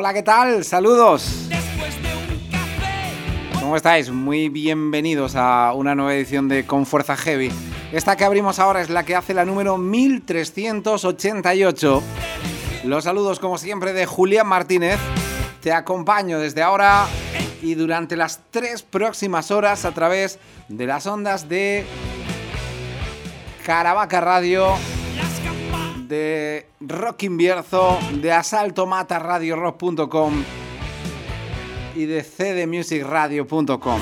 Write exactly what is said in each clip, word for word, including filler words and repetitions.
Hola, ¿qué tal? Saludos. ¿Cómo estáis? Muy bienvenidos a una nueva edición de Con Fuerza Heavy. Esta que abrimos ahora es la que hace la número mil trescientos ochenta y ocho. Los saludos, como siempre, de Julián Martínez. Te acompaño desde ahora y durante las tres próximas horas a través de las ondas de Caravaca Radio, de Rock Invierzo, de Asalto Mata Radio Rock punto com y de c d music radio punto com.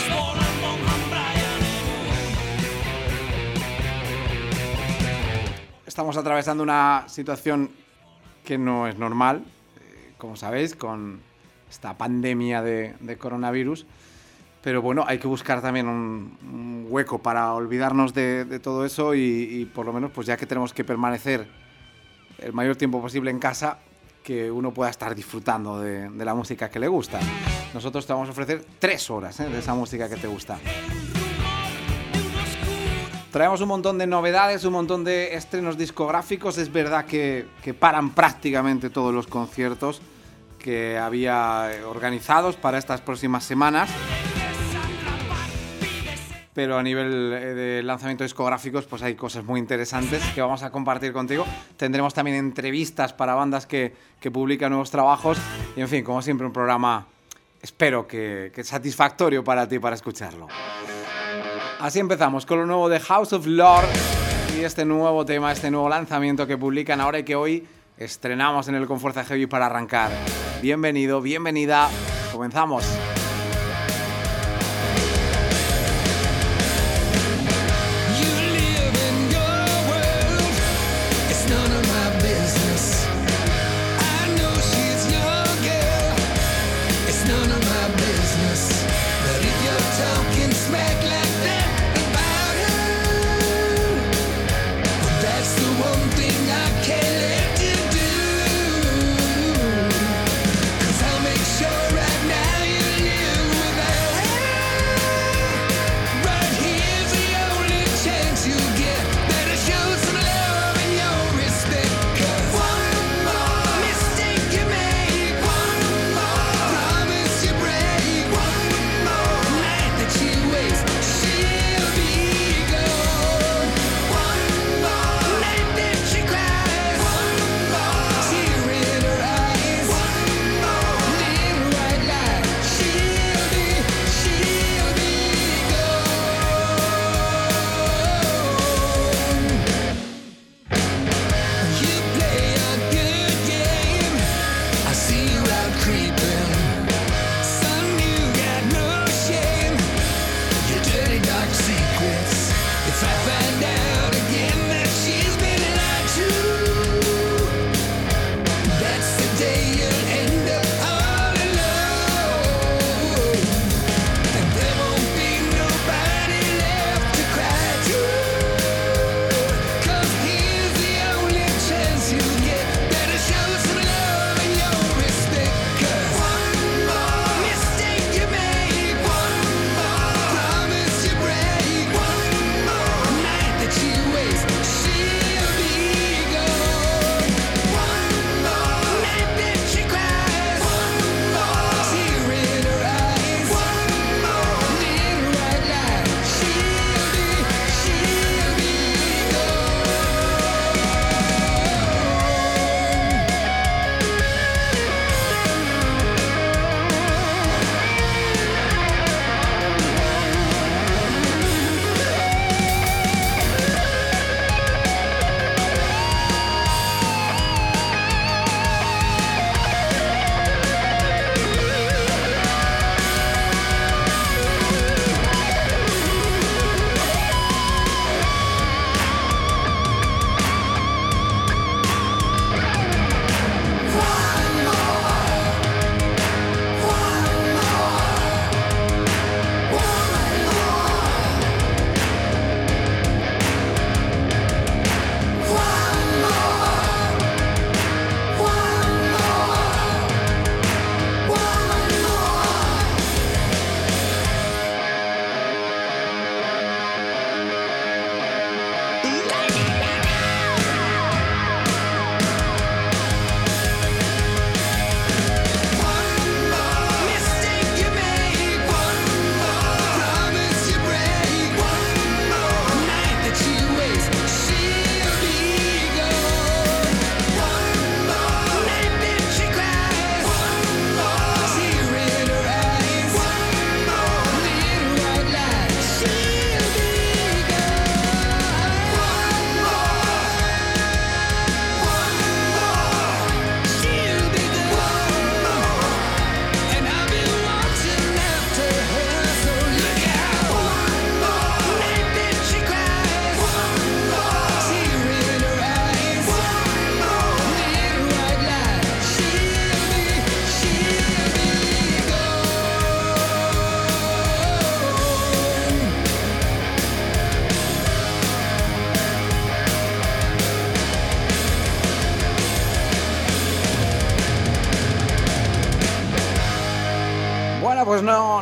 Estamos atravesando una situación que no es normal, eh, como sabéis, con esta pandemia de, de coronavirus. Pero bueno, hay que buscar también un, un hueco para olvidarnos de, de todo eso y, y por lo menos, pues ya que tenemos que permanecer el mayor tiempo posible en casa, que uno pueda estar disfrutando de, de la música que le gusta. Nosotros te vamos a ofrecer tres horas ¿eh? de esa música que te gusta. Traemos un montón de novedades, un montón de estrenos discográficos. Es verdad que, que paran prácticamente todos los conciertos que había organizados para estas próximas semanas. Pero a nivel de lanzamientos discográficos pues hay cosas muy interesantes que vamos a compartir contigo. Tendremos también entrevistas para bandas que, que publican nuevos trabajos y en fin, como siempre, un programa, espero que, que satisfactorio para ti para escucharlo. Así empezamos con lo nuevo de House of Lord y este nuevo tema, este nuevo lanzamiento que publican ahora y que hoy estrenamos en el Con Fuerza Heavy para arrancar. Bienvenido, bienvenida, comenzamos. Sure right now you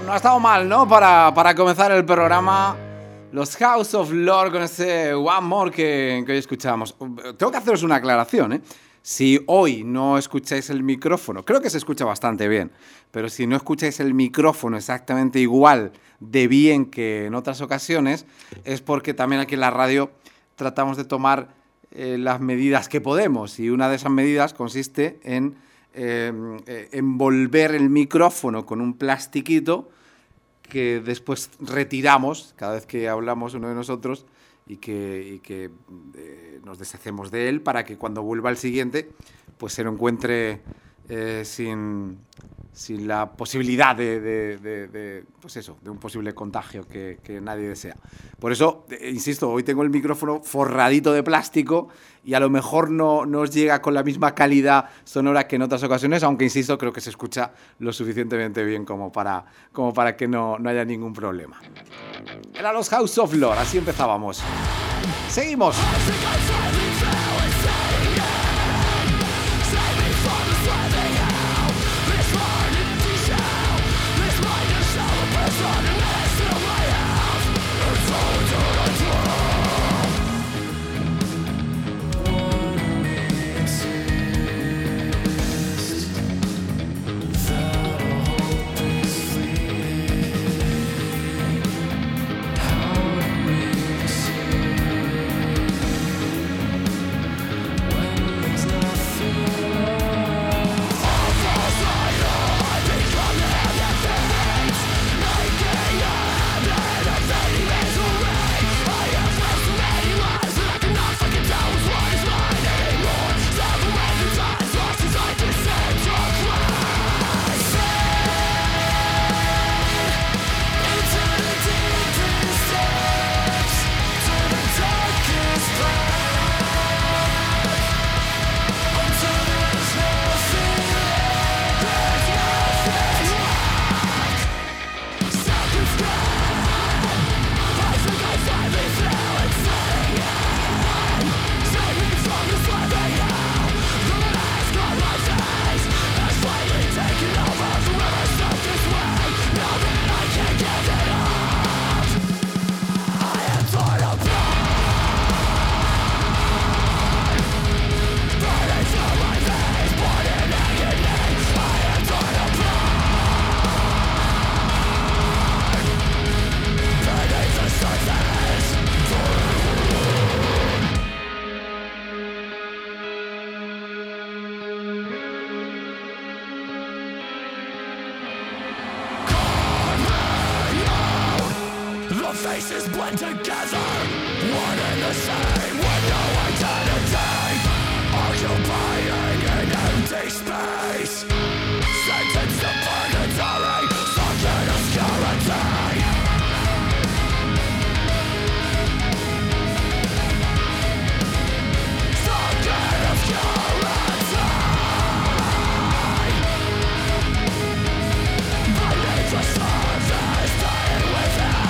no ha estado mal, ¿no? Para, para comenzar el programa, los House of Lord con ese One More que, que hoy escuchamos. Tengo que haceros una aclaración, ¿eh? Si hoy no escucháis el micrófono, creo que se escucha bastante bien, pero si no escucháis el micrófono exactamente igual de bien que en otras ocasiones, es porque también aquí en la radio tratamos de tomar eh, las medidas que podemos, y una de esas medidas consiste en eh, eh, envolver el micrófono con un plastiquito que después retiramos cada vez que hablamos uno de nosotros y que, y que eh, nos deshacemos de él para que cuando vuelva el siguiente pues se lo encuentre eh, sin, sin la posibilidad de, de, de, de, pues eso, de un posible contagio que, que nadie desea. Por eso, eh, insisto, hoy tengo el micrófono forradito de plástico y a lo mejor no, no os llega con la misma calidad sonora que en otras ocasiones, aunque, insisto, creo que se escucha lo suficientemente bien como para, como para que no, no haya ningún problema. Era los House of Lord, así empezábamos. Seguimos. Faces blend together, one and the same, with no identity, occupying an empty space, sentenced to purgatory, sunk in obscurity. Sunk in obscurity. Beneath the surface, dying within.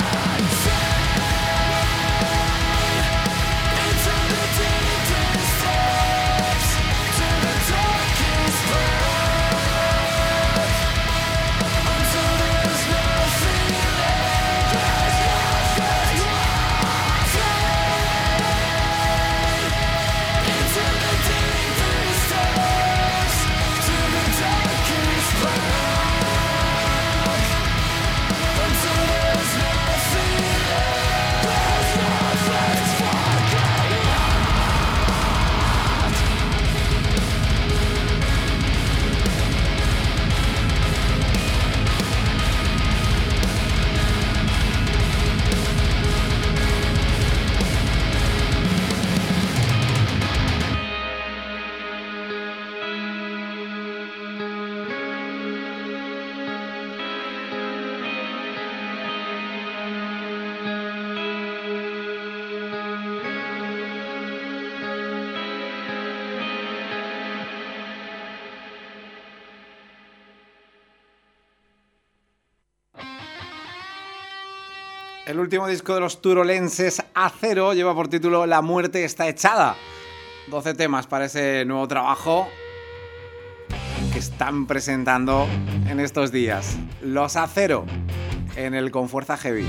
El último disco de los turolenses Acero lleva por título La muerte está echada. doce temas para ese nuevo trabajo que están presentando en estos días. Los Acero, en el Con Fuerza Heavy.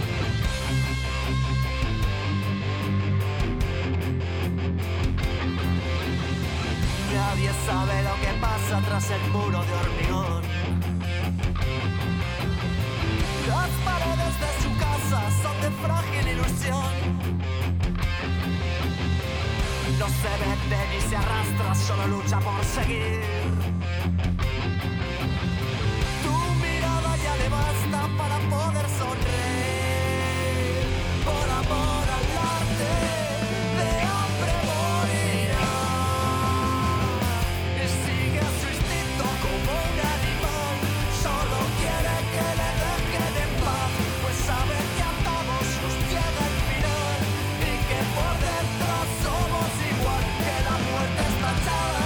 Nadie sabe lo que pasa tras el muro de hormigón. Las paredes de su casa son de frágil ilusión. No se vende ni se arrastra, solo lucha por seguir. Tu mirada ya le basta para poder sonreír. Por amor al arte, de hambre morirá. Y sigue su instinto como un animal. Solo quiere que le dejen en paz, pues sabe que a todos nos llega el final. Y que por dentro somos igual, que la muerte está echada.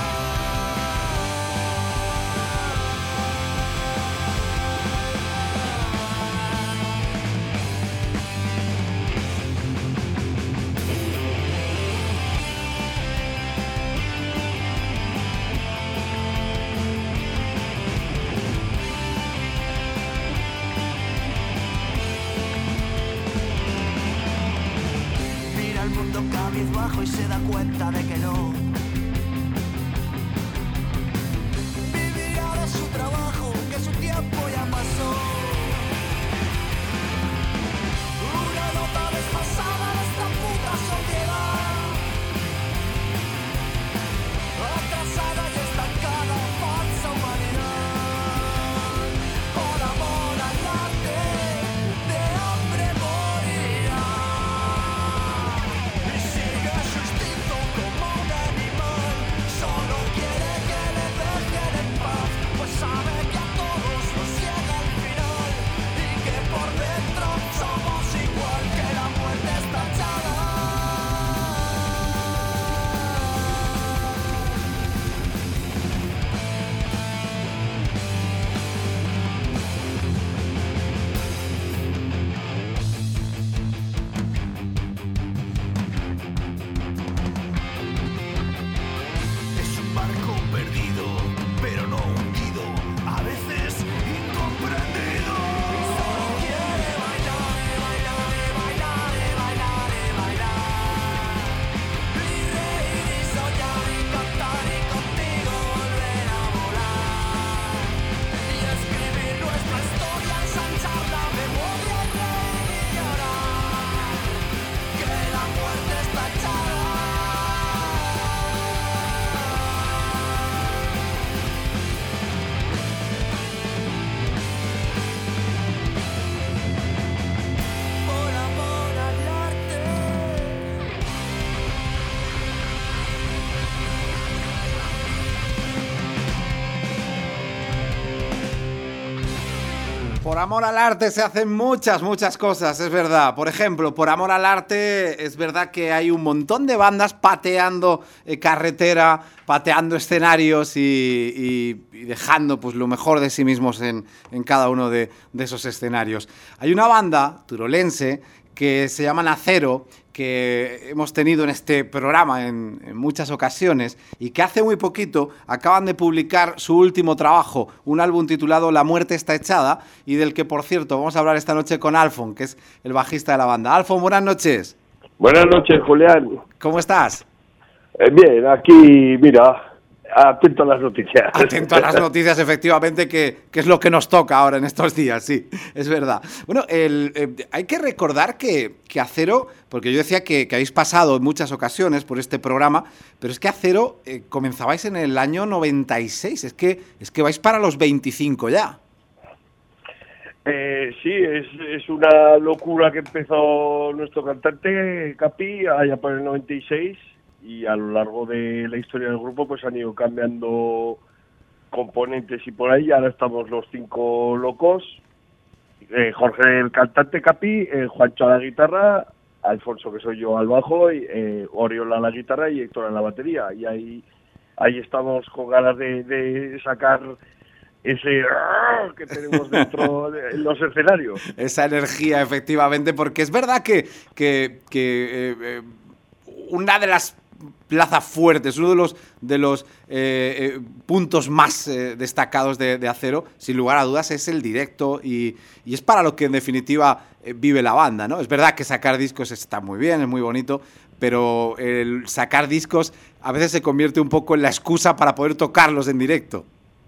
Mira el mundo cabizbajo y se da cuenta de que no vivirá de su trabajo, que su tiempo ya pasó. Una nota desfasada de esta puta sociedad, atrasada y estancada, falsa humanidad. Por amor al arte, de hambre morirá. Y sigue su instinto como un animal. Solo quiere que le dejen en paz, pues sabe que a todos nos llega el final. Y que por dentro somos igual, que la muerte está echada. Es un barco perdido, pero no hundido, a veces incomprendido. Y solo quiere bailar, bailar, bailar, bailar, bailar. Y reír y soñar y cantar y contigo volver a volar. Y escribir nuestra historia, ensanchar la memoria, reír y llorar. Que la muerte está echada. Por amor al arte. Por amor al arte se hacen muchas, muchas cosas, es verdad. Por ejemplo, por amor al arte es verdad que hay un montón de bandas pateando eh, carretera, pateando escenarios y, y- y dejando pues, lo mejor de sí mismos en, en cada uno de, de esos escenarios. Hay una banda turolense que se llama Acero, que hemos tenido en este programa en, en muchas ocasiones y que hace muy poquito acaban de publicar su último trabajo, un álbum titulado La muerte está echada, y del que, por cierto, vamos a hablar esta noche con Alfon, que es el bajista de la banda. Alfon, buenas noches. Buenas noches, Julián. ¿Cómo estás? Eh, bien, aquí, mira, atento a las noticias. Atento a las noticias, efectivamente, que, que es lo que nos toca ahora en estos días, sí, es verdad. Bueno, el, eh, hay que recordar que, que Acero, porque yo decía que, que habéis pasado en muchas ocasiones por este programa, pero es que Acero eh, comenzabais en el año noventa y seis, es que, es que vais para los veinticinco ya. Eh, sí, es, es una locura que empezó nuestro cantante Capi allá por el noventa y seis, y a lo largo de la historia del grupo pues han ido cambiando componentes y por ahí. Ahora estamos los cinco locos, eh, Jorge el cantante Capi, eh, Juancho a la guitarra, Alfonso que soy yo al bajo, y, eh, Oriol a la guitarra y Héctor a la batería, y ahí, ahí estamos con ganas de, de sacar ese que tenemos dentro de los escenarios. Esa energía, efectivamente, porque es verdad que, que, que eh, eh, una de las plaza fuerte, es uno de los, de los eh, eh, puntos más eh, destacados de, de Acero, sin lugar a dudas, es el directo y, y es para lo que en definitiva eh, vive la banda, ¿no? Es verdad que sacar discos está muy bien, es muy bonito, pero el sacar discos a veces se convierte un poco en la excusa para poder tocarlos en directo.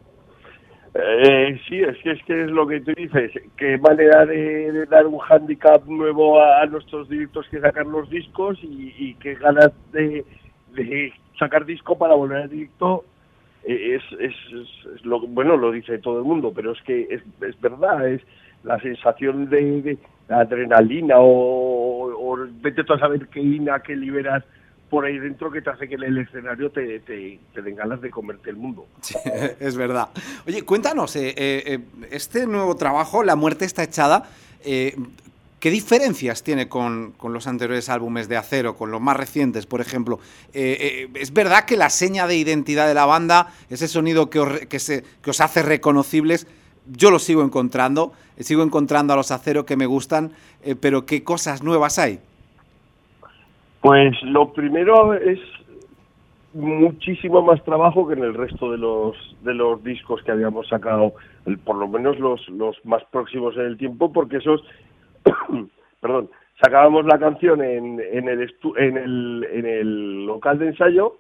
Eh, sí, es que, es que es lo que tú dices, qué manera de, de dar un hándicap nuevo a, a nuestros directos que sacar los discos y, y qué ganas de, de sacar disco para volver al directo. Eh, es, es, es, es lo bueno, lo dice todo el mundo, pero es que es, es verdad, es la sensación de, de adrenalina o, o vete tú a saber qué ina que liberas por ahí dentro que te hace que en el escenario te, te, te den ganas de comerte el mundo. Sí, es verdad. Oye, cuéntanos, eh, eh, este nuevo trabajo, La muerte está echada, eh, ¿qué diferencias tiene con, con los anteriores álbumes de Acero, con los más recientes, por ejemplo? Eh, eh, ¿Es verdad que la seña de identidad de la banda, ese sonido que os, que se, que os hace reconocibles, yo lo sigo encontrando, sigo encontrando a los Acero que me gustan, eh, pero ¿qué cosas nuevas hay? Pues lo primero es muchísimo más trabajo que en el resto de los de los discos que habíamos sacado, el, por lo menos los los más próximos en el tiempo, porque esos, perdón, sacábamos la canción en en el estu, en el en el local de ensayo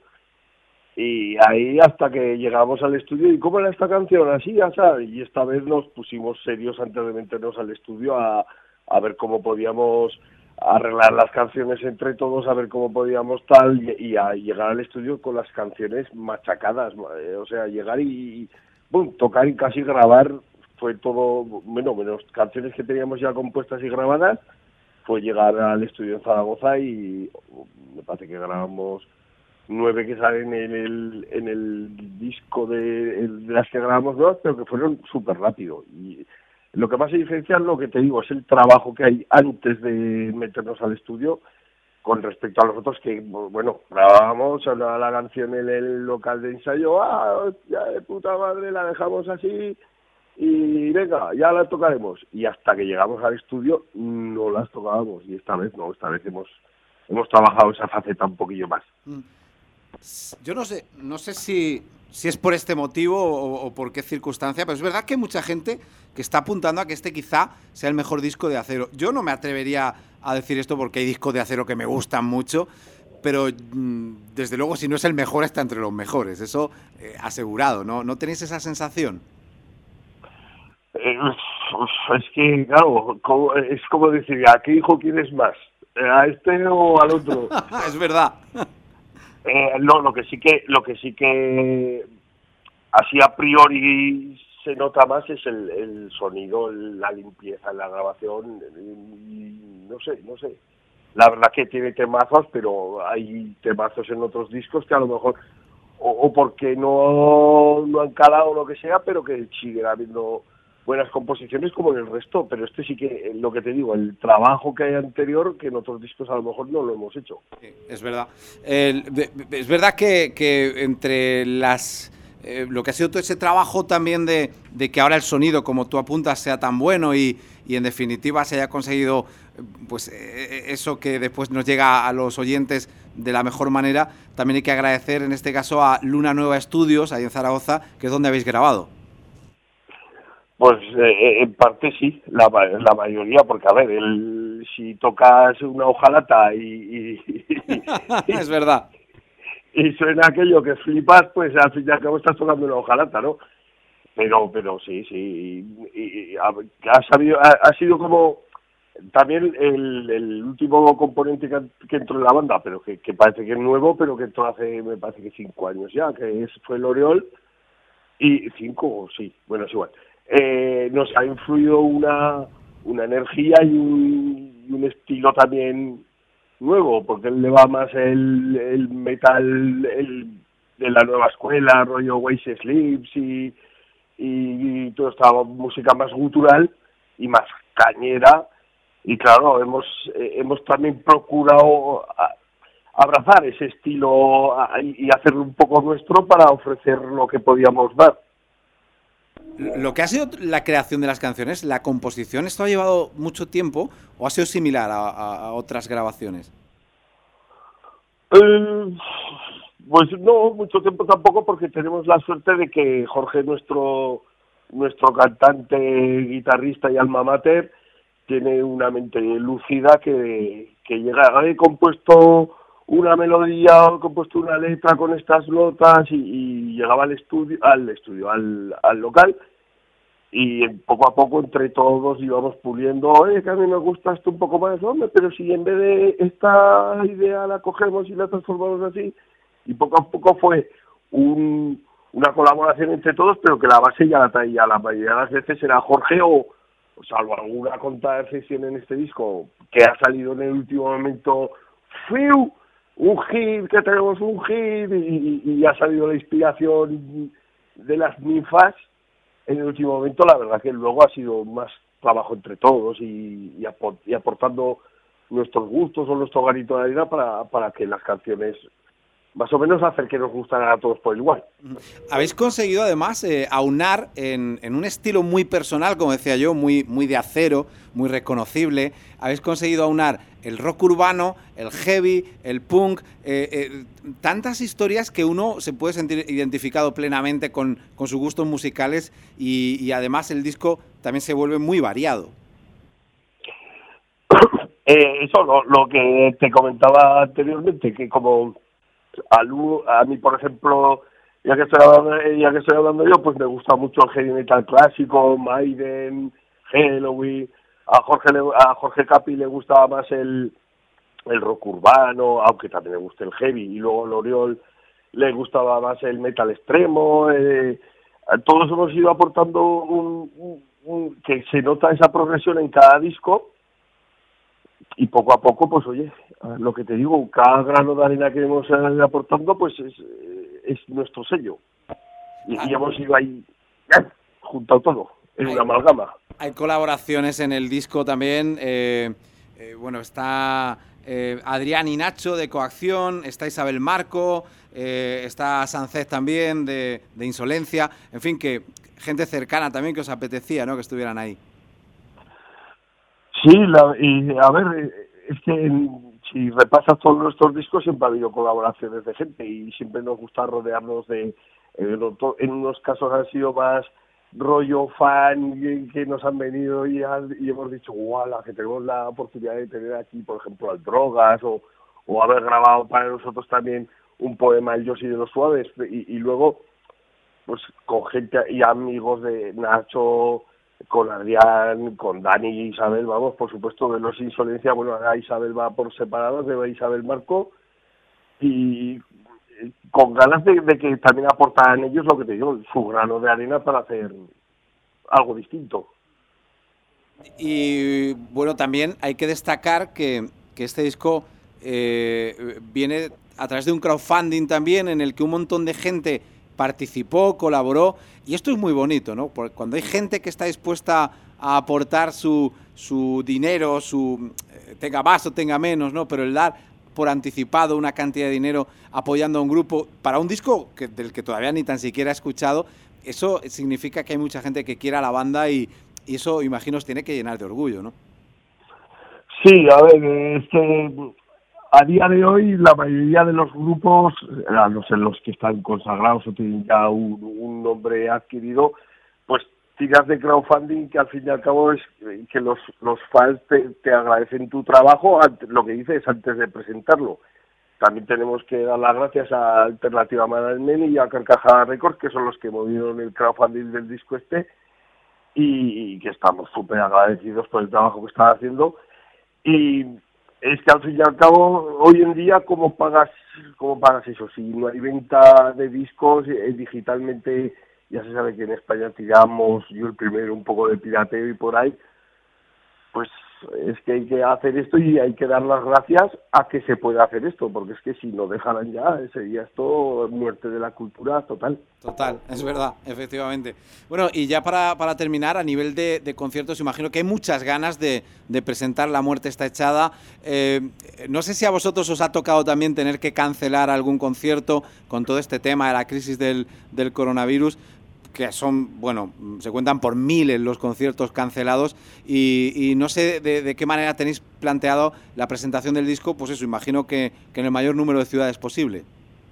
y ahí hasta que llegamos al estudio y ¿cómo era esta canción? Así, así, y esta vez nos pusimos serios antes de meternos al estudio a a ver cómo podíamos arreglar las canciones entre todos, a ver cómo podíamos tal, y, y a llegar al estudio con las canciones machacadas, eh, o sea, llegar y, y boom, tocar y casi grabar, fue todo, bueno, menos canciones que teníamos ya compuestas y grabadas, fue llegar al estudio en Zaragoza y me parece que grabamos nueve que salen en el en el disco de, de las que grabamos dos, pero que fueron súper rápido. Y lo que más se diferencia, lo que te digo, es el trabajo que hay antes de meternos al estudio con respecto a los otros que, bueno, grabábamos la, la canción en el local de ensayo, ah, ya de puta madre, la dejamos así y venga, ya la tocaremos. Y hasta que llegamos al estudio no las tocábamos y esta vez no, esta vez hemos hemos trabajado esa faceta un poquillo más. Yo no sé, no sé si... si es por este motivo o, o por qué circunstancia, pero es verdad que hay mucha gente que está apuntando a que este quizá sea el mejor disco de Acero. Yo no me atrevería a decir esto porque hay discos de Acero que me gustan mucho, pero mmm, desde luego si no es el mejor está entre los mejores, eso eh, asegurado, ¿no? ¿No tenéis esa sensación? Eh, es que, claro, como, es como decir, ¿a qué hijo quieres más? ¿A este o al otro? Es verdad. Eh, no, lo que sí que, lo que sí que así a priori se nota más es el, el sonido, la limpieza en la grabación, y no sé, no sé. La verdad que tiene temazos, pero hay temazos en otros discos que a lo mejor, o, o porque no, no han calado o lo que sea, pero que siguen habiendo buenas composiciones como en el resto, pero este sí que, lo que te digo, el trabajo que hay anterior, que en otros discos a lo mejor no lo hemos hecho. Es verdad. El, es verdad que, que entre las... Eh, lo que ha sido todo ese trabajo también de, de que ahora el sonido, como tú apuntas, sea tan bueno y, y en definitiva se haya conseguido pues eh, eso que después nos llega a los oyentes de la mejor manera, también hay que agradecer en este caso a Luna Nueva Estudios, ahí en Zaragoza, que es donde habéis grabado. Pues eh, en parte sí, la, la mayoría, porque a ver, el, si tocas una hojalata y, y, y es verdad, y suena aquello que flipas, pues al fin y al cabo estás tocando una hojalata, ¿no? Pero pero sí, sí, y, y, ha, ha, sabido, ha, ha sido como también el, el último componente que, que entró en la banda, pero que, que parece que es nuevo, pero que entró hace, me parece que cinco años ya, que es, fue el Oriol, y cinco, sí, bueno, es igual. Eh, nos ha influido una una energía y un, y un estilo también nuevo, porque él le va más el, el metal el, de la nueva escuela, rollo Waste Sleeps y, y, y toda esta música más gutural y más cañera, y claro, hemos eh, hemos también procurado a, abrazar ese estilo a, y hacerlo un poco nuestro para ofrecer lo que podíamos dar. Lo que ha sido la creación de las canciones, la composición, ¿esto ha llevado mucho tiempo o ha sido similar a, a, a otras grabaciones? Eh, pues no, mucho tiempo tampoco, porque tenemos la suerte de que Jorge, nuestro nuestro cantante, guitarrista y alma mater, tiene una mente lúcida que, que llega, he compuesto una melodía, he compuesto una letra con estas notas y, y llegaba al estudio, al estudio, al, al local, y poco a poco entre todos íbamos puliendo, oye, que a mí me gusta esto un poco más, hombre, pero si en vez de esta idea la cogemos y la transformamos así, y poco a poco fue un, una colaboración entre todos, pero que la base ya la traía, la mayoría de las veces era Jorge o, salvo alguna contada excepción en este disco, que ha salido en el último momento, ¡fiu! Un hit, que tenemos un hit, y, y ha salido la inspiración de las ninfas. En el último momento, la verdad que luego ha sido más trabajo entre todos y, y, aport, y aportando nuestros gustos o nuestro granito de arena para, para que las canciones más o menos hacer que nos gustaran a todos por igual. Habéis conseguido además eh, aunar en, en un estilo muy personal, como decía yo, muy, muy de acero, muy reconocible. Habéis conseguido aunar el rock urbano, el heavy, el punk, eh, eh, tantas historias que uno se puede sentir identificado plenamente con, con sus gustos musicales y, y además el disco también se vuelve muy variado. Eh, eso, lo, lo que te comentaba anteriormente, que como a, Lu, a mí, por ejemplo, ya que estoy hablando, ya que estoy hablando yo, pues me gusta mucho el heavy metal clásico, Maiden, Halloween. A Jorge a Jorge Capi le gustaba más el el rock urbano, aunque también le gusta el heavy, y luego a Oriol le gustaba más el metal extremo. Eh, todos hemos ido aportando un, un, un, que se nota esa progresión en cada disco, y poco a poco, pues oye, lo que te digo, cada grano de arena que hemos ido aportando, pues es, es nuestro sello. Y, y hemos ido ahí, eh, juntado todo, en una amalgama. Hay colaboraciones en el disco también, eh, eh, bueno, está eh, Adrián y Nacho de Coacción, está Isabel Marco, eh, está Sánchez también de, de Insolencia, en fin, que gente cercana también que os apetecía, ¿no?, que estuvieran ahí. Sí, la, y a ver, es que en, si repasas todos nuestros discos siempre ha habido colaboraciones de gente y siempre nos gusta rodearnos de, en, en unos casos han sido más rollo fan que nos han venido y, han, y hemos dicho, guau, la que tenemos la oportunidad de tener aquí, por ejemplo, al Drogas, o, o haber grabado para nosotros también un poema, El Yo soy de los suaves, y, y luego, pues con gente y amigos de Nacho, con Adrián, con Dani y Isabel, vamos, por supuesto, de los Insolencia, bueno, ahora Isabel va por separado, de Isabel Marco, y con ganas de, de que también aportaran ellos lo que te digo, su grano de arena para hacer algo distinto. Y bueno, también hay que destacar que, que este disco eh, viene a través de un crowdfunding también, en el que un montón de gente participó, colaboró, y esto es muy bonito, ¿no? Porque cuando hay gente que está dispuesta a aportar su, su dinero, su eh, tenga más o tenga menos, ¿no?, pero el dar por anticipado una cantidad de dinero apoyando a un grupo para un disco que, del que todavía ni tan siquiera he escuchado, eso significa que hay mucha gente que quiere a la banda y, y eso, imagino, os tiene que llenar de orgullo, ¿no? Sí, a ver, es que a día de hoy la mayoría de los grupos, no sé, los que están consagrados o tienen ya un, un nombre adquirido, pues tiras de crowdfunding, que al fin y al cabo es que los, los fans te, te agradecen tu trabajo, antes, lo que dices, antes de presentarlo. También tenemos que dar las gracias a Alternativa Management y a Carcajada Records, que son los que movieron el crowdfunding del disco este, y, y que estamos súper agradecidos por el trabajo que están haciendo. Y es que al fin y al cabo, hoy en día, ¿cómo pagas, cómo pagas eso? Si no hay venta de discos, eh, digitalmente, ya se sabe que en España tiramos, yo el primero, un poco de pirateo y por ahí, pues es que hay que hacer esto y hay que dar las gracias a que se pueda hacer esto, porque es que si no dejaran ya, sería esto muerte de la cultura total. Total, es verdad, efectivamente. Bueno, y ya para, para terminar, a nivel de, de conciertos, imagino que hay muchas ganas de, de presentar La muerte está echada. Eh, no sé si a vosotros os ha tocado también tener que cancelar algún concierto con todo este tema de la crisis del, del coronavirus. que son, bueno, se cuentan por miles los conciertos cancelados y, y no sé de, de qué manera tenéis planteado la presentación del disco, pues eso, imagino que, que en el mayor número de ciudades posible.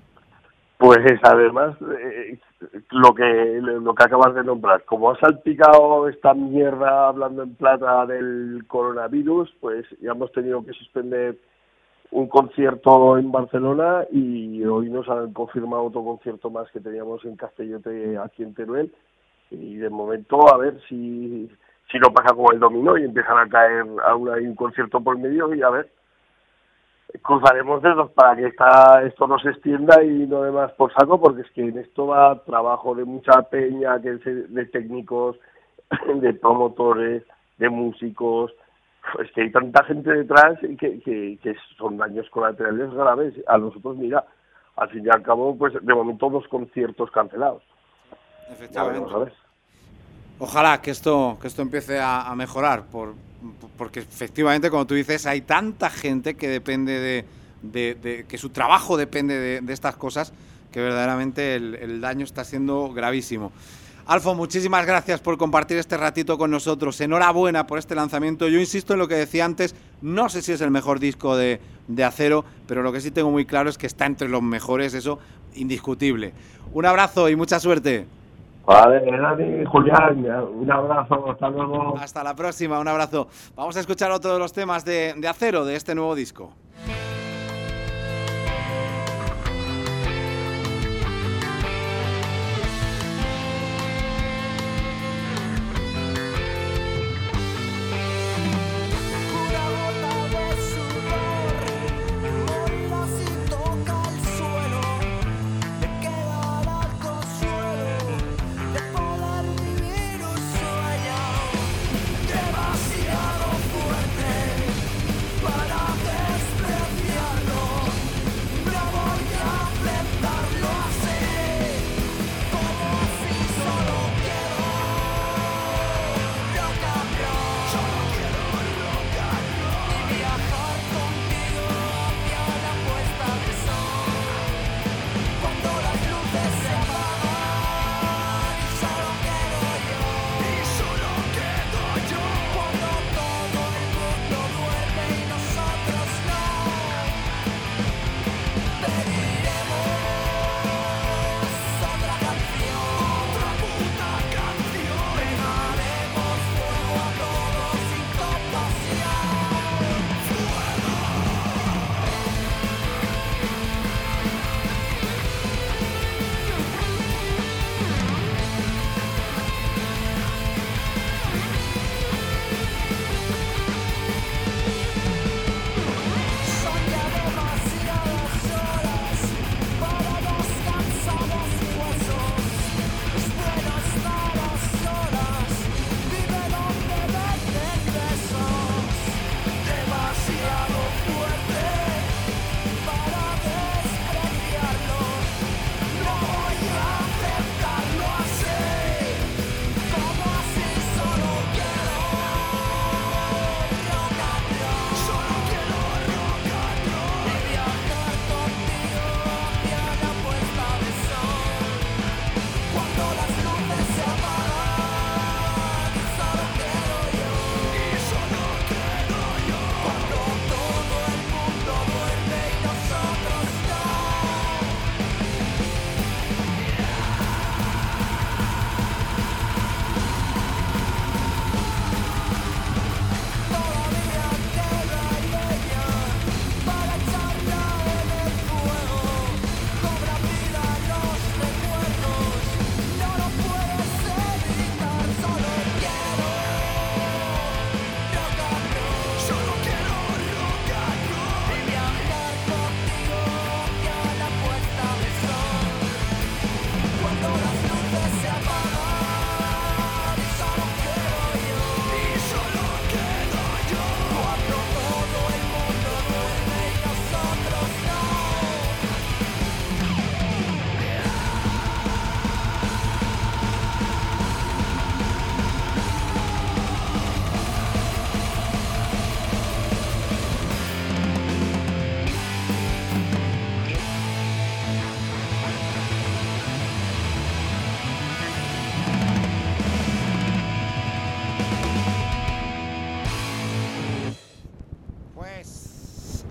Pues además, eh, lo que lo que acabas de nombrar, como ha salpicado esta mierda, hablando en plata, del coronavirus, pues ya hemos tenido que suspender un concierto en Barcelona y hoy nos han confirmado otro concierto más que teníamos en Castellote, aquí en Teruel, y de momento a ver si si no pasa como el dominó y empiezan a caer aún hay un concierto por medio y a ver, cruzaremos dedos para que esta, esto no se extienda y no dé más por saco, porque es que en esto va trabajo de mucha peña, que es de técnicos, de promotores, de músicos. Es que hay tanta gente detrás que, que, que son daños colaterales graves. A nosotros, mira, al fin y al cabo, pues de momento dos conciertos cancelados. Efectivamente. Ya veremos, Ojalá que esto que esto empiece a, a mejorar, por, porque efectivamente, como tú dices, hay tanta gente que depende de, de, de que su trabajo depende de, de estas cosas, que verdaderamente el, el daño está siendo gravísimo. Alfo, muchísimas gracias por compartir este ratito con nosotros. Enhorabuena por este lanzamiento. Yo insisto en lo que decía antes, no sé si es el mejor disco de, de Acero, pero lo que sí tengo muy claro es que está entre los mejores, eso indiscutible. Un abrazo y mucha suerte. Vale, Dani, Julián, un abrazo, hasta luego. Hasta la próxima, un abrazo. Vamos a escuchar otro de los temas de, de Acero, de este nuevo disco. Demasiado fuerte para despreciar.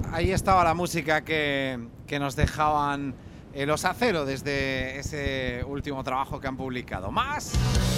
ahí estaba la música que, que nos dejaban eh, los Acero desde ese último trabajo que han publicado. Más.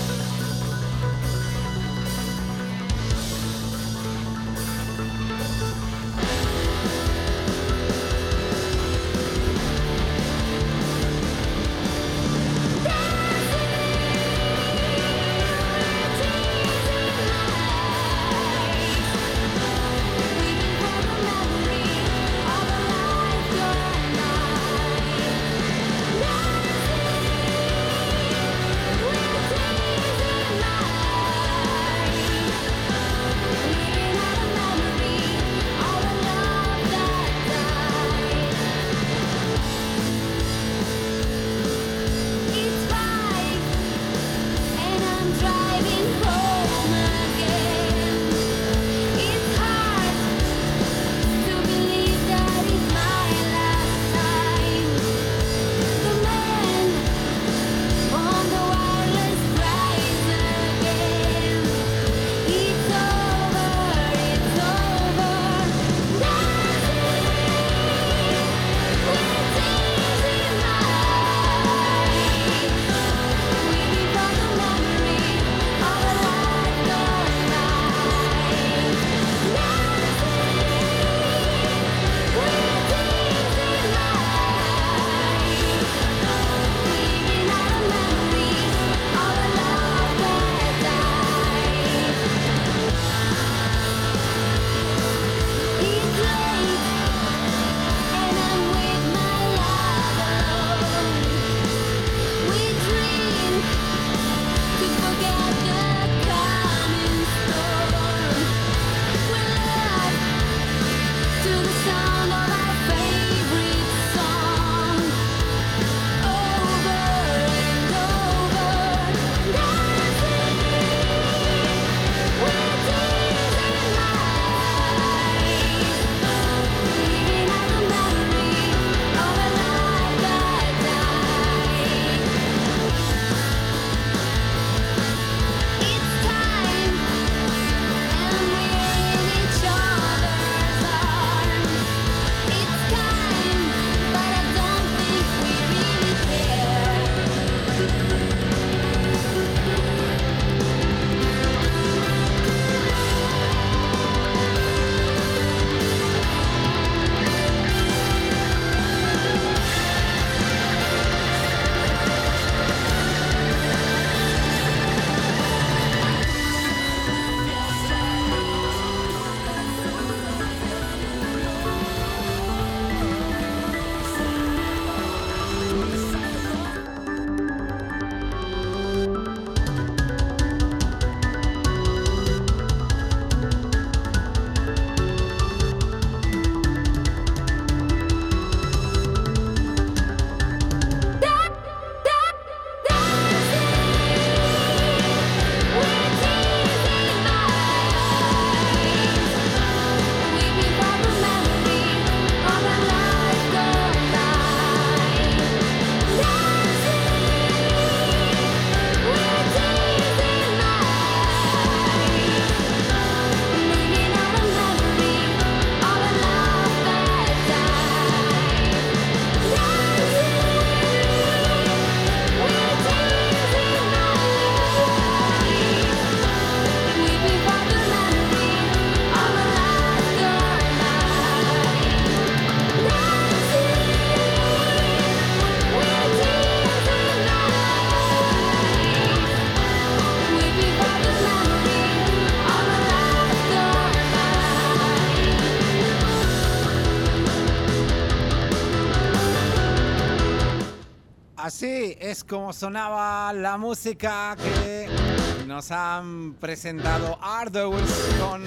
Así es como sonaba la música que nos han presentado Ardouls con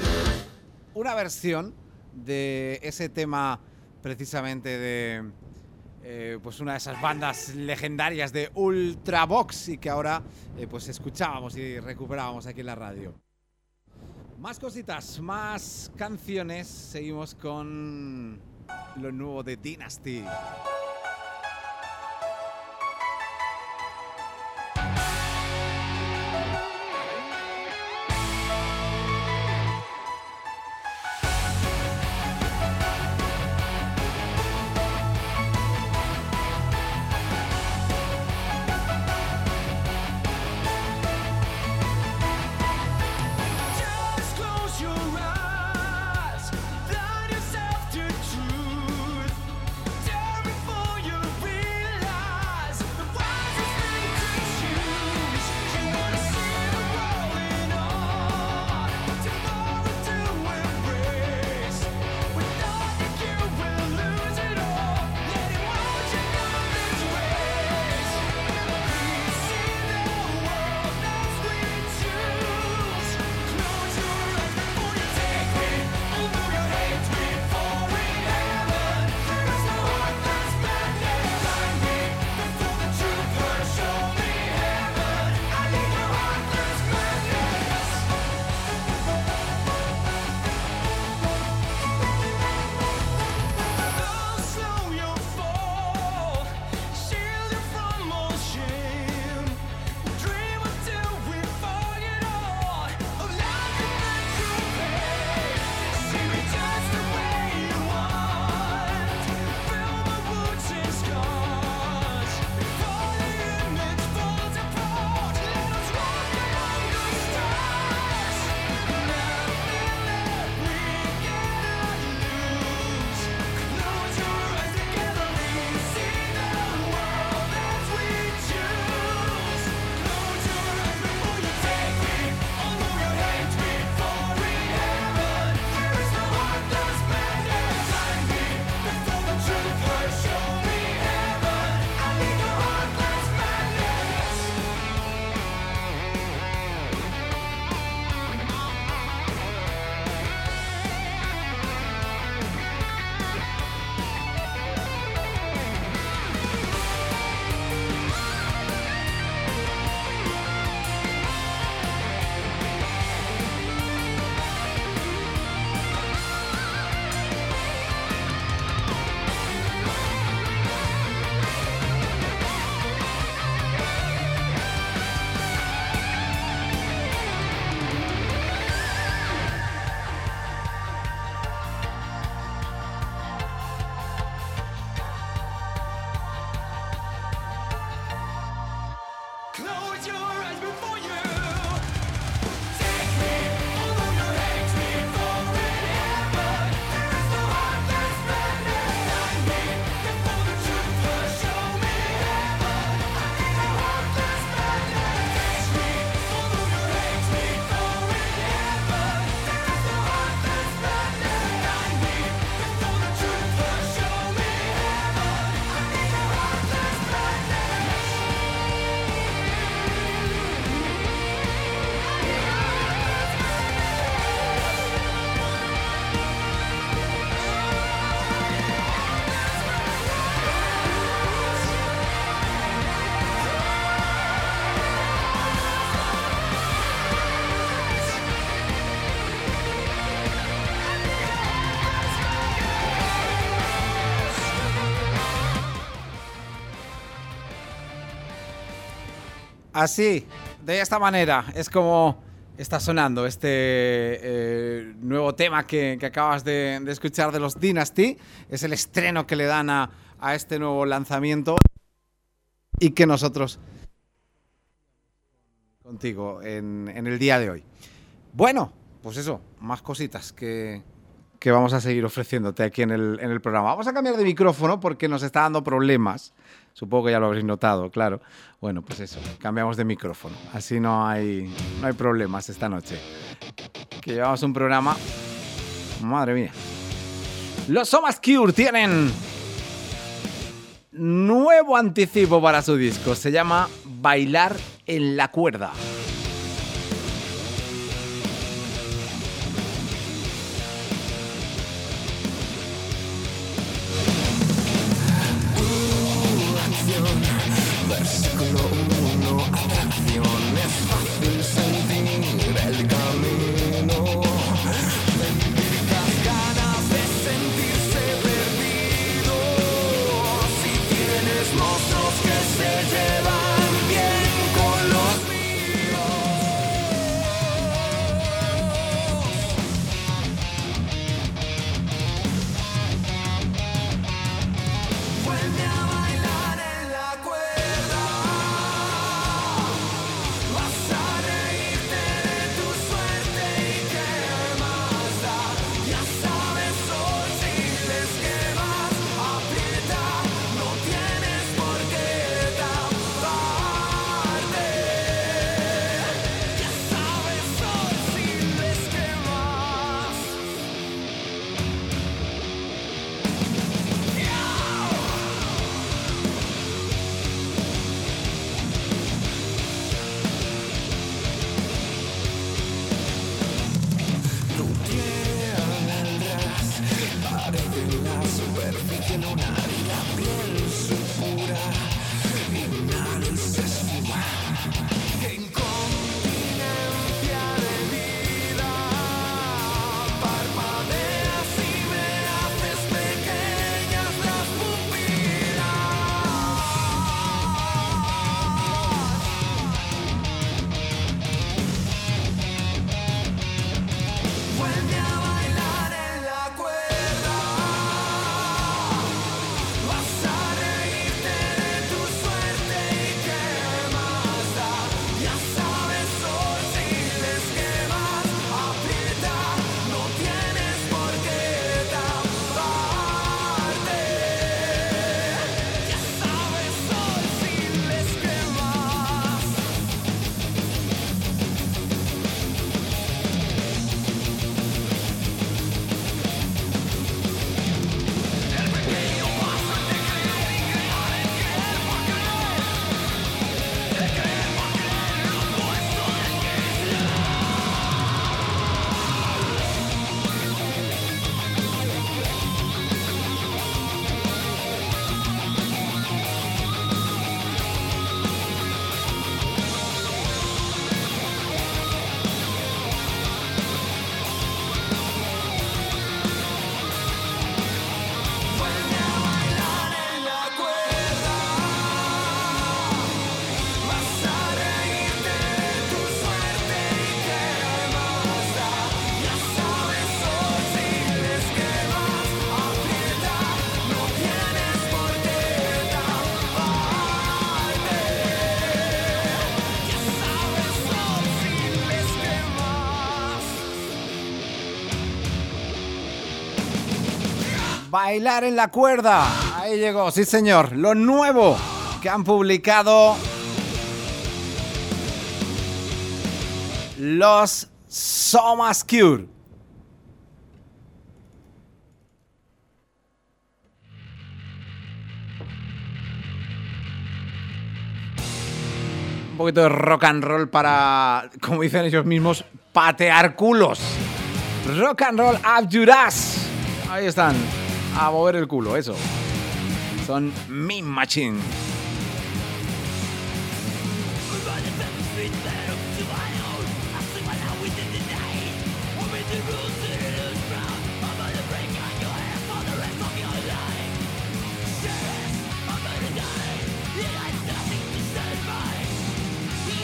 una versión de ese tema precisamente de eh, pues una de esas bandas legendarias de Ultravox y que ahora eh, pues escuchábamos y recuperábamos aquí en la radio. Más cositas, más canciones. Seguimos con lo nuevo de Dynasty. Así, de esta manera, es como está sonando este eh, nuevo tema que, que acabas de, de escuchar de los Dynasty. Es el estreno que le dan a, a este nuevo lanzamiento y que nosotros contigo en, en el día de hoy. Bueno, pues eso, más cositas que, que vamos a seguir ofreciéndote aquí en el, en el programa. Vamos a cambiar de micrófono porque nos está dando problemas. Supongo que ya lo habréis notado, claro. Bueno, pues eso, cambiamos de micrófono. Así no hay, no hay problemas esta noche. Que llevamos un programa... Madre mía. Los Somas Cure tienen nuevo anticipo para su disco. Se llama Bailar en la Cuerda. Versículo uno, atracción, es fácil sentir el camino, sentir las ganas de sentirse perdido, si tienes monstruos que se llevan bien con los vuelve a bailar en la cuerda. Vas a reírte de tu suerte y qué más da. Ya sabes, hoy si les quemas, aprieta, no tienes por qué taparte. Ya sabes, hoy si les quemas. Tu piel al ras parece la superficie lunar y la piel su pura hipnosis esfuma. Incontinencia de vida, parpadeas y me haces pequeñas las pupilas. Vuelve a bailar en la cuerda. Vas a reírte de tu suerte y qué más da. Ya sabes, hoy si les quemas, aprieta, no tienes por qué taparte. Ya sabes, hoy si les quemas. Vuelve a bailar en la cuerda. Vas a reírte de tu suerte y qué más da. Ya sabes, hoy si les quemas, aprieta, no tienes por qué taparte. Ya sabes, hoy si les quemas. Bailar en la Cuerda. Ahí llegó, sí señor. Lo nuevo que han publicado los Somas Cure. Un poquito de rock and roll para, como dicen ellos mismos, patear culos. Rock and roll up your ass. Ahí están. A mover el culo, eso. Son Mean Machine. Yeah.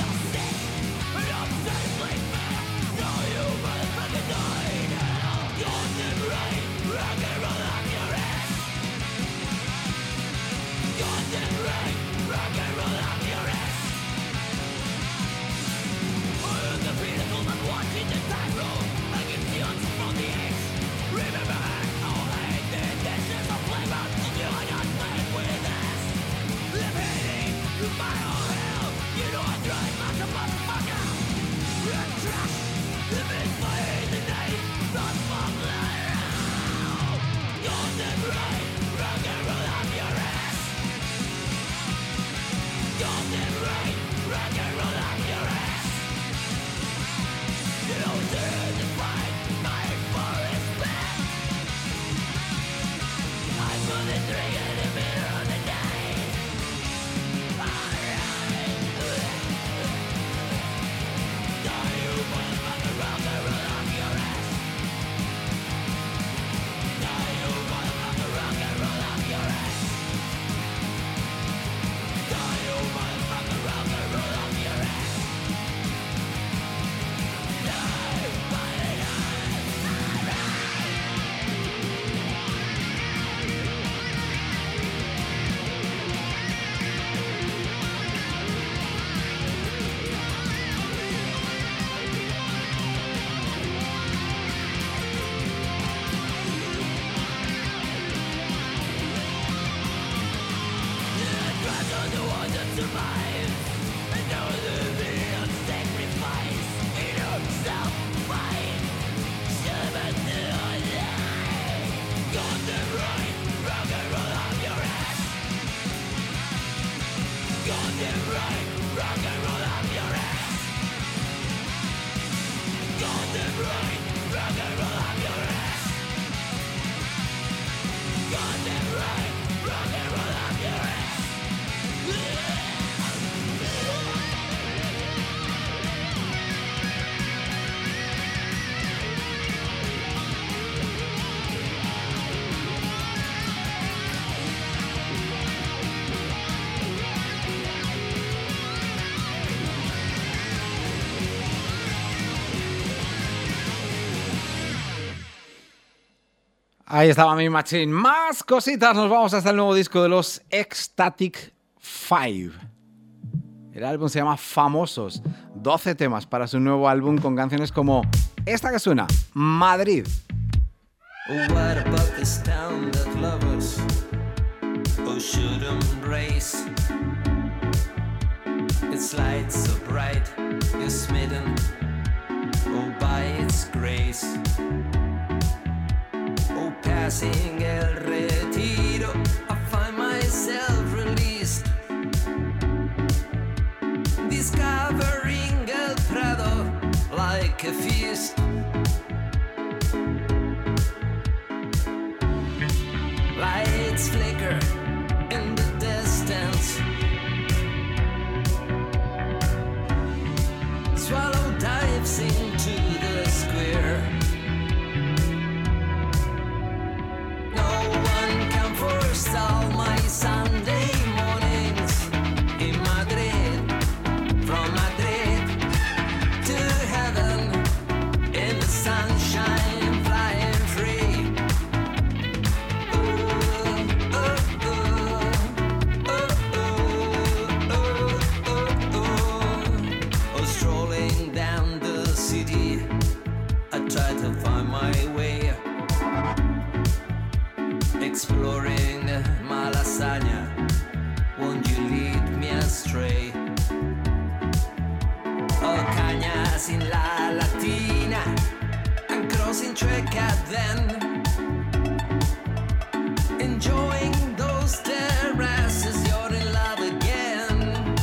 Ahí estaba mi Machine. Más cositas, nos vamos hasta el nuevo disco de los Ecstatic Five. El álbum se llama Famosos. doce temas para su nuevo álbum con canciones como esta que suena, Madrid. What about this town that lovers oh should embrace? Its light so bright, you're smitten oh by its grace. Oh, passing El Retiro, I find myself released, discovering El Prado like a feast. Lights flicker in the distance. Swallow dives into the square. No one can forestall my Sunday mornings in Madrid. From Madrid to heaven in the sunshine, flying free. Exploring Malasaña, won't you lead me astray? Oh, Cañas in La Latina, and crossing Chueca then, enjoying those terraces, you're in love again.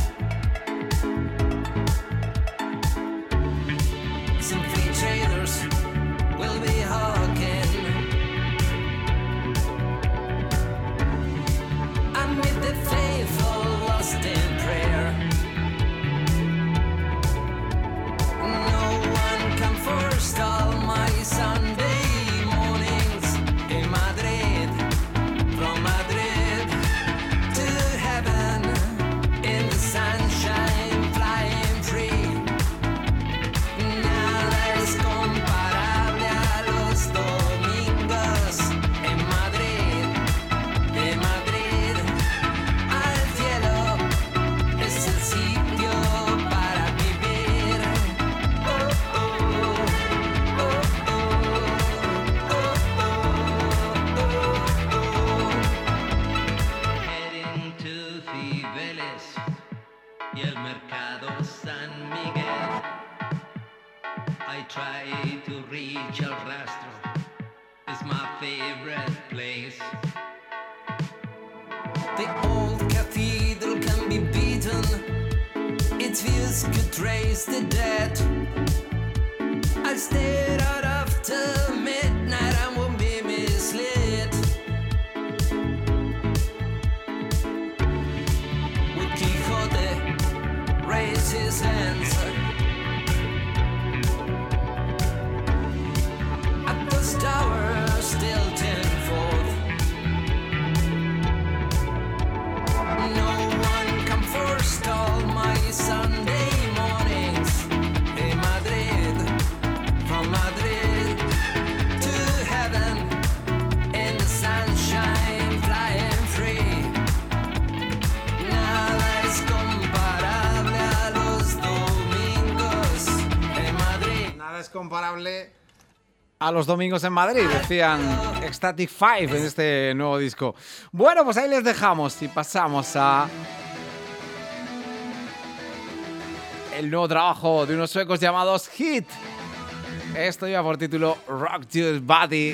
Some free traders will be hawking. The faithful lost in prayer. No one can forestall my Sunday mornings in Madrid. From Madrid to heaven in the sunshine, flying free. Nada es comparable a los domingos en Madrid, de Madrid. Try to reach El Rastro, it's my favorite place. The old cathedral can be beaten, its views could trace the dead. I'll stare out after midnight and won't be misled. With Quixote, raise his hands. Tower still ten forth. No one can forestall my Sunday mornings in Madrid. From Madrid to heaven in the sunshine, flying free. Nada es comparable a los domingos en Madrid. Nada es comparable a los domingos en Madrid, decían Ecstatic Five en este nuevo disco. Bueno, pues ahí les dejamos y pasamos a el nuevo trabajo de unos suecos llamados Hit. Esto lleva por título Rock Your Body.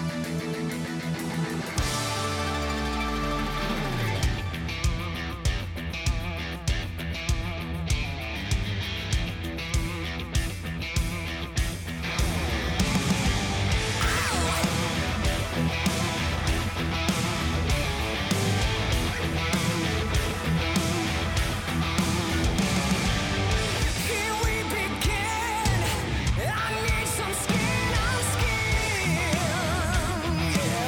Here we begin. I need some skin on skin.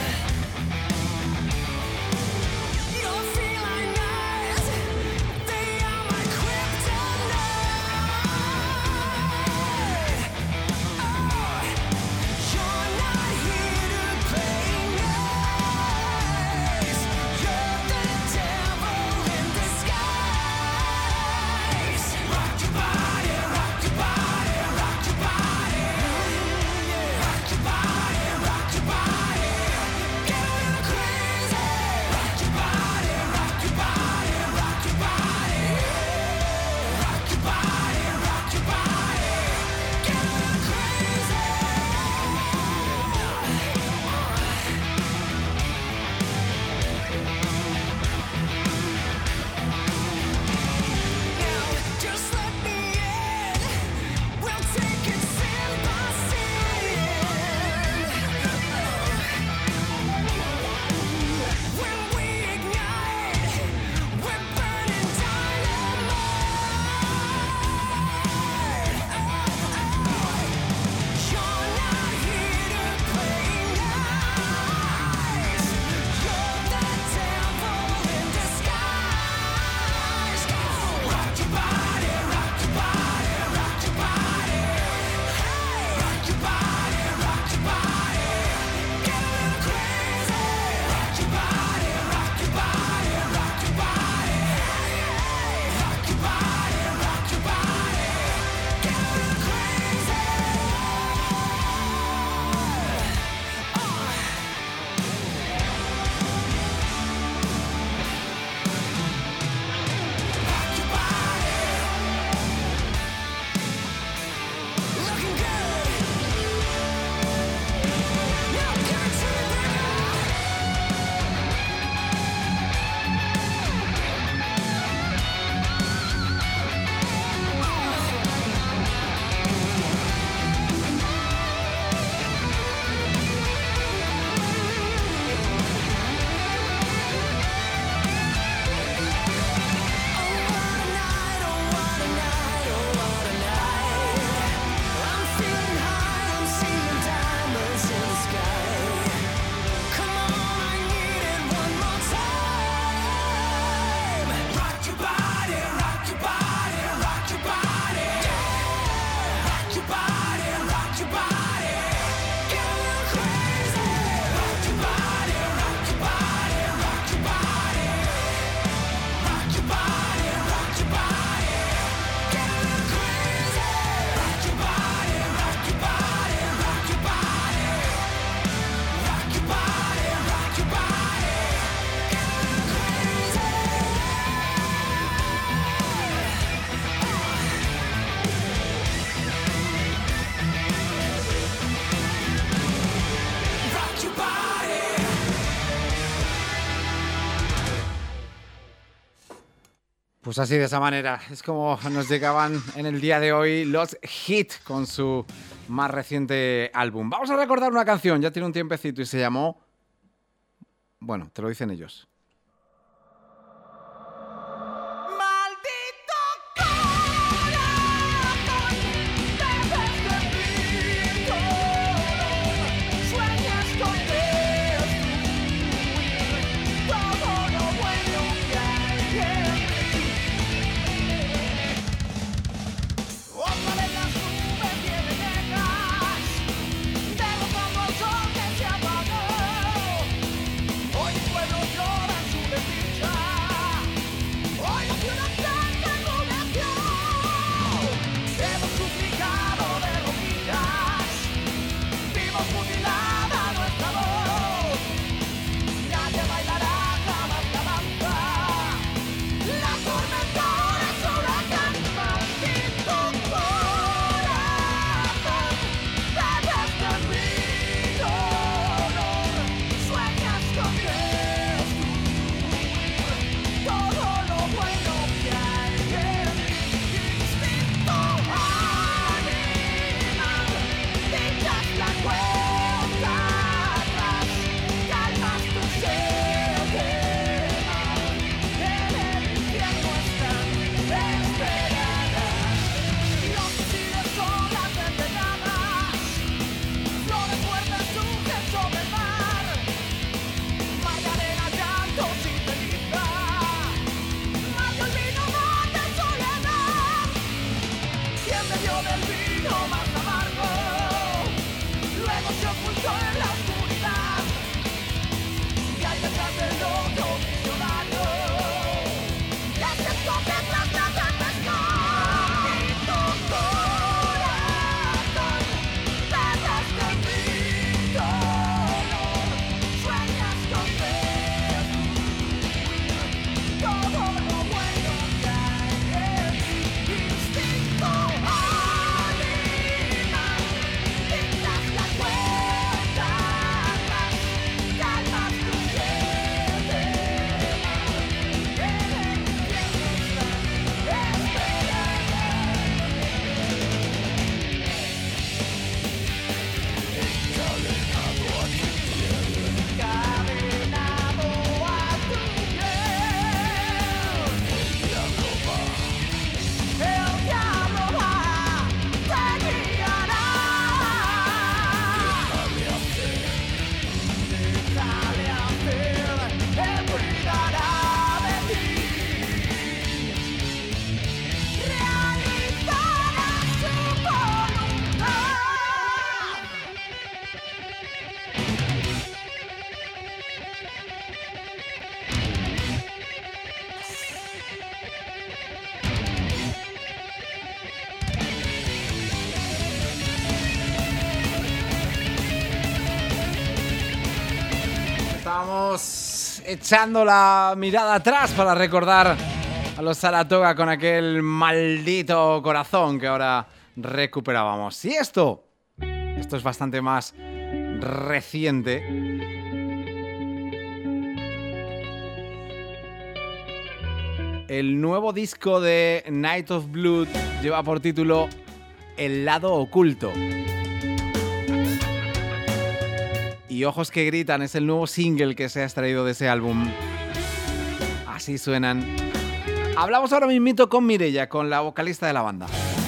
Your feline eyes, they are my kryptonite. Oh, you're not here to play nice. You're the devil in disguise. Rock your body, rock your body, rock your body. Rock your body, rock your body. Get a little crazy. Rock your body, rock your body, rock your body. Rock your body, rock your body. Get a little crazy. Now, just let me in. We'll take it sin by sin. When we ignite, we're burning dynamite. You're not here to play nice. You're the devil in disguise. Rock your body, rock your body, rock your body. Hey, rock your body, rock your body. Get a little crazy. Rock your body, rock your body, rock your body. Hey, rock your body, rock your body. Get a little crazy. Rock your body. Looking good. Now give it to me, baby. Rock your body. Pues así, de esa manera, es como nos llegaban en el día de hoy los Hit con su más reciente álbum. Vamos a recordar una canción, ya tiene un tiempecito y se llamó... Bueno, te lo dicen ellos. Maldito corazón, debes de mí todo. Sueñas con destruir todo lo bueno que hay en mí. Otra vez las nubes vienen negras, de los famosos que se apagó. Hoy el pueblo llora. Estábamos echando la mirada atrás para recordar a los Saratoga con aquel maldito corazón que ahora recuperábamos. Y esto, esto es bastante más reciente. El nuevo disco de Night of Blood lleva por título El lado oculto. Y Ojos que gritan es el nuevo single que se ha extraído de ese álbum. Así suenan. Hablamos ahora mismito con Mireia, con la vocalista de la banda.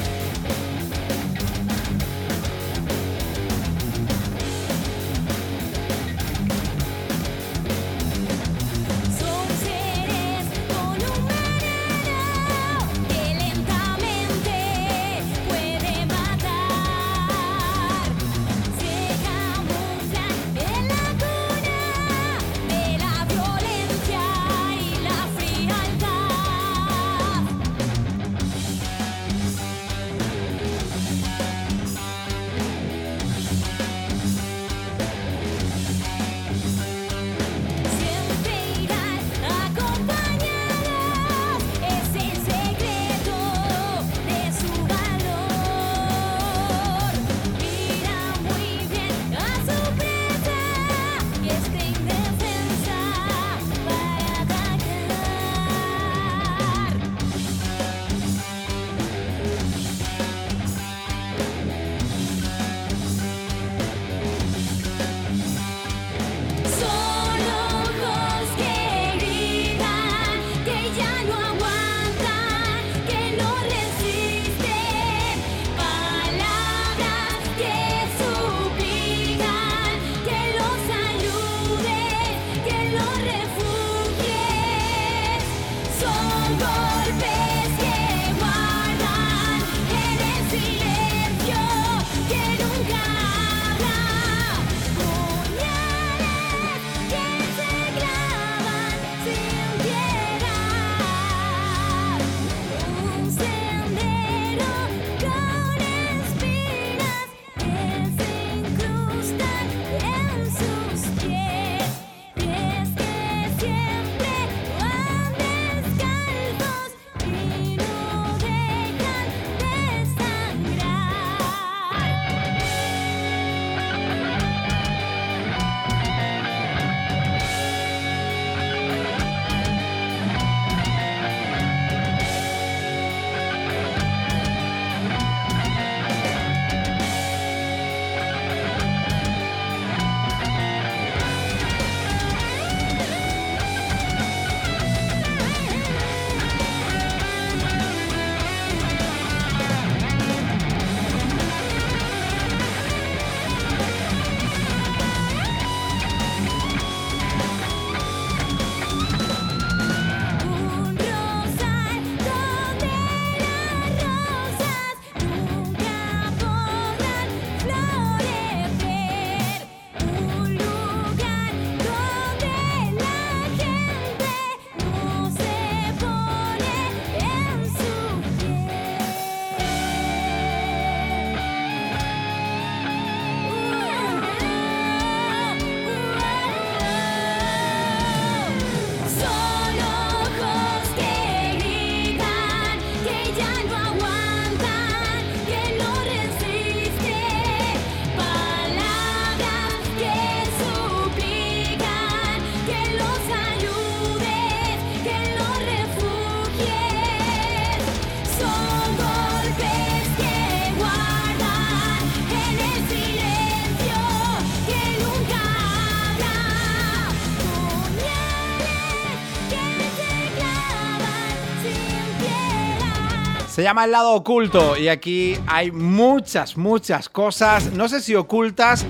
Se llama El lado oculto y aquí hay muchas, muchas cosas, no sé si ocultas,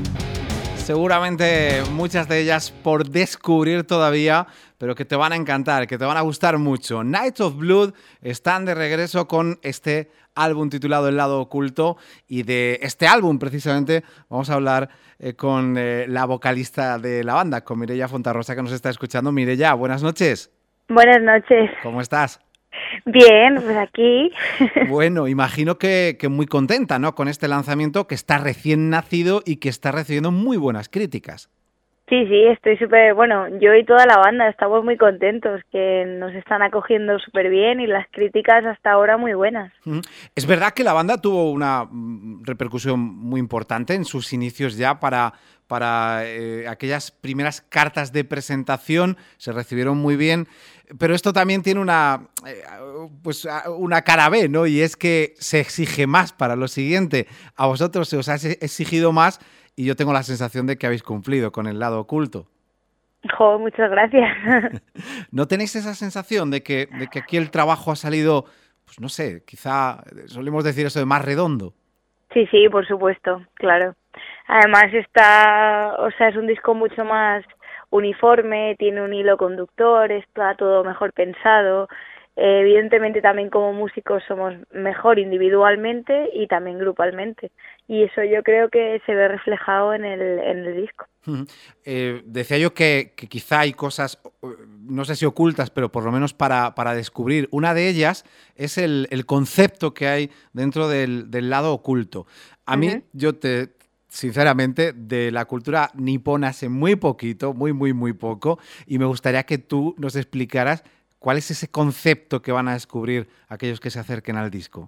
seguramente muchas de ellas por descubrir todavía, pero que te van a encantar, que te van a gustar mucho. Night of Blood están de regreso con este álbum titulado El lado oculto, y de este álbum precisamente vamos a hablar eh, con eh, la vocalista de la banda, con Mireia Fontarrosa, que nos está escuchando. Mireia, buenas noches. Buenas noches. ¿Cómo estás? Bien, pues aquí. Bueno, imagino que, que muy contenta, ¿no?, con este lanzamiento que está recién nacido y que está recibiendo muy buenas críticas. Sí, sí, estoy súper, bueno, yo y toda la banda estamos muy contentos, que nos están acogiendo súper bien y las críticas hasta ahora muy buenas. Ujú. Es verdad que la banda tuvo una mm, repercusión muy importante en sus inicios ya para, para eh, aquellas primeras cartas de presentación, se recibieron muy bien, pero esto también tiene una, eh, pues, a- una cara B, ¿no? Y es que se exige más para lo siguiente. A vosotros se os ha ex- exigido más y yo tengo la sensación de que habéis cumplido con el lado oculto. Jo, muchas gracias. ¿No tenéis esa sensación de que, de que aquí el trabajo ha salido, pues no sé, quizá eh, solemos decir eso de más redondo? Sí, sí, por supuesto, claro. Además está, o sea, es un disco mucho más uniforme, tiene un hilo conductor, está todo mejor pensado. Eh, evidentemente también como músicos somos mejor individualmente y también grupalmente. Y eso yo creo que se ve reflejado en el, en el disco. Ujú. Eh, decía yo que, que quizá hay cosas, eh, no sé si ocultas, pero por lo menos para, para descubrir. Una de ellas es el, el concepto que hay dentro del, del lado oculto. A mí, Ujú. yo te, sinceramente, de la cultura nipona sé muy poquito, muy, muy, muy poco, y me gustaría que tú nos explicaras cuál es ese concepto que van a descubrir aquellos que se acerquen al disco.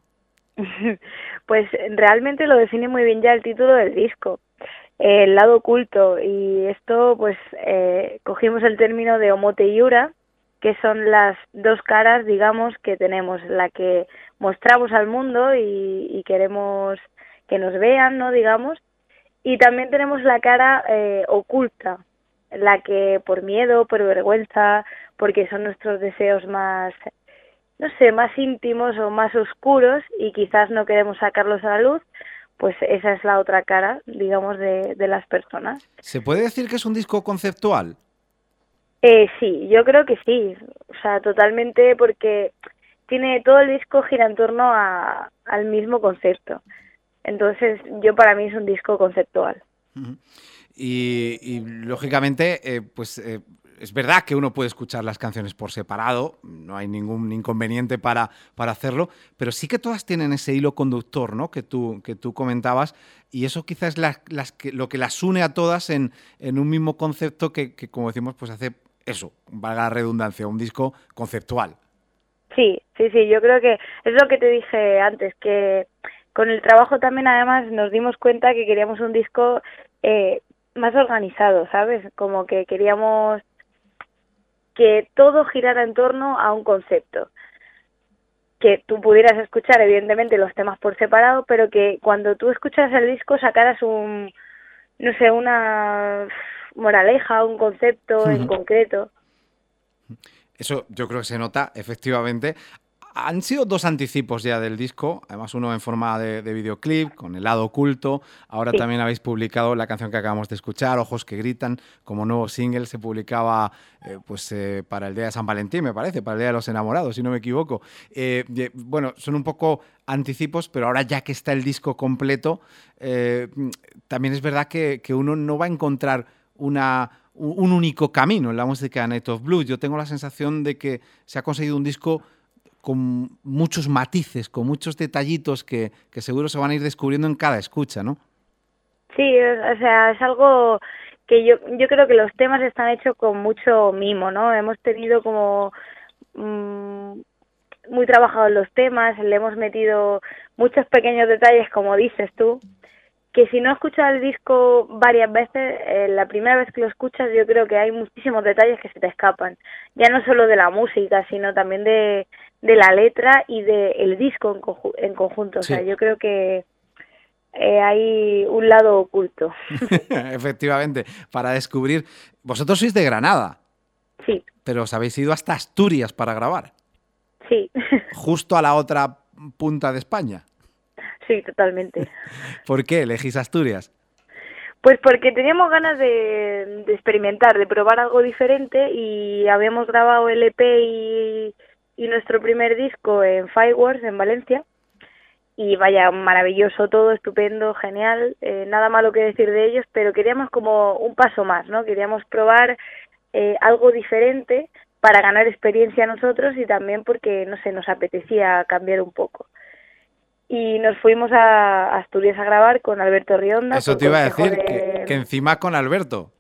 Pues realmente lo define muy bien ya el título del disco, el lado oculto, y esto pues eh, cogimos el término de Omote Iura, que son las dos caras, digamos, que tenemos, la que mostramos al mundo y, y queremos que nos vean, ¿no?, digamos, y también tenemos la cara eh, oculta, la que por miedo, por vergüenza, porque son nuestros deseos más, no sé, más íntimos o más oscuros y quizás no queremos sacarlos a la luz, pues esa es la otra cara, digamos, de, de las personas. ¿Se puede decir que es un disco conceptual? Eh, sí, yo creo que sí, o sea, totalmente, porque tiene todo el disco gira en torno a, al mismo concepto. Entonces, yo para mí es un disco conceptual. Ujú. Y, y, lógicamente, eh, pues eh, es verdad que uno puede escuchar las canciones por separado, no hay ningún inconveniente para, para hacerlo, pero sí que todas tienen ese hilo conductor, ¿no?, que tú, que tú comentabas, y eso quizás es la- las que, lo que las une a todas en, en un mismo concepto que, que, como decimos, pues hace eso, valga la redundancia, un disco conceptual. Sí, sí, sí, yo creo que es lo que te dije antes, que con el trabajo también además nos dimos cuenta que queríamos un disco eh, más organizado, ¿sabes? Como que queríamos que todo girara en torno a un concepto. Que tú pudieras escuchar evidentemente los temas por separado, pero que cuando tú escuchas el disco sacaras un, no sé, una moraleja, un concepto en Ujú. concreto. Eso yo creo que se nota, efectivamente. Han sido dos anticipos ya del disco, además uno en forma de, de videoclip, con el lado oculto. Ahora Sí. también habéis publicado la canción que acabamos de escuchar, Ojos que gritan, como nuevo single. Se publicaba eh, pues eh, para el Día de San Valentín, me parece, para el Día de los Enamorados, si no me equivoco. Eh, de- bueno, son un poco anticipos, pero ahora ya que está el disco completo, eh, también es verdad que, que uno no va a encontrar una, un un único camino en la música de Night of Blues. Yo tengo la sensación de que se ha conseguido un disco con muchos matices, con muchos detallitos que, que seguro se van a ir descubriendo en cada escucha, ¿no? Sí, o sea, es algo que yo yo creo que los temas están hechos con mucho mimo, ¿no? Hemos tenido como mm, muy trabajados los temas, le hemos metido muchos pequeños detalles, como dices tú, que si no escuchas el disco varias veces, eh, la primera vez que lo escuchas yo creo que hay muchísimos detalles que se te escapan, ya no solo de la música, sino también de, de la letra y del disco en, conju- en conjunto. O sea, Sí. yo creo que eh, hay un lado oculto. Efectivamente, para descubrir. Vosotros sois de Granada, Sí, pero os habéis ido hasta Asturias para grabar, sí, justo a la otra punta de España. sí, totalmente. ¿Por qué elegís Asturias? Pues porque teníamos ganas de, de experimentar, de probar algo diferente y habíamos grabado el E P y, y nuestro primer disco en Fireworks, en Valencia. Y vaya, maravilloso todo, estupendo, genial, eh, nada malo que decir de ellos, pero queríamos como un paso más, ¿no? Queríamos probar eh, algo diferente para ganar experiencia nosotros y también porque, no sé, nos apetecía cambiar un poco. Y nos fuimos a Asturias a grabar con Alberto Rionda. Eso por te iba a consejo decir, de- que, que encima con Alberto.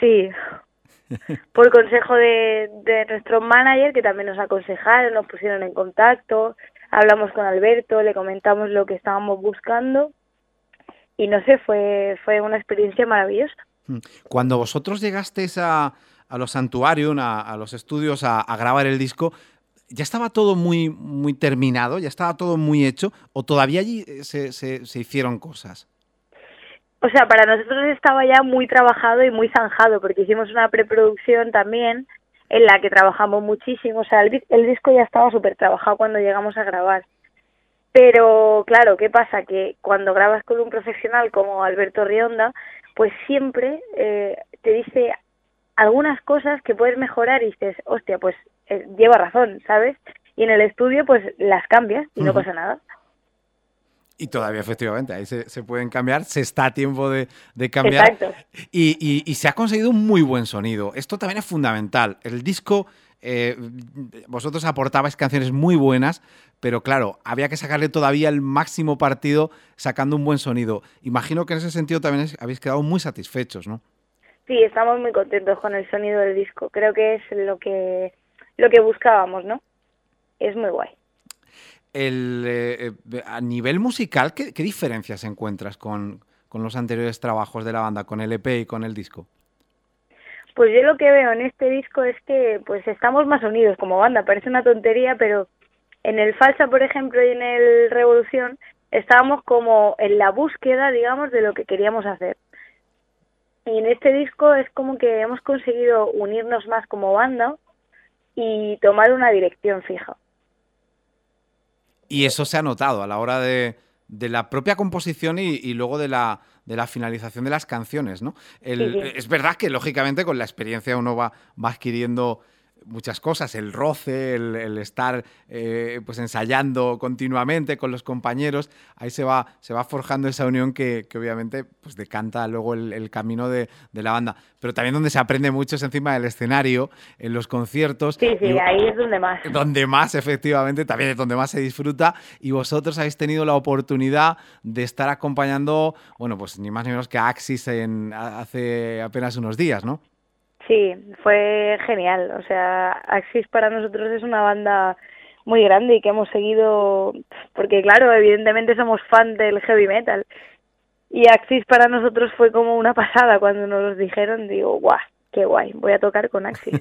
Sí, por consejo de, de nuestro manager, que también nos aconsejaron, nos pusieron en contacto, hablamos con Alberto, le comentamos lo que estábamos buscando y no sé, fue, fue una experiencia maravillosa. Cuando vosotros llegasteis a, a los Santuarium, a, a los estudios, a, a grabar el disco, ¿ya estaba todo muy, muy terminado? ¿Ya estaba todo muy hecho? ¿O todavía allí se, se, se hicieron cosas? O sea, para nosotros estaba ya muy trabajado y muy zanjado, porque hicimos una preproducción también en la que trabajamos muchísimo. O sea, el, di- el disco ya estaba súper trabajado cuando llegamos a grabar. Pero, claro, ¿qué pasa? Que cuando grabas con un profesional como Alberto Rionda, pues siempre eh, te dice algunas cosas que puedes mejorar y dices, hostia, pues eh, lleva razón, ¿sabes? Y en el estudio, pues las cambias y no Ujú. pasa nada. Y todavía, efectivamente, ahí se, se pueden cambiar, se está a tiempo de, de cambiar. Exacto. Y, y- y se ha conseguido un muy buen sonido. Esto también es fundamental. El disco, eh, vosotros aportabais canciones muy buenas, pero claro, había que sacarle todavía el máximo partido sacando un buen sonido. Imagino que en ese sentido también es- habéis quedado muy satisfechos, ¿no? Sí, estamos muy contentos con el sonido del disco. Creo que es lo que lo que buscábamos, ¿no? Es muy guay. El, eh, eh, a nivel musical, ¿qué, qué diferencias encuentras con, con los anteriores trabajos de la banda, con el E P y con el disco? Pues yo lo que veo en este disco es que pues estamos más unidos como banda. Parece una tontería, pero en el Falsa, por ejemplo, y en el Revolución estábamos como en la búsqueda, digamos, de lo que queríamos hacer. Y en este disco es como que hemos conseguido unirnos más como banda y tomar una dirección fija. Y eso se ha notado a la hora de, de la propia composición y, y luego de la, de la finalización de las canciones, ¿no? El- Sí, sí. Es verdad que, lógicamente, con la experiencia uno va, va adquiriendo muchas cosas, el roce, el, el estar eh, pues ensayando continuamente con los compañeros, ahí se va, se va forjando esa unión que, que obviamente pues decanta luego el, el camino de, de la banda. Pero también donde se aprende mucho es encima del escenario, en los conciertos. Sí, sí, y- ahí es donde más. donde más, efectivamente, también es donde más se disfruta. Y vosotros habéis tenido la oportunidad de estar acompañando, bueno, pues ni más ni menos que a Axis en, a- hace apenas unos días, ¿no? Sí, fue genial. O sea, Axis para nosotros es una banda muy grande y que hemos seguido, porque claro, evidentemente somos fan del heavy metal. Y Axis para nosotros fue como una pasada cuando nos lo dijeron. Digo, guau, qué guay, voy a tocar con Axis.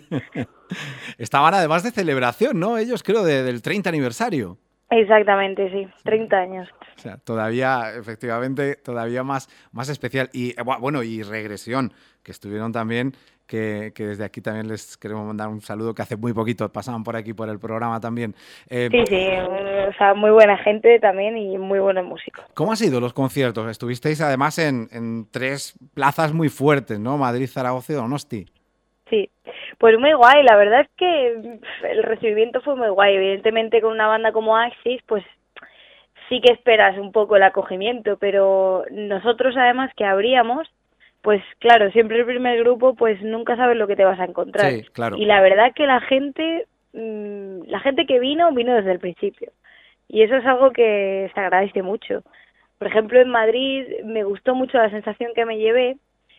Estaban además de celebración, ¿no? Ellos creo de- del treinta aniversario. Exactamente, sí, treinta años. O sea, todavía, efectivamente, todavía más, más especial. Y eh, bu- bueno, y Regresión, que estuvieron también, que, que desde aquí también les queremos mandar un saludo, que hace muy poquito pasaban por aquí por el programa también. Eh, Sí, sí, eh, o sea, muy buena gente también y muy buenos músicos. ¿Cómo han sido los conciertos? Estuvisteis además en, en tres plazas muy fuertes, ¿no? Madrid, Zaragoza y Donosti. Sí, pues muy guay, la verdad es que pf, el recibimiento fue muy guay. Evidentemente con una banda como Axis, pues sí que esperas un poco el acogimiento, pero nosotros además que abríamos, pues claro, siempre el primer grupo, pues nunca sabes lo que te vas a encontrar. Sí, claro. Y la verdad que la gente, mm, la gente que vino, vino desde el principio. Y eso es algo que se agradece mucho. Por ejemplo, en Madrid me gustó mucho la sensación que me llevé,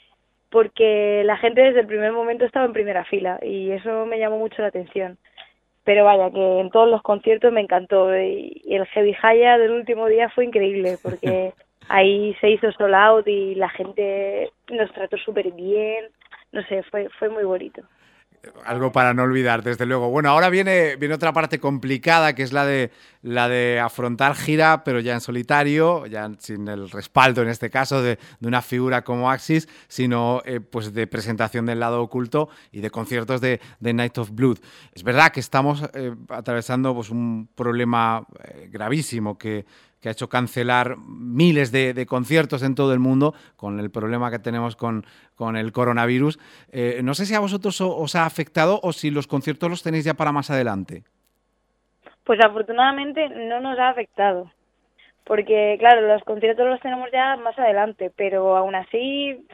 porque la gente desde el primer momento estaba en primera fila y eso me llamó mucho la atención. Pero vaya, que en todos los conciertos me encantó y, y el Heavy Haya del último día fue increíble porque ahí se hizo sold out y la gente nos trató súper bien, no sé, fue fue muy bonito. Algo para no olvidar, desde luego. Bueno, ahora viene, viene otra parte complicada, que es la de, la de afrontar gira, pero ya en solitario, ya sin el respaldo, en este caso, de, de una figura como Axis, sino eh, pues de presentación del lado oculto y de conciertos de, de Night of Blood. Es verdad que estamos eh, atravesando pues, un problema eh, gravísimo que que ha hecho cancelar miles de, de conciertos en todo el mundo con el problema que tenemos con, con el coronavirus. Eh, no sé si a vosotros o- os ha afectado o si los conciertos los tenéis ya para más adelante. Pues afortunadamente no nos ha afectado, porque claro, los conciertos los tenemos ya más adelante, pero aún así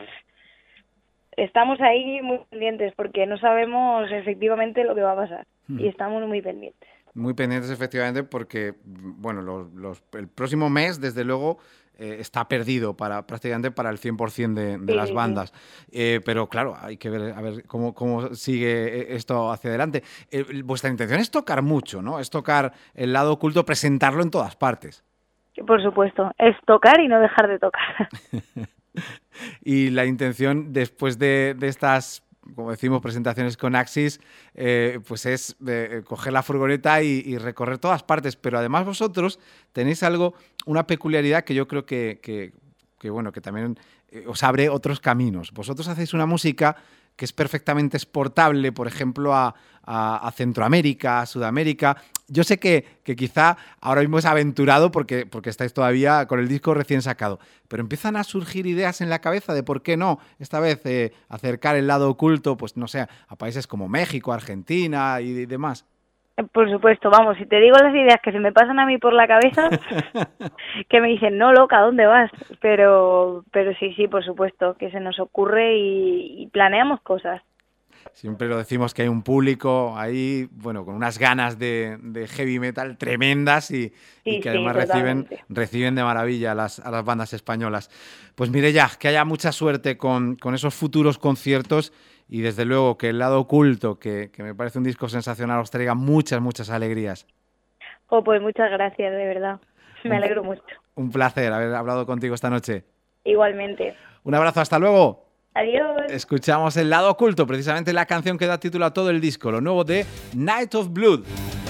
estamos ahí muy pendientes porque no sabemos efectivamente lo que va a pasar y estamos muy pendientes. Muy pendientes, efectivamente, porque bueno, los, los, el próximo mes, desde luego, eh, está perdido para prácticamente para el cien por ciento de, de Sí, las sí, bandas. Eh, pero claro, hay que ver a ver cómo, cómo sigue esto hacia adelante. Eh, vuestra intención es tocar mucho, ¿no? Es tocar el lado oculto, presentarlo en todas partes. sí. Por supuesto, es tocar y no dejar de tocar. Y la intención, después de, de estas, como decimos, presentaciones con Axis, eh, pues es eh, coger la furgoneta y, y recorrer todas partes. Pero además vosotros tenéis algo, una peculiaridad que yo creo que, que, que, bueno, que también eh, os abre otros caminos. Vosotros hacéis una música que es perfectamente exportable, por ejemplo, a, a, a Centroamérica, a Sudamérica. Yo sé que, que quizá ahora mismo es aventurado porque, porque estáis todavía con el disco recién sacado, pero empiezan a surgir ideas en la cabeza de por qué no, esta vez eh, acercar el lado oculto, pues no sé, a países como México, Argentina y, y demás. Por supuesto, vamos, si te digo las ideas que se me pasan a mí por la cabeza, que me dicen, no, loca, ¿dónde vas? Pero pero sí, sí, por supuesto, que se nos ocurre y, y planeamos cosas. Siempre lo decimos que hay un público ahí, bueno, con unas ganas de, de heavy metal tremendas y, y Sí, que sí, además reciben, totalmente. reciben de maravilla a las, a las bandas españolas. Pues Mireia, que haya mucha suerte con, con esos futuros conciertos y desde luego que el lado oculto, que, que me parece un disco sensacional, os traiga muchas, muchas alegrías. Oh, pues muchas gracias, de verdad. Me Un- alegro mucho. Un placer haber hablado contigo esta noche. Igualmente. Un abrazo, hasta luego. Adiós. Escuchamos el lado oculto, precisamente la canción que da título a todo el disco, lo nuevo de Night of Blood.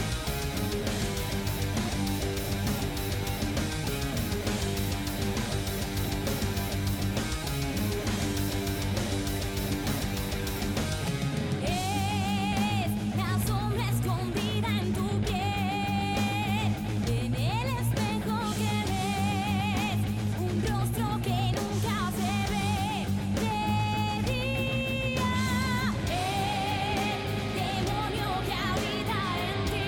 Es la sombra escondida en tu piel, en el espejo que ves, un rostro que nunca se ve de día. El demonio que habita en ti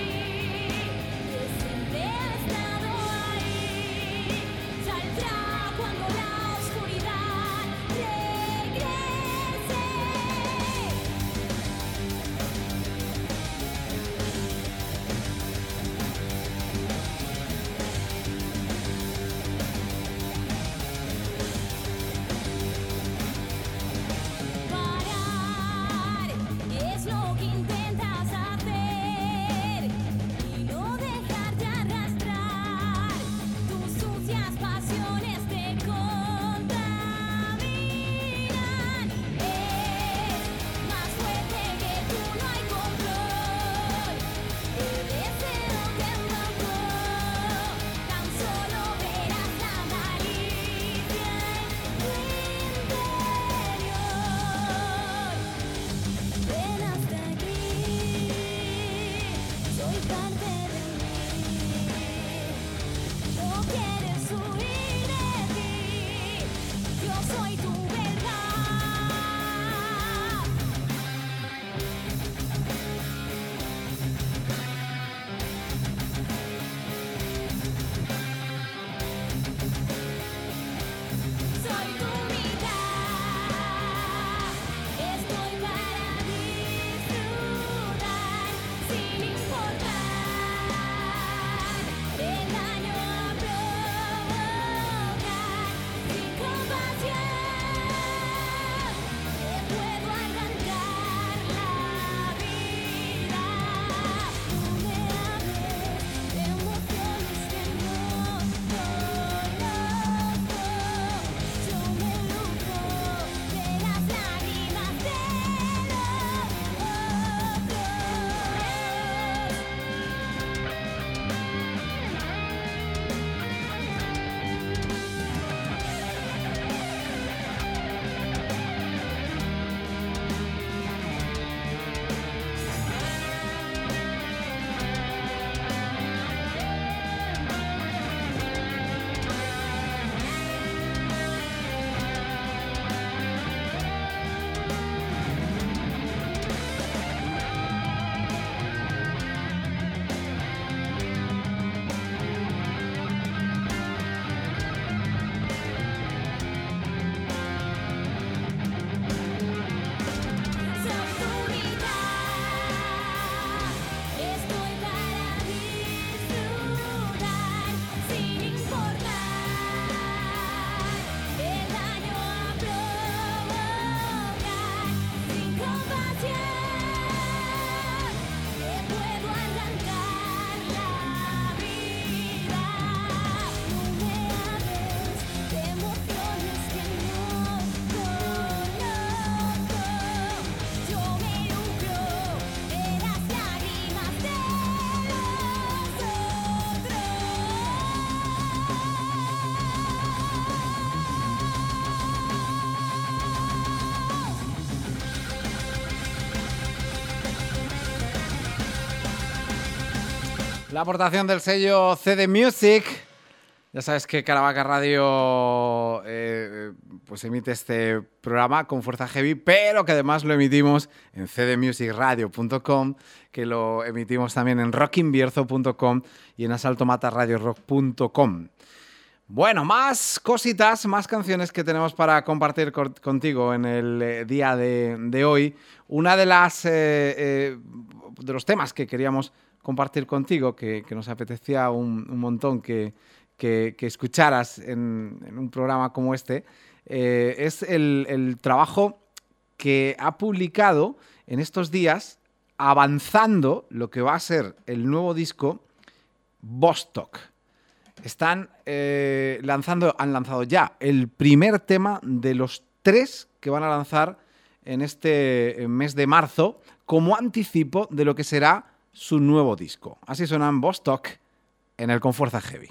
La aportación del sello C D Music. Ya sabes que Caravaca Radio eh, pues emite este programa con fuerza heavy, pero que además lo emitimos en c d music radio punto com, que lo emitimos también en rockinbierzo punto com y en asalto mata radio rock punto com. Bueno, más cositas, más canciones que tenemos para compartir co- contigo en el eh, día de, de hoy. Una de las eh, eh, de los temas que queríamos compartir contigo, que, que nos apetecía un, un montón que Que, que escucharas en, en un programa como este, eh, es el, el trabajo que ha publicado en estos días, avanzando lo que va a ser el nuevo disco Vostok. Están eh, lanzando, han lanzado ya el primer tema de los tres que van a lanzar en este mes de marzo como anticipo de lo que será su nuevo disco. Así suenan Vostok en el Con Fuerza Heavy.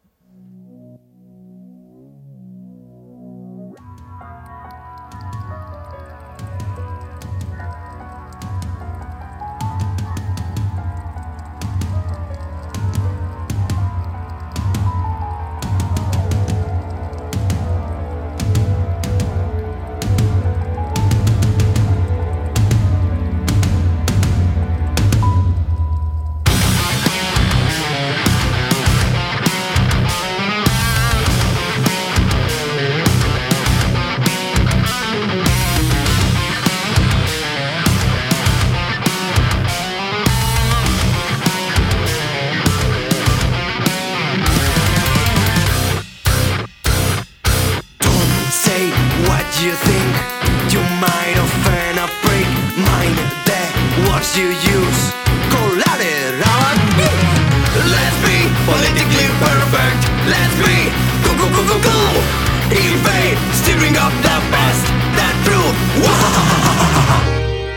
You think you might offend a freak? Mind the words you use. Collide it on. Let's be politically perfect. Let's be go go go go go. Invade, stirring up the past. That truth. Wow.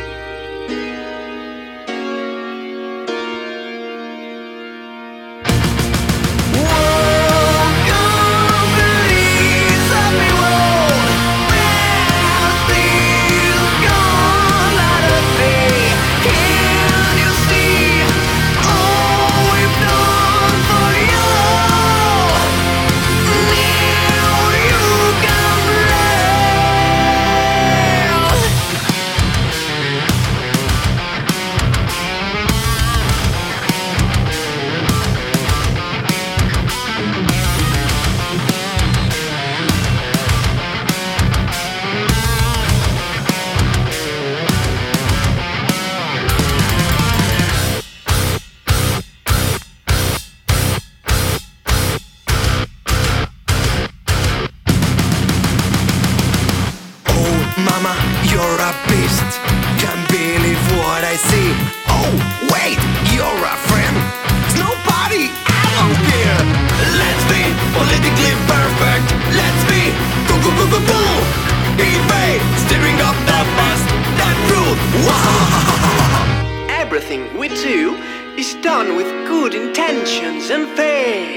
Everything we do is done with good intentions and faith.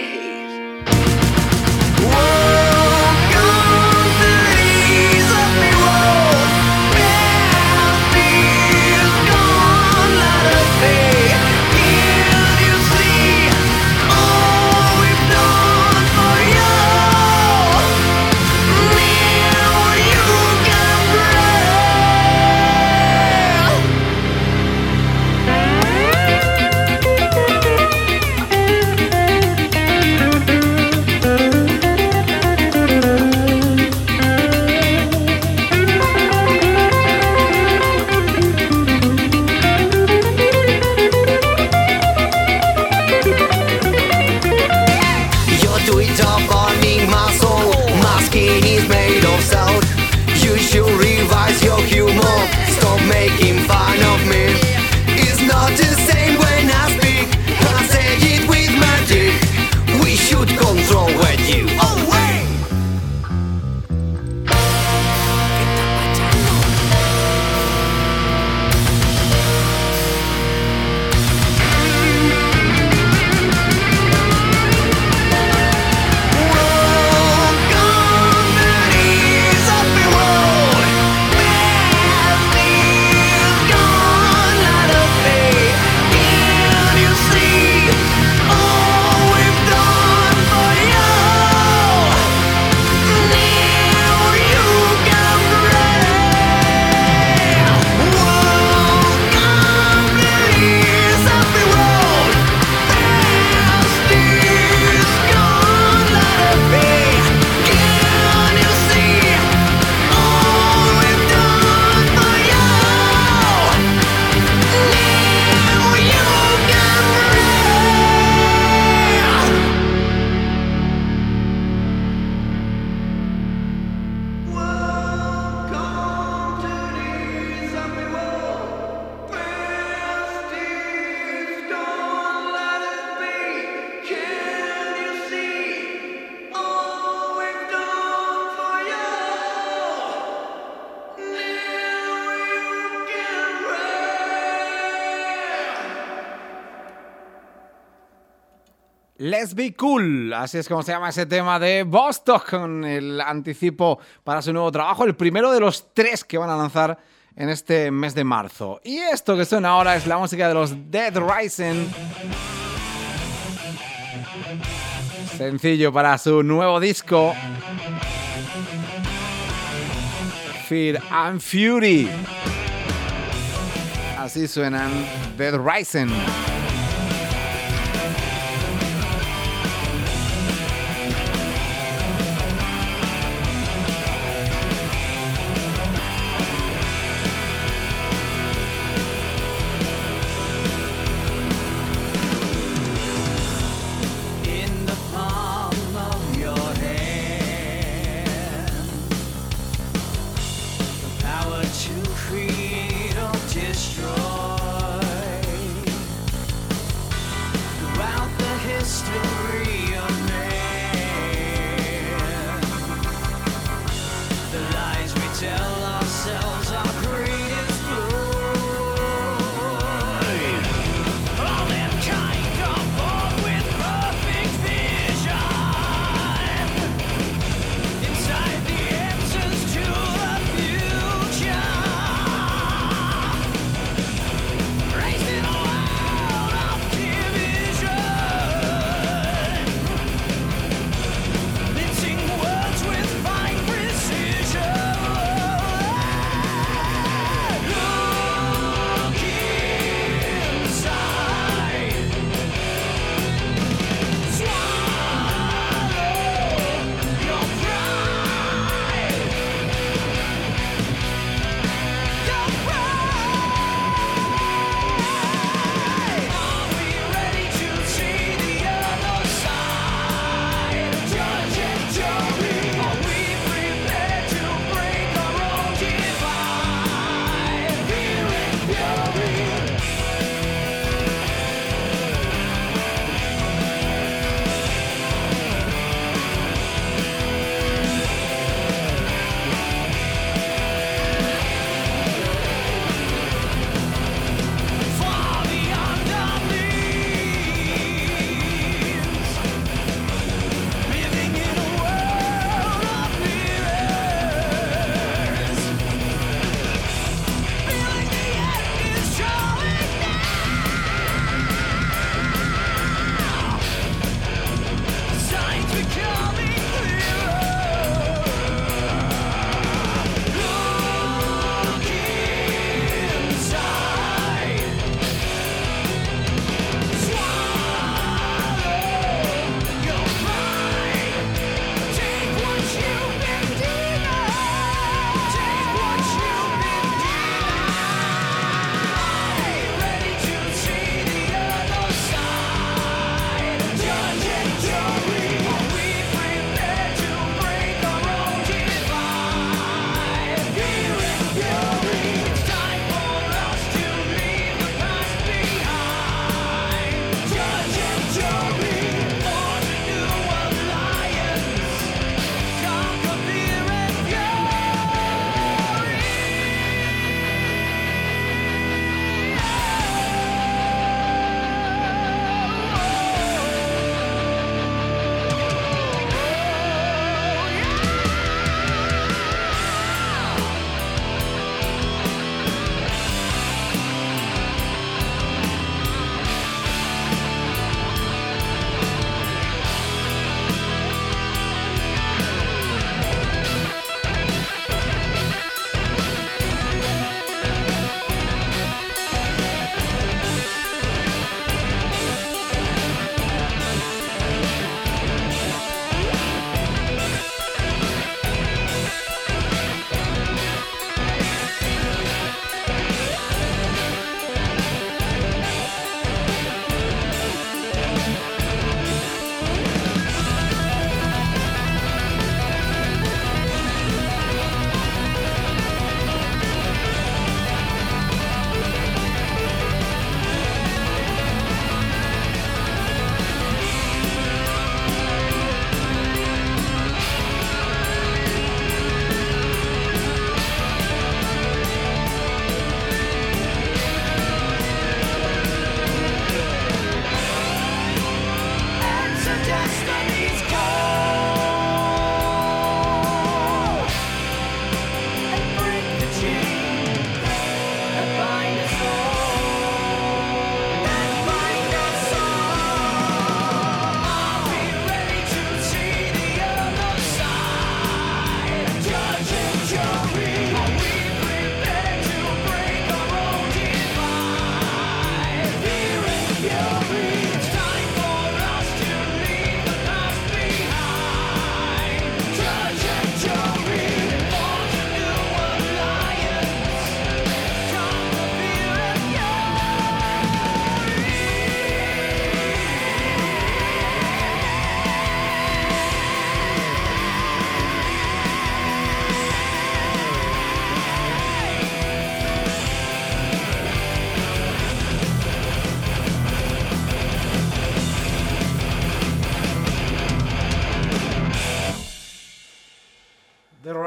Let's Be Cool, así es como se llama ese tema de Vostok, con el anticipo para su nuevo trabajo, el primero de los tres que van a lanzar en este mes de marzo. Y esto que suena ahora es la música de los Dead Rising, sencillo para su nuevo disco Fear and Fury. Así suenan Dead Rising. In the palm of your hand, the power to create or destroy.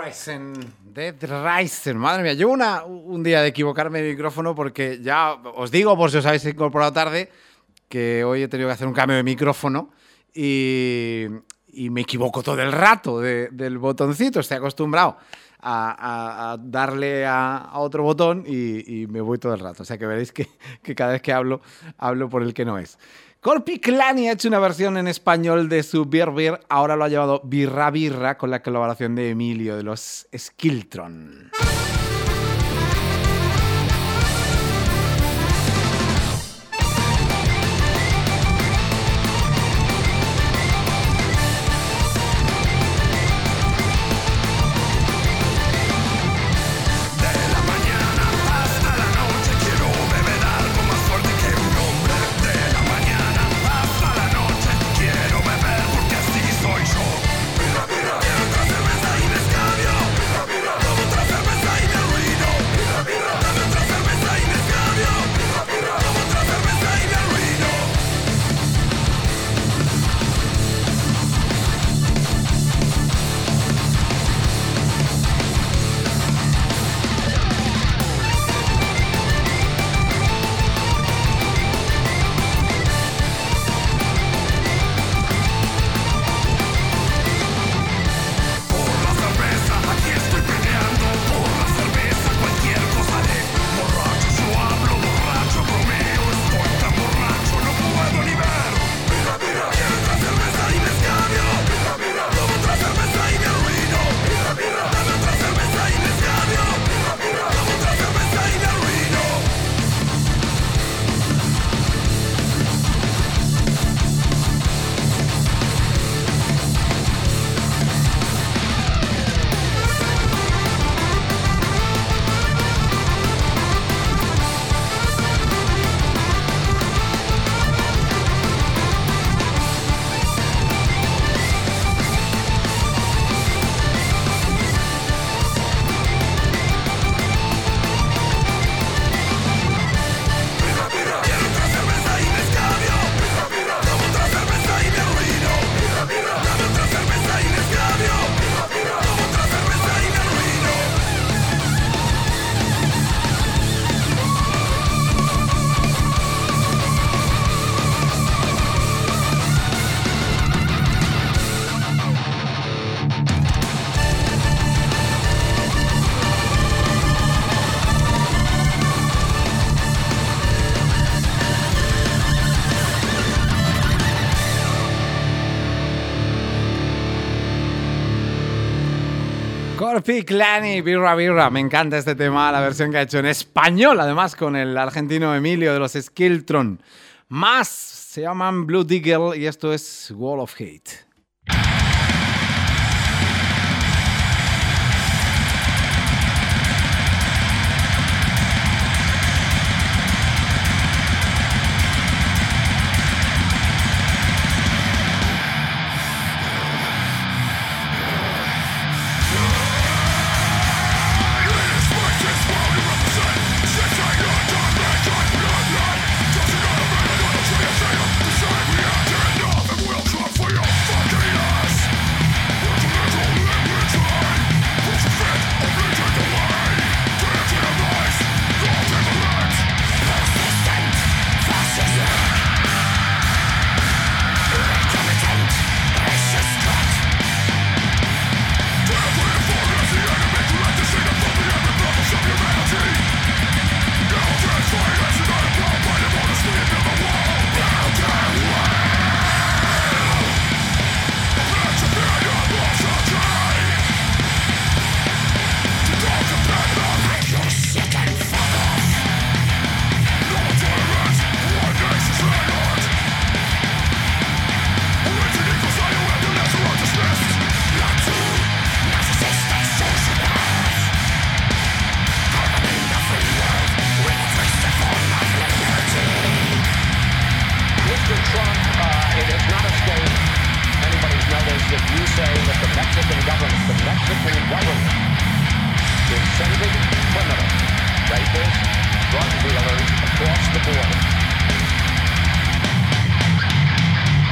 Rising, Dead Rising, madre mía, llevo una, un día de equivocarme de micrófono porque ya os digo, por si os habéis incorporado tarde, que hoy he tenido que hacer un cambio de micrófono y, y me equivoco todo el rato de, del botoncito, estoy acostumbrado a, a, a darle a, a otro botón y, y me voy todo el rato, o sea que veréis que, que cada vez que hablo, hablo por el que no es. Corpiclani ha hecho una versión en español de su Bir Bir, ahora lo ha llevado Birra Birra con la colaboración de Emilio de los Skiltron. Corpiclani, Birra Birra. Me encanta este tema, la versión que ha hecho en español, además con el argentino Emilio de los Skiltron. Más se llaman Blue Digger y esto es Wall of Hate.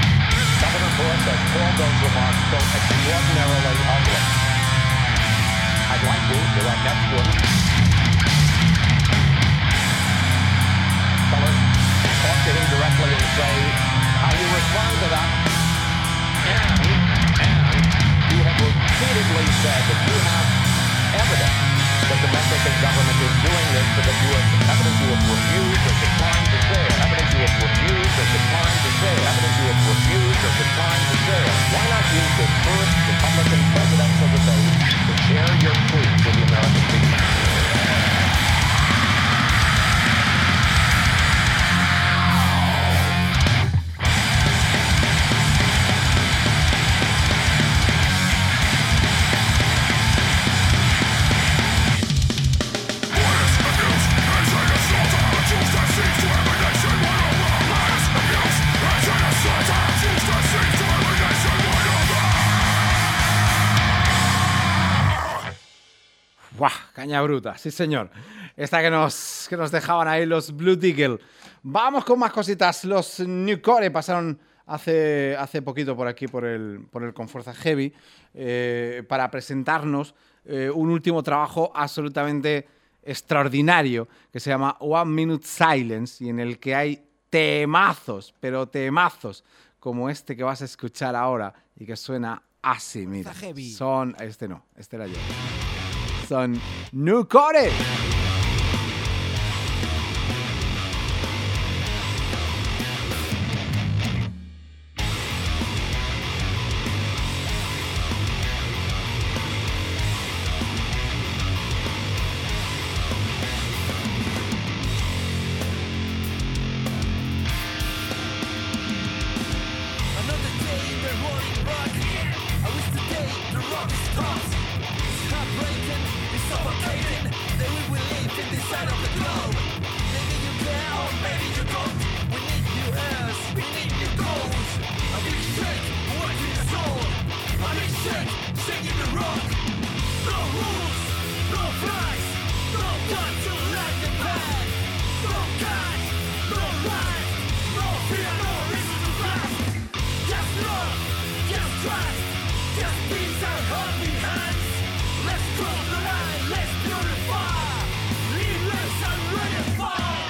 Governor Bush has called those remarks so extraordinarily ugly. I'd like to, go right next to him. Fellas, talk to him directly and say how you respond to that. And, and you have repeatedly said that you have evidence that the Mexican government is doing this, but that you have evidence you have refused or declined to share. Evidence you have refused or declined to share. Evidence you have refused or declined to share. Why not use this first Republican presidential debate to share your truth with the American people? ¡Buah! Caña bruta, sí señor. Esta que nos, que nos dejaban ahí los Blue Eagle. Vamos con más cositas. Los New Core pasaron hace, hace poquito por aquí, por el, por el Conforza Heavy, eh, para presentarnos eh, un último trabajo absolutamente extraordinario que se llama One Minute Silence y en el que hay temazos, pero temazos como este que vas a escuchar ahora y que suena así, mira. Son... Este no, este era yo. Son New Core. Another day in the rolling rock. I wish today the rock stops. It's heartbreaking, it's suffocating. That we will live in this side of the globe. Maybe you care or maybe you don't. We need new airs, we need new goals. A big shake, watching the soul. A big shake, shaking the rock. No rules, no flies, no time to like the past. No cash, no life, no fear, no reason to last. Just love, just trust, just peace and healthy hands. Let's cross the line, let's beautify. Leave less and ready fun.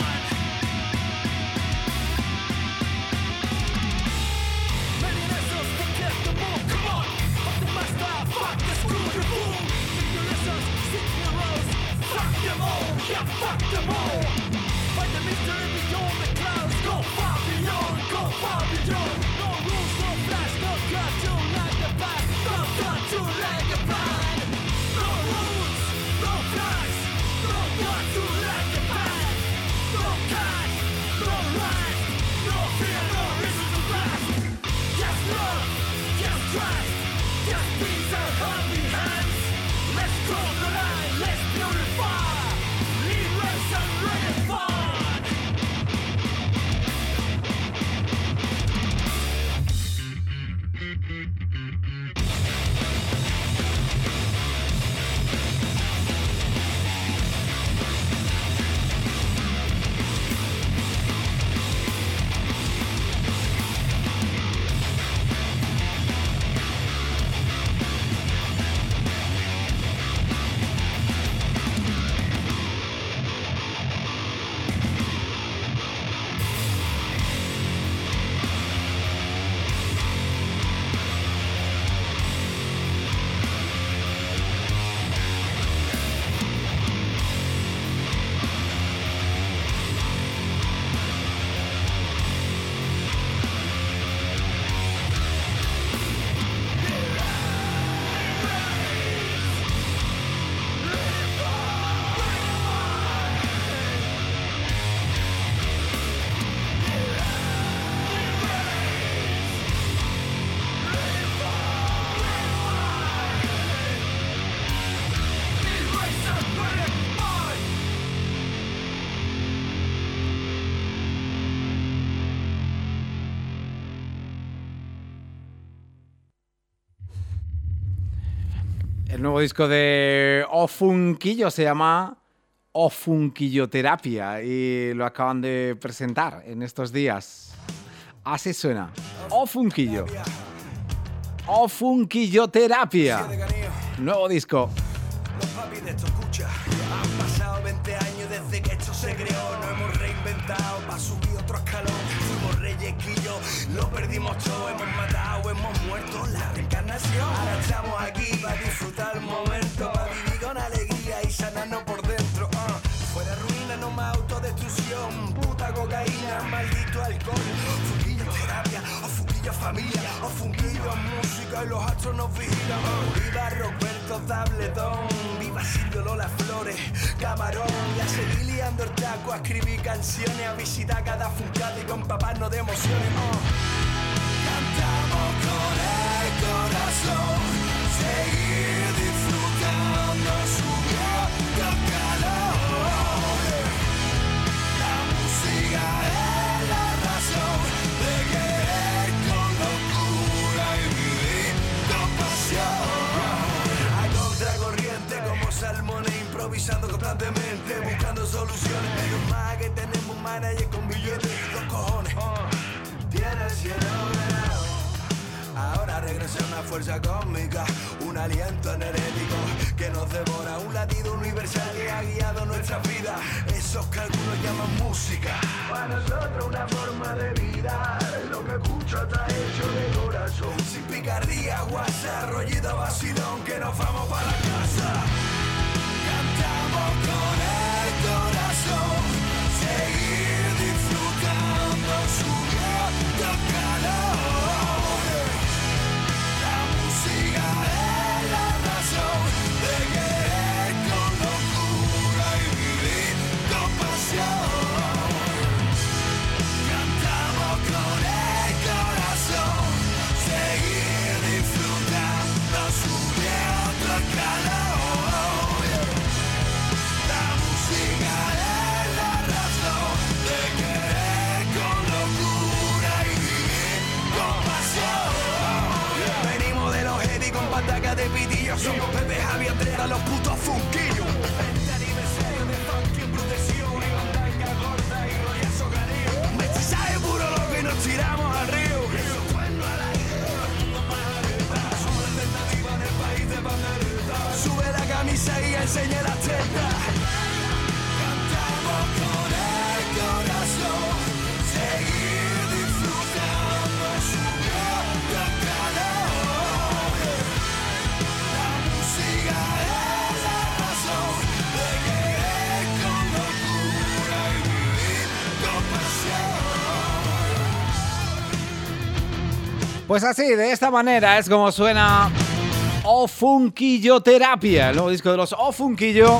Many lessons to get the move, come on. Fuck the master, fuck the screw, the fool. Take the lessons, stick your rose. Fuck them all, yeah, fuck them all. Find the mystery beyond the clouds. Go far beyond, go far beyond. No rules, no flash, no cut to like the past. No cut to like the past. No rules, no flash, no cut to like the past. No cash, no life, no fear, no reason to last. Just love, just trust, just peace and healthy hands. Let's cross the line, let's beautify. Leave less and ready fun. El nuevo disco de Ofunquillo se llama Ofunquilloterapia y lo acaban de presentar en estos días. Así suena. Ofunquillo. Ofunquilloterapia. Nuevo disco. Los papis de esto escucha. Han pasado veinte años desde que esto se creó. Nos hemos reinventado para subir otro escalón. Fuimos reyes quillo, lo perdimos todo. Hemos matado, hemos muerto, la reencarnación. Ahora estamos aquí para disfrutar el momento, para vivir con alegría y sanarnos por dentro. uh. Fuera ruina, no más autodestrucción. Puta cocaína, maldito alcohol. Funquillo terapia, o funquillo familia, o funquillo música y los astros nos vigilan. uh. Viva Roberto Tabletón, viva Silvio Lola Flores, Camarón. Y a seguir liando el taco, a escribir canciones, a visitar cada funcado y con empaparnos de emociones. uh. Cantamos con el corazón, seguir disfrutando, subiendo calor. La música es la razón de querer con locura y vivir con pasión. A contracorriente como salmones, improvisando constantemente, buscando soluciones. Menos mal que tenemos un manager con billetes y dos cojones. Tiene el cielo ganado. Ahora regresa una fuerza cósmica, un aliento energético que nos devora, un latido universal que ha guiado nuestra vida. Esos cálculos llaman música. Para nosotros una forma de vida, lo que escucho está hecho de corazón. Sin picardía, guasa, rollito vacilón, que nos vamos para la casa. Cantamos con el corazón, seguir disfrutando, subiendo calor. La música es la razón de querer con locura y vivir con pasión. Cantamos con el corazón, seguir disfrutando, subiendo el calor. La música es la razón de querer con locura y vivir con pasión. Venimos de los Eddie con pataca de pitillo. Somos Pepe, Javi, Andrea, los putos funquillos. veinte aniversario de funk, embrutecido, y bandanga gorda y glorioso canillo. Mestizaje puro loco y nos tiramos al río. Esos cuernos al aire, todo el mundo pajarita. Somos la tentativa en el país de banderita. Sube la camisa y enseña las tetas. Cantamos con el corazón, seguir disfrutando, subiendo el calor. La música es la razón de querer con locura y vivir con pasión. Pues así, de esta manera es como suena O Funquillo Terapia, el nuevo disco de los O Funquillo,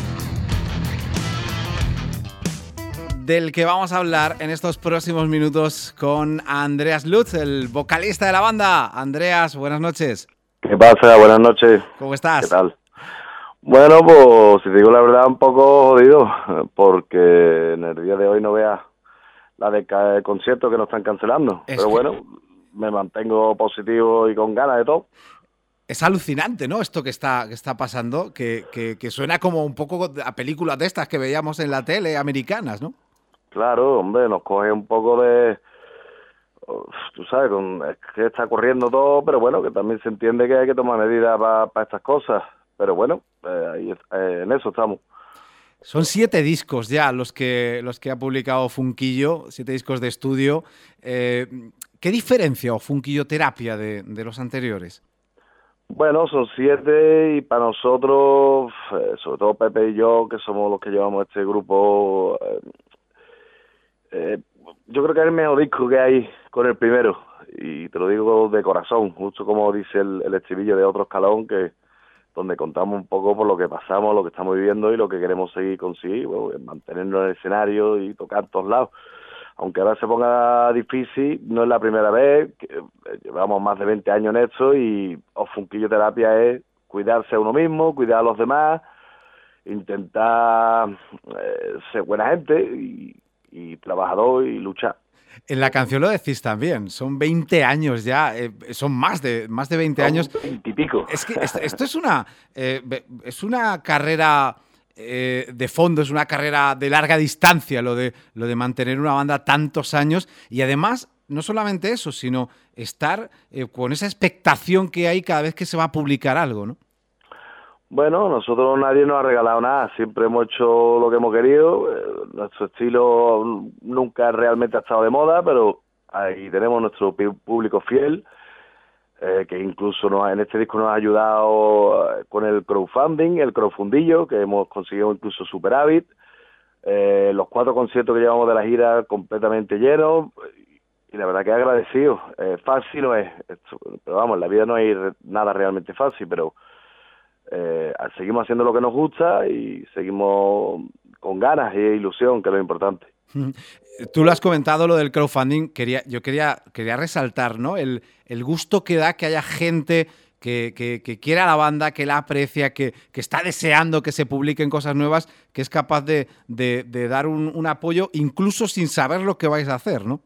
del que vamos a hablar en estos próximos minutos con Andreas Lutz, el vocalista de la banda. Andreas, buenas noches. ¿Qué pasa? Buenas noches. ¿Cómo estás? ¿Qué tal? Bueno, pues si te digo la verdad, un poco jodido, porque en el día de hoy no veas la de ca- conciertos que nos están cancelando. Es Pero que- bueno, me mantengo positivo y con ganas de todo. Es alucinante, ¿no? Esto que está, que está pasando, que, que, que suena como un poco a películas de estas que veíamos en la tele americanas, ¿no? Claro, hombre, nos coge un poco de... Uf, tú sabes, con, es que está corriendo todo, pero bueno, que también se entiende que hay que tomar medidas para estas cosas. Pero bueno, eh, ahí, eh, en eso estamos. Son siete discos ya los que, los que ha publicado Funquillo, siete discos de estudio. Eh, ¿Qué diferencia o Funquillo Terapia de, de los anteriores? Bueno, son siete y para nosotros, eh, sobre todo Pepe y yo, que somos los que llevamos este grupo, eh, eh, yo creo que es el mejor disco que hay con el primero, y te lo digo de corazón, justo como dice el, el estribillo de Otro Escalón, que donde contamos un poco por lo que pasamos, lo que estamos viviendo y lo que queremos seguir conseguir, bueno, mantenernos en el escenario y tocar en todos lados. Aunque ahora se ponga difícil, no es la primera vez, que llevamos más de veinte años en esto y O Funquillo Terapia es cuidarse a uno mismo, cuidar a los demás, intentar eh, ser buena gente y, y trabajador y luchar. En la canción lo decís también, son veinte años ya, eh, son más de, más de veinte años. veinte y pico. Es que esto, esto es una, eh, es una carrera eh, de fondo, es una carrera de larga distancia, lo de, lo de mantener una banda tantos años y además, no solamente eso, sino estar eh, con esa expectación que hay cada vez que se va a publicar algo, ¿no? Bueno, nosotros nadie nos ha regalado nada, siempre hemos hecho lo que hemos querido, eh, nuestro estilo nunca realmente ha estado de moda, pero ahí tenemos nuestro pi- público fiel, eh, que incluso nos, ha- en este disco nos ha ayudado eh, con el crowdfunding, el crowdfundillo, que hemos conseguido incluso superávit, eh, los cuatro conciertos que llevamos de la gira completamente llenos, y la verdad que agradecido. Eh, fácil no es, esto, pero vamos, en la vida no hay re- nada realmente fácil, pero eh, seguimos haciendo lo que nos gusta y seguimos con ganas e ilusión, que es lo importante. Tú lo has comentado, lo del crowdfunding. Quería, yo quería, quería resaltar, ¿no? El, el gusto que da que haya gente que, que, que quiera a la banda, que la aprecia, que, que está deseando que se publiquen cosas nuevas, que es capaz de, de, de dar un, un apoyo incluso sin saber lo que vais a hacer, ¿no?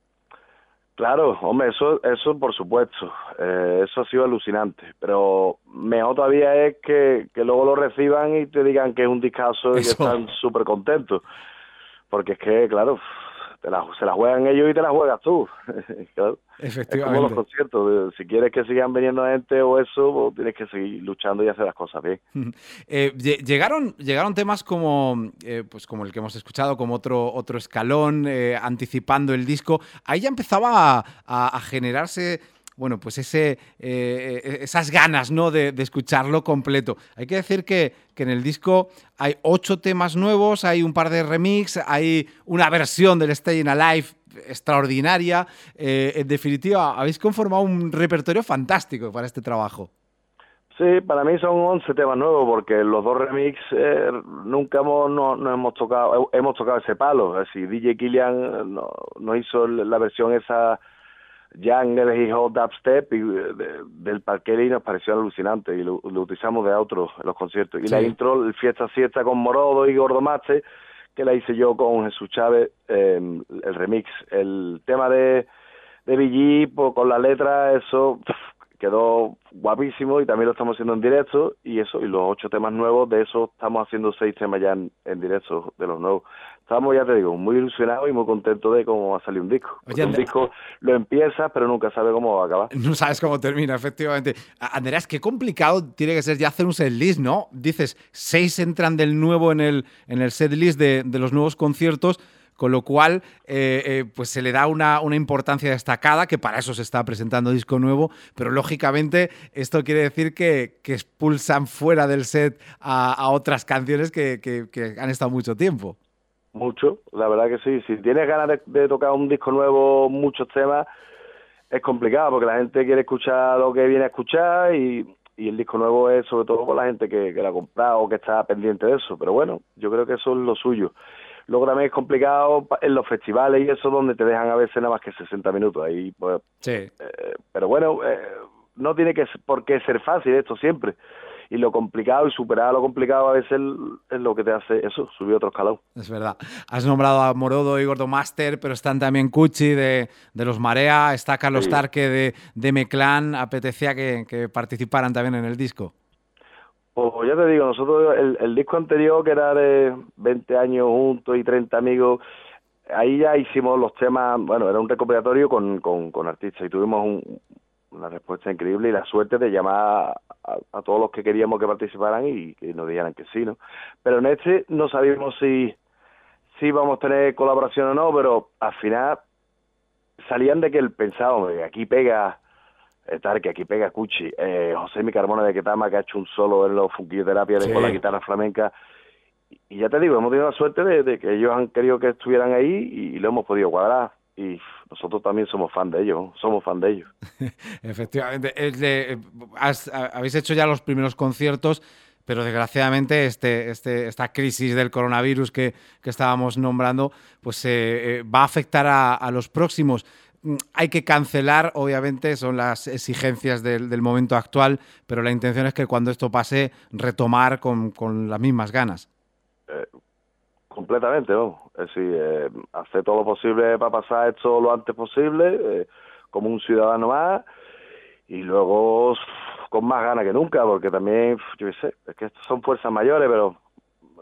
Claro, hombre, eso, eso por supuesto, eh, eso ha sido alucinante, pero mejor todavía es que, que luego lo reciban y te digan que es un discazo y que Eso. están súper contentos, porque es que, claro, te la, se la juegan ellos y te la juegas tú, claro. Es como los Efectivamente. conciertos, si quieres que sigan viniendo gente o eso, pues tienes que seguir luchando y hacer las cosas bien. Eh, lle- llegaron, llegaron temas como, eh, pues como el que hemos escuchado, como otro, otro escalón, eh, anticipando el disco. Ahí ya empezaba a, a- a generarse, bueno, pues ese, eh, esas ganas, ¿no? de, de escucharlo completo. Hay que decir que, que en el disco hay ocho temas nuevos, hay un par de remix, hay una versión del Stayin' Alive extraordinaria. Eh, en definitiva, habéis conformado un repertorio fantástico para este trabajo. Sí, para mí son once temas nuevos porque los dos remix eh, nunca hemos, no, no hemos tocado, hemos tocado ese palo. Es decir, D J Killian no, no hizo la versión esa Young, Hip Hop, Dubstep y, eh, de- del Parquelli y nos pareció alucinante y lo, lo utilizamos de outro en los conciertos. Y Sí. la intro, el Fiesta Siesta con Morodo y Gordo Maste, que la hice yo con Jesús Chávez, eh, el remix. El tema de, de B G, pues, con la letra, eso pf, quedó guapísimo y también lo estamos haciendo en directo y eso, y los ocho temas nuevos, de eso estamos haciendo seis temas ya en, en directo de los nuevos. Estamos, ya te digo, muy ilusionados y muy contentos de cómo va a salir un disco. Porque Oye, un Ander- disco lo empiezas, pero nunca sabes cómo va a acabar. No sabes cómo termina, efectivamente. A- Andreas, qué complicado tiene que ser ya hacer un setlist, ¿no? Dices, seis entran del nuevo en el, en el setlist de, de los nuevos conciertos, con lo cual eh, eh, pues se le da una, una importancia destacada, que para eso se está presentando disco nuevo, pero lógicamente esto quiere decir que, que expulsan fuera del set a, a otras canciones que, que- que han estado mucho tiempo. Mucho, la verdad que sí. Si tienes ganas de, de tocar un disco nuevo, muchos temas, es complicado porque la gente quiere escuchar lo que viene a escuchar y, y el disco nuevo es sobre todo por la gente que, que lo ha comprado o que está pendiente de eso. Pero bueno, yo creo que eso es lo suyo. Luego también es complicado pa- en los festivales y eso donde te dejan a veces nada más que sesenta minutos. Ahí, pues, Sí. eh, pero bueno, eh, no tiene que ser- por qué ser fácil esto siempre. Y lo complicado y superar lo complicado a veces es lo que te hace eso, subir otro escalón. Es verdad. Has nombrado a Morodo y Gordo Master, pero están también Cuchi de, de Los Marea, está Carlos Sí. Tarque de, de Meclán. Apetecía que, que participaran también en el disco. Pues ya te digo, nosotros el, el disco anterior, que era de veinte años juntos y treinta amigos, ahí ya hicimos los temas, bueno, era un recopilatorio con, con, con artistas y tuvimos un- una respuesta increíble y la suerte de llamar a, a todos los que queríamos que participaran y que nos dijeran que sí, ¿no? Pero en este no sabíamos si, si vamos a tener colaboración o no, pero al final salían de que el pensábamos, que aquí pega eh, Tarque, aquí pega Cuchi, eh, José Mi Carmona de Ketama, que ha hecho un solo en los funquilloterapia Sí. con la guitarra flamenca. Y ya te digo, hemos tenido la suerte de, de que ellos han querido que estuvieran ahí y, lo hemos podido cuadrar. Y nosotros también somos fan de ellos, ¿no? Somos fan de ellos. Efectivamente. Es de- has- a- habéis hecho ya los primeros conciertos, pero desgraciadamente este, este, esta crisis del coronavirus que, que estábamos nombrando pues eh, eh, va a afectar a, a los próximos. Mm, Hay que cancelar, obviamente, son las exigencias del, del momento actual, pero la intención es que cuando esto pase, retomar con, con las mismas ganas. Eh, completamente, ¿no? Es decir, eh, hacer todo lo posible para pasar esto lo antes posible, eh, como un ciudadano más, y luego uf, con más ganas que nunca, porque también, uf, yo qué sé, es que estos son fuerzas mayores, pero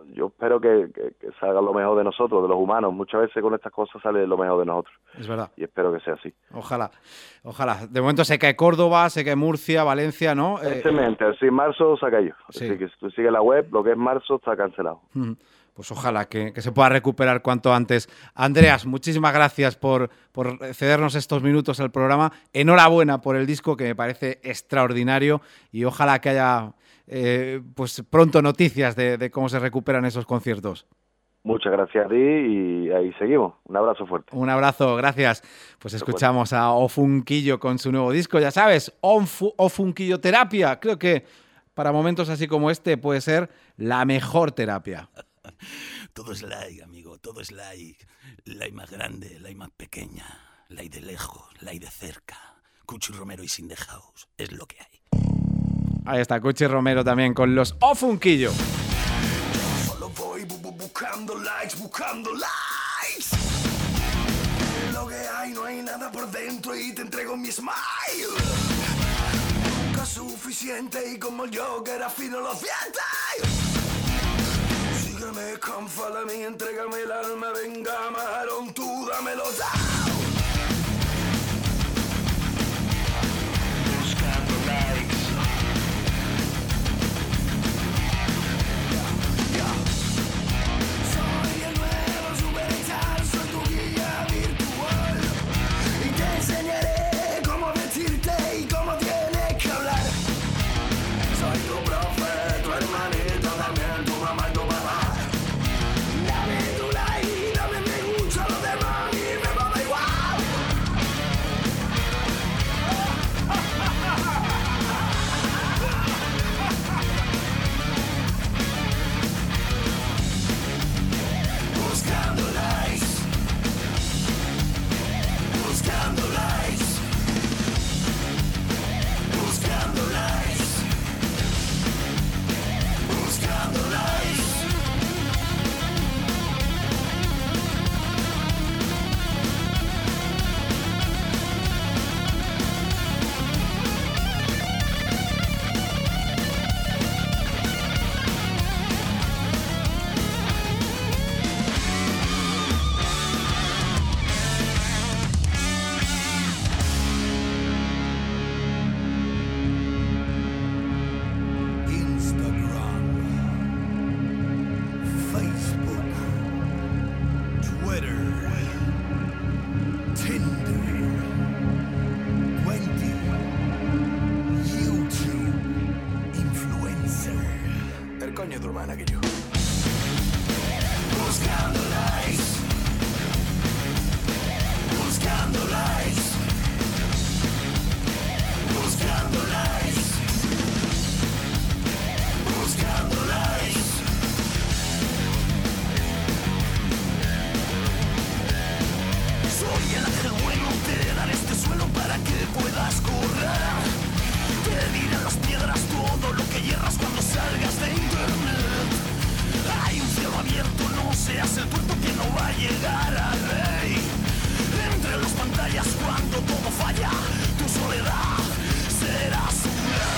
yo espero que, que, que salga lo mejor de nosotros, de los humanos. Muchas veces con estas cosas sale lo mejor de nosotros. Es verdad. Y espero que sea así. Ojalá, ojalá. De momento sé que Córdoba, sé que Murcia, Valencia, ¿no? Eh, Exactamente, sí, marzo saca ellos. Sí. Así que si tú sigues la web, lo que es marzo está cancelado. mm, Pues ojalá que, que se pueda recuperar cuanto antes. Andreas, muchísimas gracias por, por cedernos estos minutos al programa. Enhorabuena por el disco, que me parece extraordinario, y ojalá que haya eh, pues pronto noticias de, de cómo se recuperan esos conciertos. Muchas gracias a ti y ahí seguimos. Un abrazo fuerte. Un abrazo, gracias. Pues escuchamos a Ofunquillo con su nuevo disco, ya sabes, Onfu- Ofunquillo Terapia. Creo que para momentos así como este puede ser la mejor terapia. Todo es like, amigo, todo es like. Like más grande, like más pequeña, like de lejos, like de cerca. Cuchi Romero y Sin The House, es lo que hay. Ahí está, Cuchi Romero también con los Ofunquillo. Solo voy bu bu buscando likes, buscando likes. Lo que hay, no hay nada por dentro y te entrego mi smile. Nunca suficiente y como el Joker afino los dientes. Sígueme, come follow me, entrégame el alma, venga, Marón, tú dámelo down. Buscando likes. Soy el nuevo superstar, soy tu guía virtual y te enseñaré cómo vestirte y cómo tienes que hablar. Soy tu profe, tu hermanito, también tu mamá y tu papá. Dame tu like, dame me gusta, lo demás a mí me va da igual. Buscando likes, buscando likes, buscando likes, buscando likes. Instagram, Facebook, Twitter, Tinder, Wendy, YouTube, influencer. El coño de tu hermana que yo. Buscando likes, buscando likes, buscando likes. Buscando likes. Soy el ángel bueno, te daré este suelo para que puedas correr. Te dirán las piedras todo lo que hierras cuando salgas de internet. Hay un cielo abierto, no seas el tuerto que no va a llegar al rey. Entre las pantallas cuando todo falla, tu soledad será su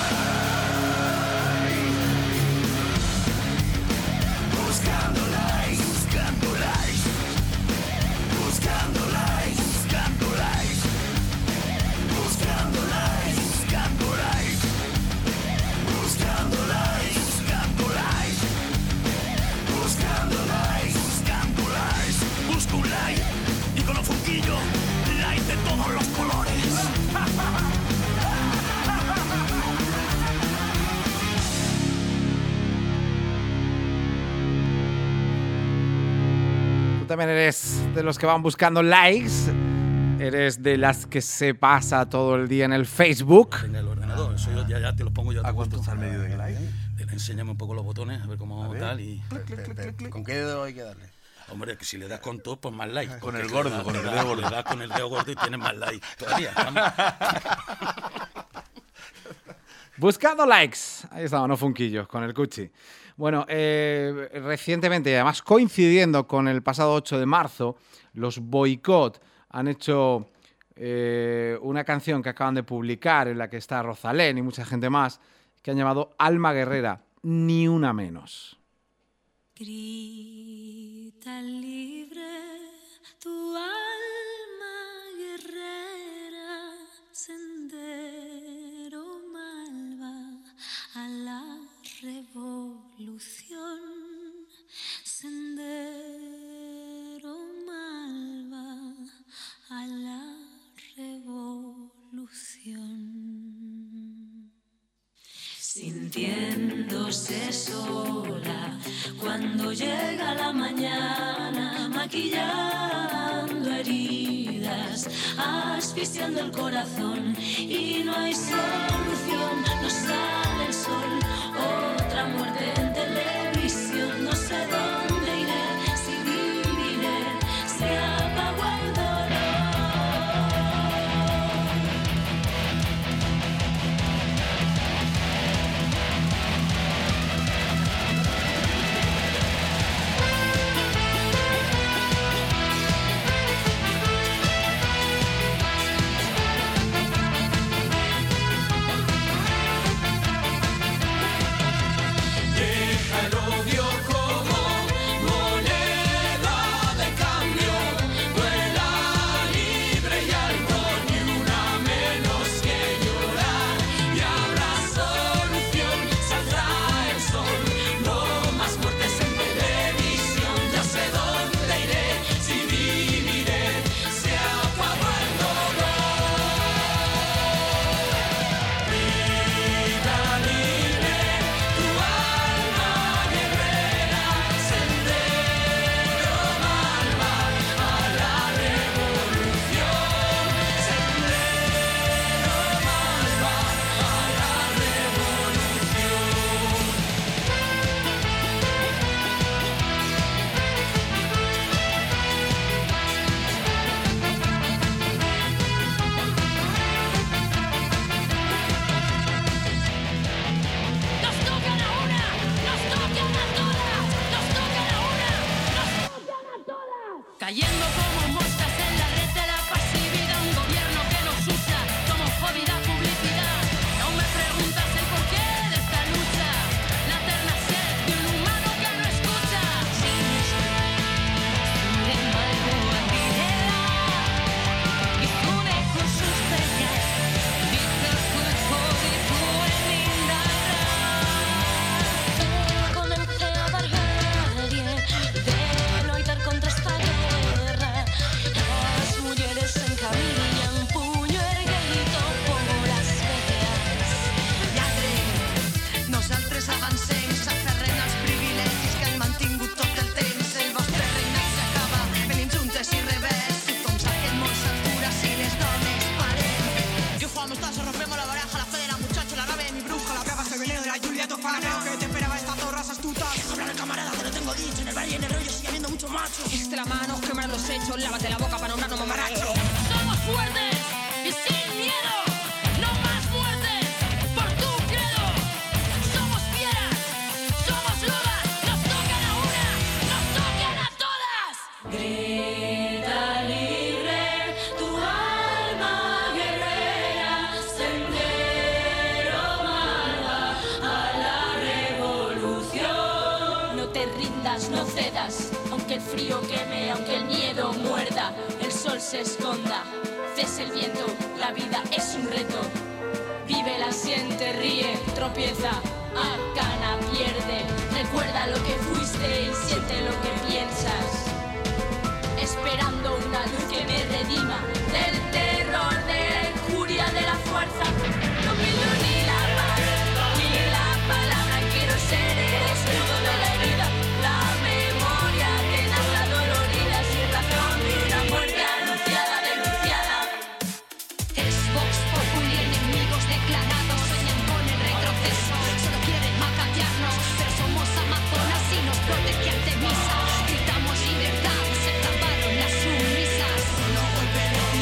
buscando likes, buscando likes, buscando likes, buscando likes, buscando likes, buscando likes, buscando likes, buscando likes, buscando likes, buscando likes, busco un like y con un funquillo, like de todos los colores. Tú también eres de los que van buscando likes. Eres de las que se pasa todo el día en el Facebook. En el ordenador, eso yo ya, ya te lo pongo yo. ¿A cuánto está el medio de like? Enséñame un poco los botones, a ver cómo A ver. tal y... ¿Con qué dedo hay que darle? Hombre, que si le das con todo, pues más like. Con Porque el le gordo, das- con el le dedo das- gordo. Le das con el dedo gordo y tienes más like todavía. Vamos. Buscando likes. Ahí estaba, no Funquillo, con el Cuchi. Bueno, eh, recientemente, y además coincidiendo con el pasado ocho de marzo, los Boicot han hecho eh, una canción que acaban de publicar en la que está Rosalén y mucha gente más, que han llamado Alma Guerrera, ni una menos. Grita libre tu alma guerrera, sendero malva a la revolución, sendero malva a la revolución. Sintiéndose sola cuando llega la mañana, maquillando heridas, asfixiando el corazón, y no hay solución, no sale el sol, otra muerte en televisión, no sé dónde iré, si viviré, se apagó el dolor. El odio como moneda de cambio, vuela libre y alto, ni una menos que llorar, y habrá solución, saldrá el sol, no más muertes en televisión, ya sé dónde iré, si viviré, se apagó el dolor. Vida libre, tu alma guerrera, sendero malva a la revolución, sendero malva a la revolución. Nos tocan a una, nos tocan a todas, nos tocan a una, nos tocan a todas. Cayendo como moscas en la red de la pasividad, un gobierno que nos usa como jodida publicidad. No me preguntas el porqué de esta lucha, la eterna sed de un humano que no escucha. Sin embargo, aquí y jode con sus peñas, dice el cuerpo, dijo el Indara. Comencé a dar guerra de no ir contra esta guerra. Las mujeres en camilla, puño erguito por las veas. Lladre, nosaltres avancem, s'aferrem als privilegis que han mantingut tot el temps. El vostre regnat s'acaba, venim juntes i revés. Tothom sap que en molts alturas i les dones parem. Yo jugamos tazo, rompemos la baraja, la fe de la muchacha, la rave de mi bruja, la brava, el veneno de la Julia Tofana. Creo que te esperaba esta zorra astuta. Hablar el camarada, te lo tengo dicho, en el valle y en el rollo sigue habiendo mucho macho. Hiciste la mano, quemar los hechos, lávate la boca para nombrarnos mamarracho. Somos fuertes y sin miedo, no más fuertes por tu credo. Somos fieras, somos lobas, nos tocan a una, nos tocan a todas. Grita libre tu alma guerrera, sendero malva a la revolución. No te rindas, no cedas, aunque el frío queme, aunque el miedo muerda, el sol se esconda, cese el viento, la vida es un reto. Vive, la siente, ríe, tropieza, gana, pierde. Recuerda lo que fuiste y siente lo que piensas. Esperando una luz que me redima del terror, de la injuria, de la fuerza. No pido ni la paz, ni la palabra, quiero ser el escudo de la herida, la memoria tenaz, la dolorida, sin razón de una muerte anunciada, denunciada. Es Vox Populi, enemigos declarados, sueñan con el retroceso, solo quieren acallarnos, pero somos amazonas y nos protege Artemisa. Gritamos libertad, se taparon las sumisas. No volveremos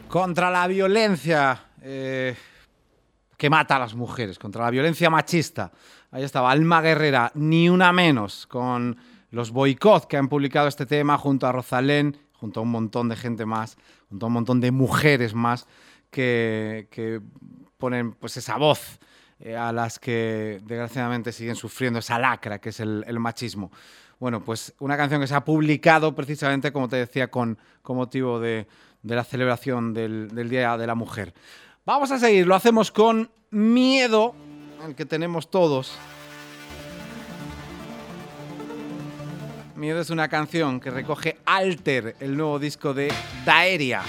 Contra la violencia eh, que mata a las mujeres, contra la violencia machista. Ahí estaba Alma Guerrera, Ni Una Menos, con los boicots que han publicado este tema junto a Rosalén, junto a un montón de gente más, junto a un montón de mujeres más que, que ponen pues esa voz eh, a las que desgraciadamente siguen sufriendo esa lacra que es el, el machismo. Bueno, pues una canción que se ha publicado precisamente, como te decía, con, con motivo de, de la celebración del, del Día de la Mujer. Vamos a seguir, lo hacemos con Miedo, el que tenemos todos. Miedo es una canción que recoge Alter, el nuevo disco de Daeria.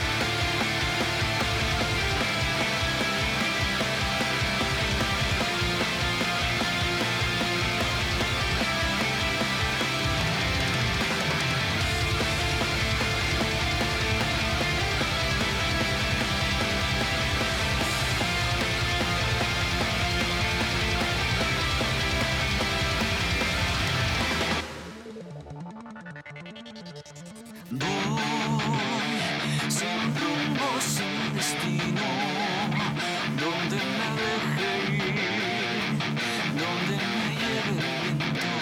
Sin rumbo, sin destino, donde me deje ir, donde me lleve el viento.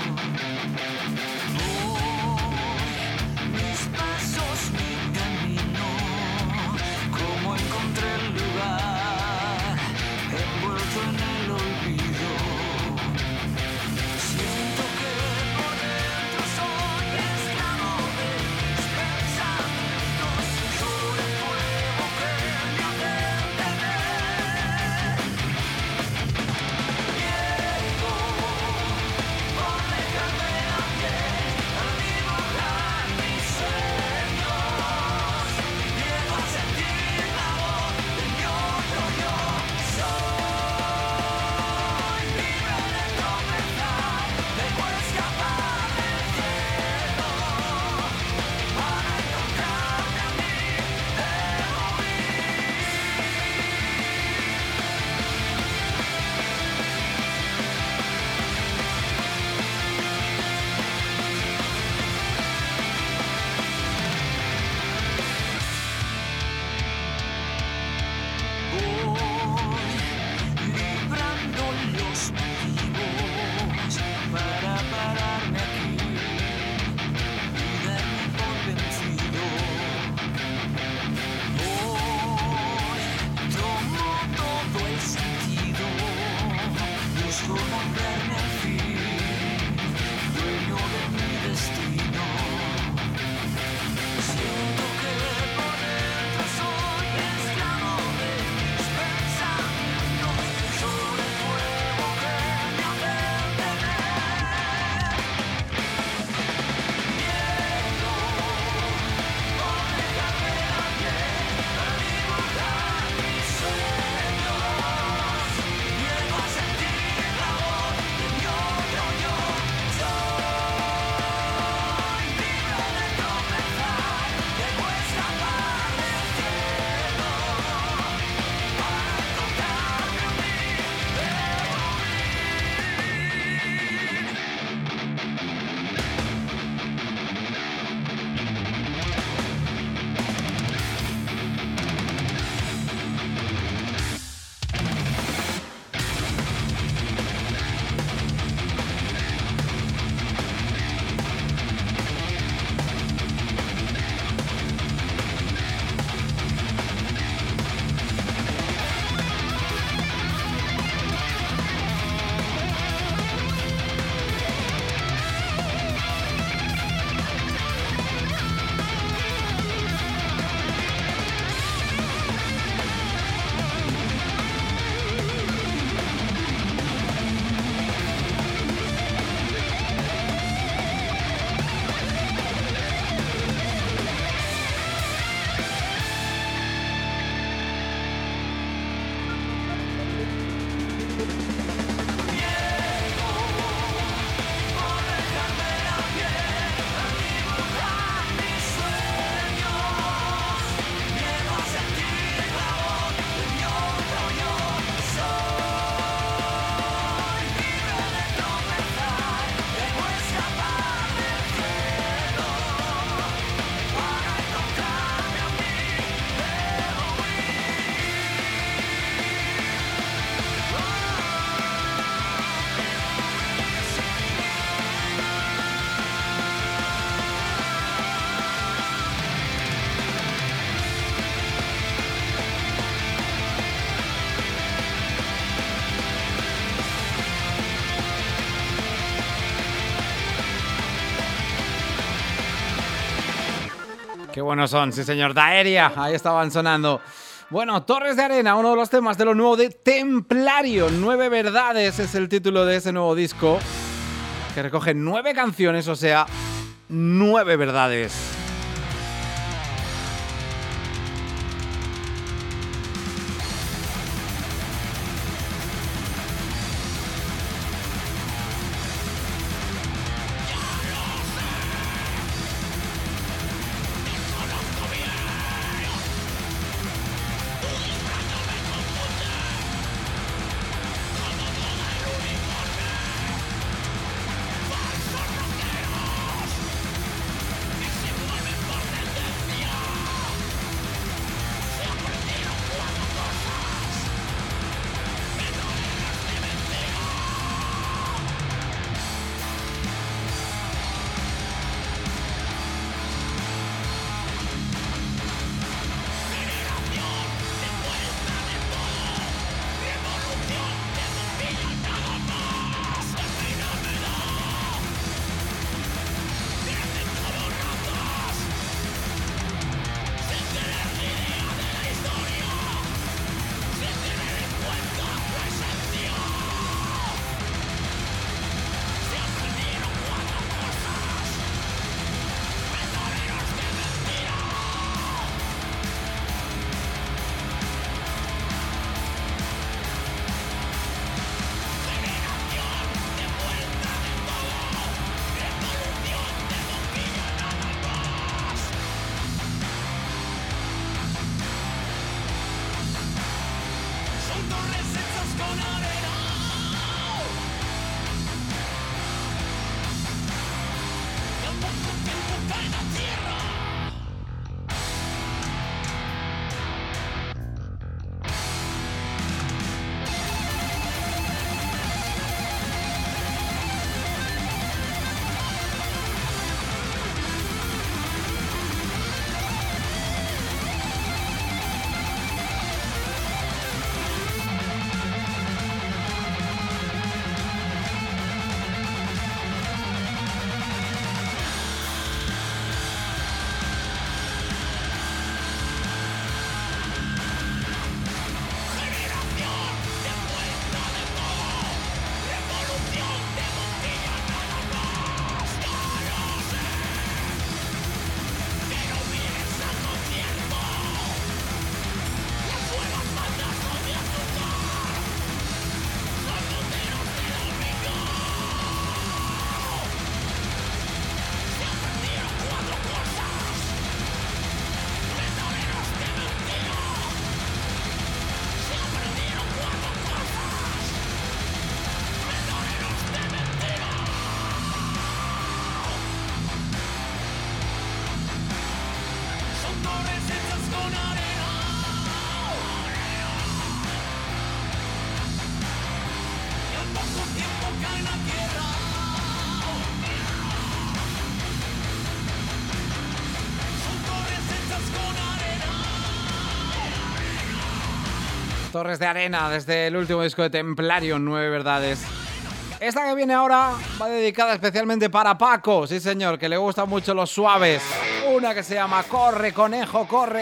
Voy, mis pasos, mi camino, como encontré el lugar, envuelto en el olvido. Siento que por dentro soy esclavo de mis Qué buenos son, sí señor. Daeria, ahí estaban sonando. Bueno, Torres de Arena, uno de los temas de lo nuevo de Templario. Nueve verdades es el título de ese nuevo disco, que recoge nueve canciones, o sea, nueve verdades. Torres de Arena, desde el último disco de Templario, Nueve Verdades. Esta que viene ahora va dedicada especialmente para Paco, sí señor, que le gustan mucho los suaves. Una que se llama Corre, Conejo, Corre.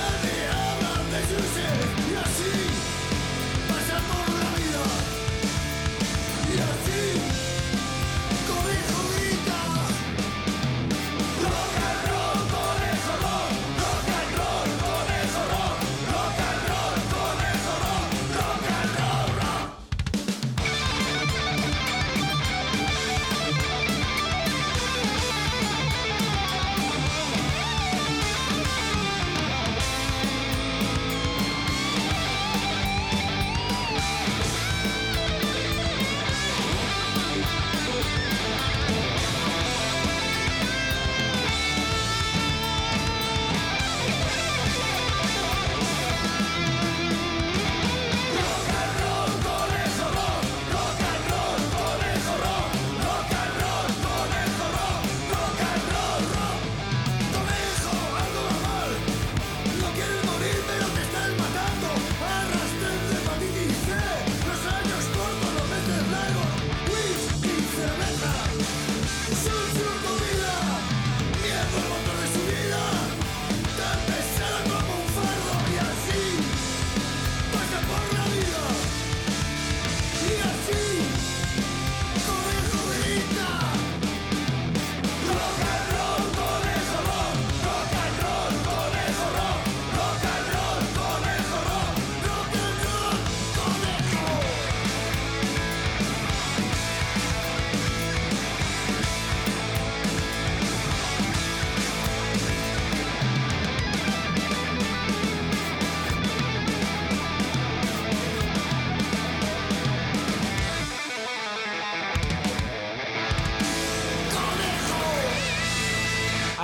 Y así pasa por la vida.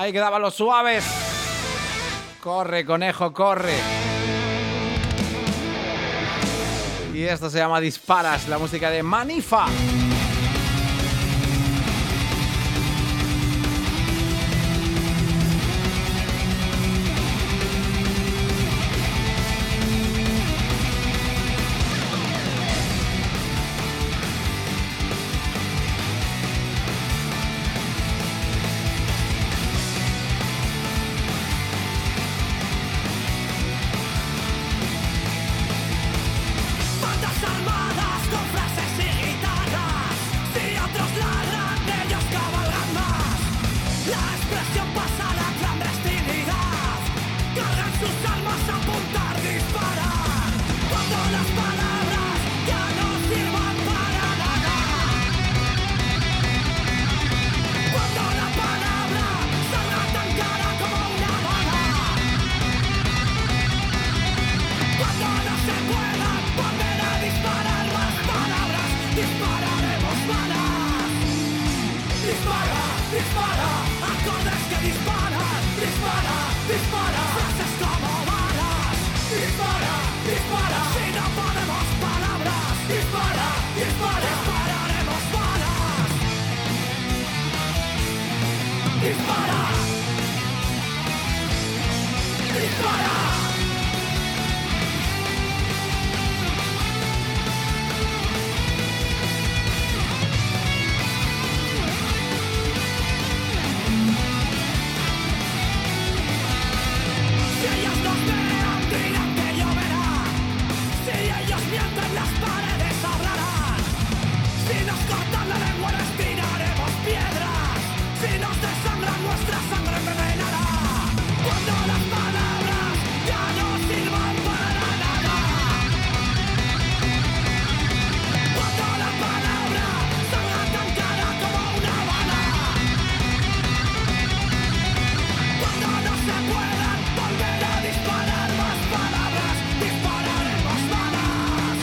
Ahí quedaban los suaves. Corre, conejo, corre. Y esto se llama Disparas, la música de Manifa. Bandas armadas con frases y guitarras, si otros ladran, ellos cabalgan más. La expresión pasa a la clandestinidad, cargan sus armas a apuntar, disparar. Cuando las palabras ya no sirvan para nada, cuando la palabra salga tan cara como una bala, cuando no se puedan volver a disparar más palabras, dispararemos balas. Dispara, dispara, acordes que disparan. Dispara, dispara, frases como balas. Dispara, dispara, si no ponemos palabras. Dispara, dispara, dispararemos balas. Dispara, dispara. Si ellos nos vean, dirán que lloverá. Si ellos mienten, las paredes hablarán. Si nos cortan la lengua, les tiraremos piedras. Si nos desangran, nuestra sangre envenenará. Cuando las palabras ya no sirvan para nada, cuando la palabra salga tan cara como una bala, cuando no se puedan volver a disparar más palabras, dispararemos balas.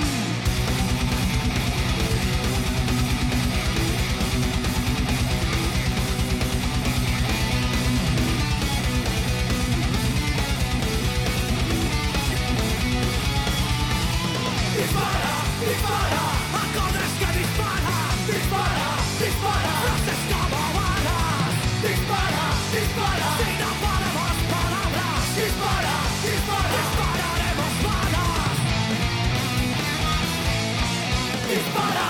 Dispara, dispara, acordes que disparan. Dispara, dispara, frases como balas. Dispara, dispara, si no ponemos palabras. Dispara, dispara, dispararemos balas. Dispara,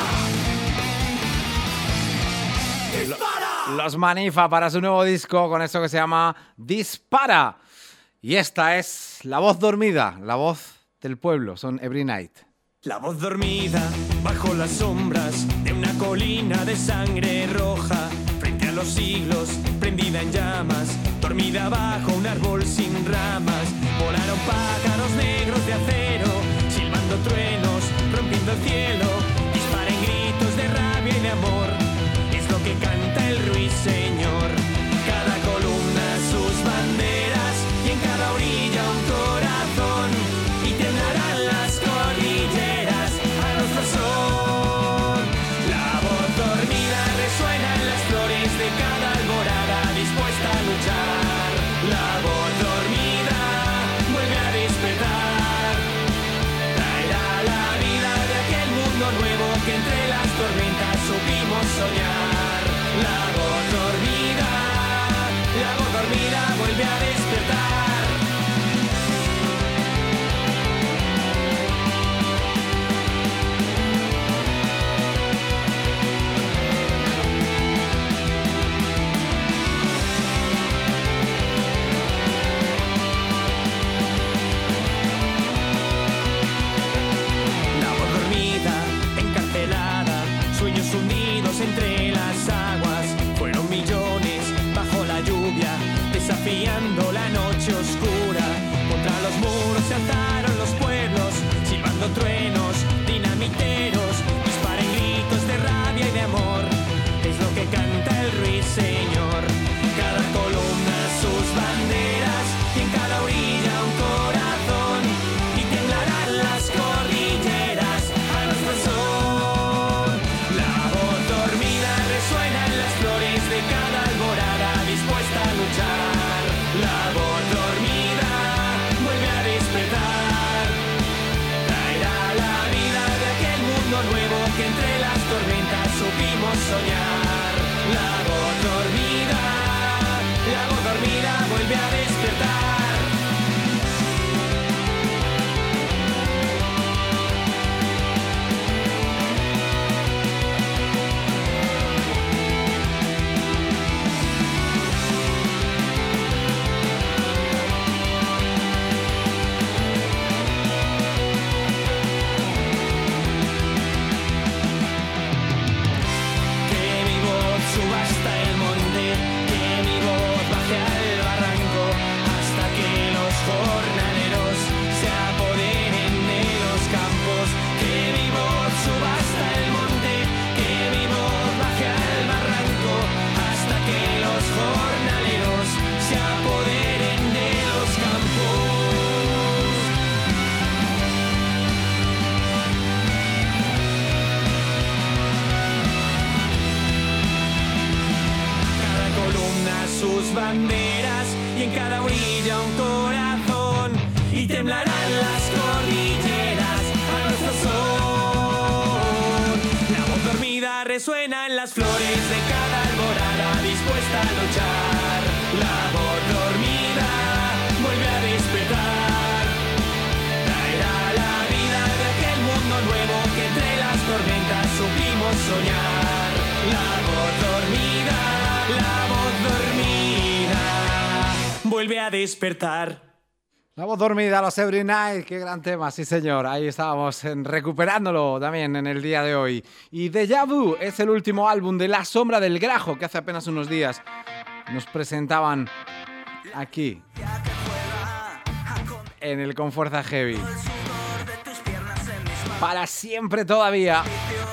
dispara. Los Manifa para su nuevo disco con esto que se llama Dispara. Y esta es la voz dormida, la voz del pueblo, son Every Night. La voz dormida bajo las sombras de una colina de sangre roja, frente a los siglos, prendida en llamas, dormida bajo un árbol sin ramas. Volaron pájaros negros de acero, silbando truenos, rompiendo el cielo. Disparen gritos de rabia y de amor, es lo que canta el ruiseñor. Cada columna sus banderas y en cada orilla un corazón, y temblarán las cordilleras a nuestro son. La voz dormida resuena en las flores de cada alborada, dispuesta a luchar. La voz dormida vuelve a despertar, traerá la vida de aquel mundo soñar. La voz dormida, la voz dormida, vuelve a despertar. La voz dormida, los Every Night, qué gran tema, sí señor. Ahí estábamos en, recuperándolo también en el día de hoy. Y Déjà Vu es el último álbum de La Sombra del Grajo, que hace apenas unos días nos presentaban aquí, en el Con Fuerza Heavy. Para siempre todavía.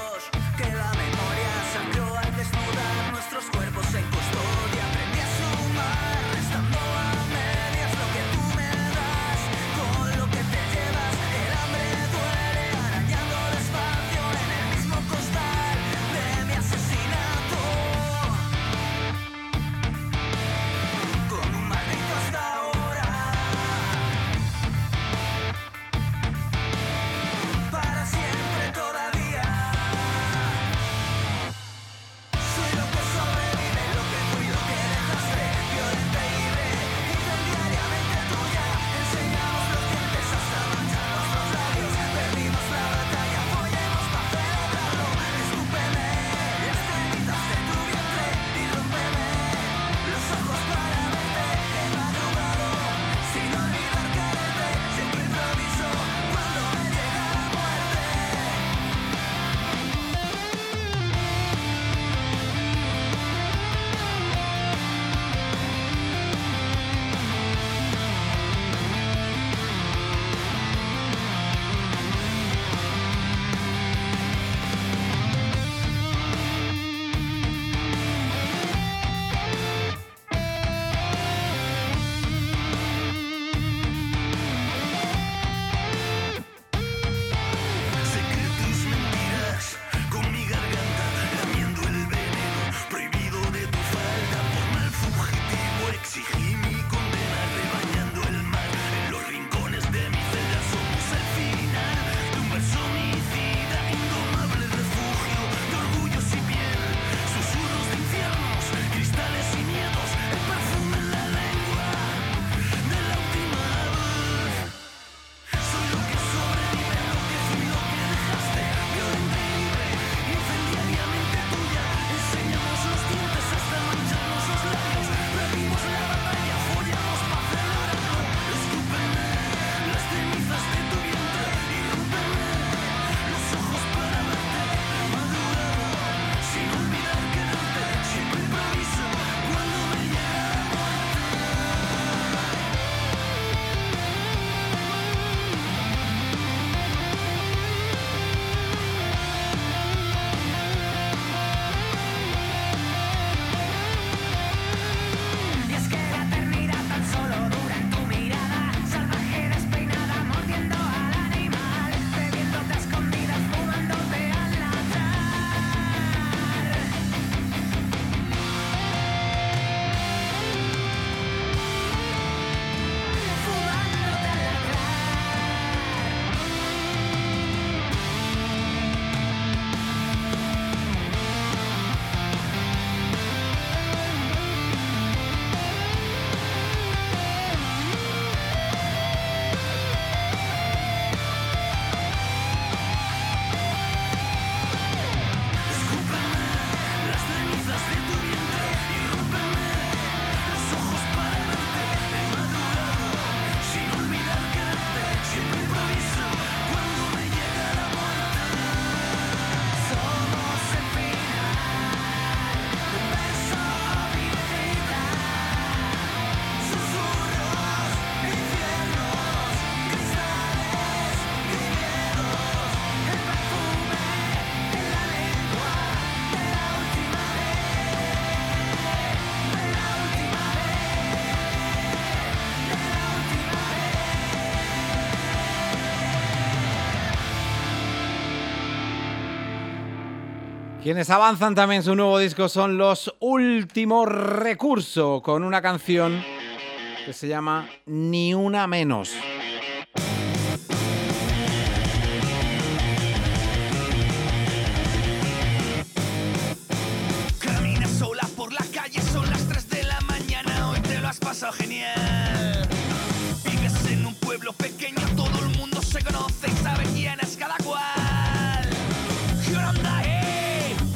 Quienes avanzan también su nuevo disco son Los Último Recurso, con una canción que se llama Ni Una Menos. Caminas sola por la calle, son las tres de la mañana, hoy te lo has pasado genial. Vives en un pueblo pequeño, todo el mundo se conoce y sabe quién es cada cual. ¿Qué onda, eh?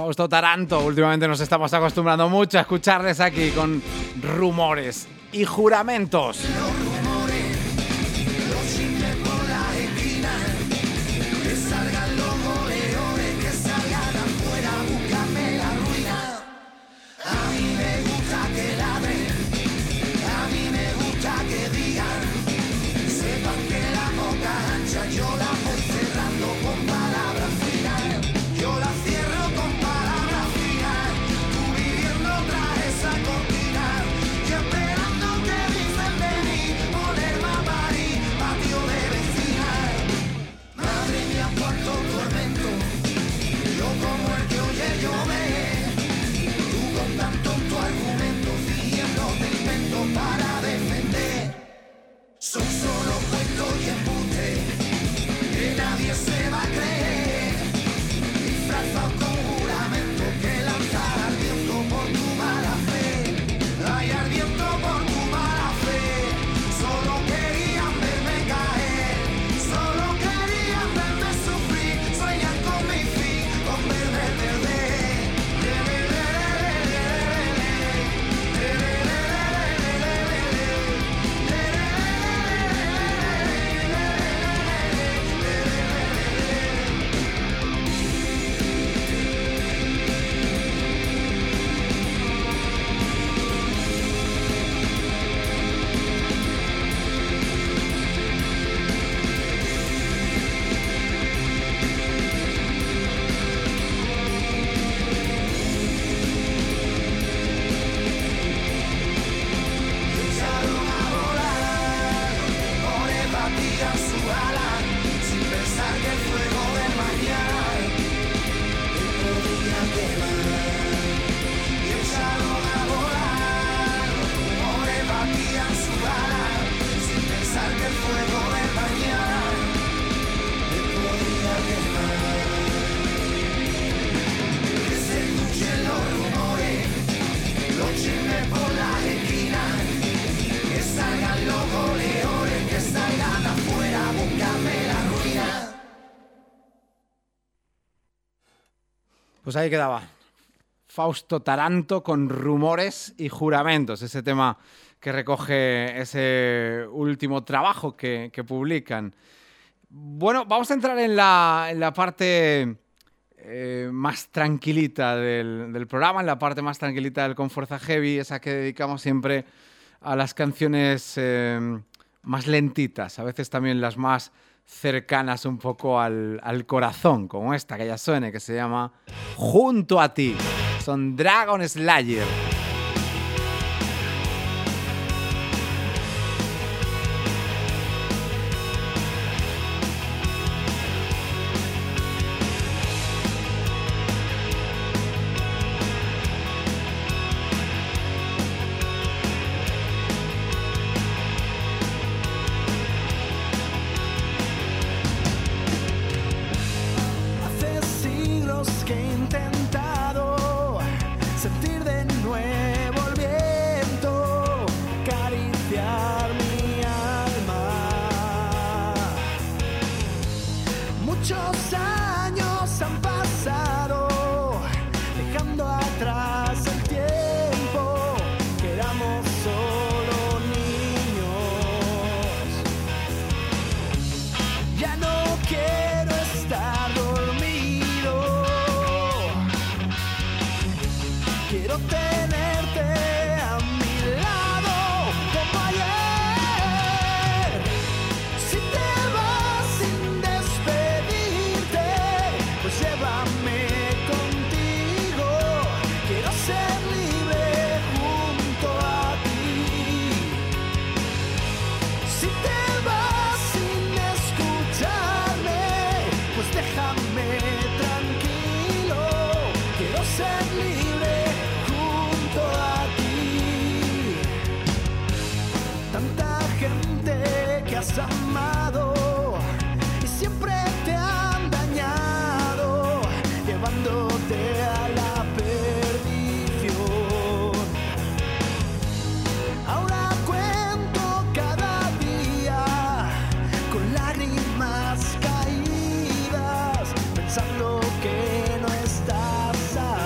Fausto Taranto. Últimamente nos estamos acostumbrando mucho a escucharles aquí con rumores y juramentos. Son solo cuentos y embuste que nadie se va a creer, disfrazados con juramento que lanzar al viento por tu mala fe. Ay, al viento por tu mala fe. Solo querían verme caer, solo querían verme sufrir. Sueñan con mi fin, con verme perder. Pues ahí quedaba Fausto Taranto con rumores y juramentos, ese tema que recoge ese último trabajo que, que publican. Bueno, vamos a entrar en la, en la parte eh, más tranquilita del, del programa, en la parte más tranquilita del Con Fuerza Heavy, esa que dedicamos siempre a las canciones eh, más lentitas, a veces también las más cercanas un poco al, al corazón, como esta que ya suene, que se llama Junto a ti. Son Dragon Slayer. Hace siglos que he intentado sentir de nuevo el viento, acariciar mi alma. Muchos años han pasado, dejando atrás el tiempo, que éramos solo niños. Ya no quiero estar dormido, quiero tenerte a mi lado como ayer. Si te vas sin despedirte, pues llévame contigo. Quiero ser libre junto a ti. Si te vas sin escucharme, pues déjame tranquilo. Quiero ser libre junto a ti. Tanta gente que has amado y siempre te han dañado, llevándote a la perdición. Ahora cuento cada día con lágrimas caídas, pensando que no estás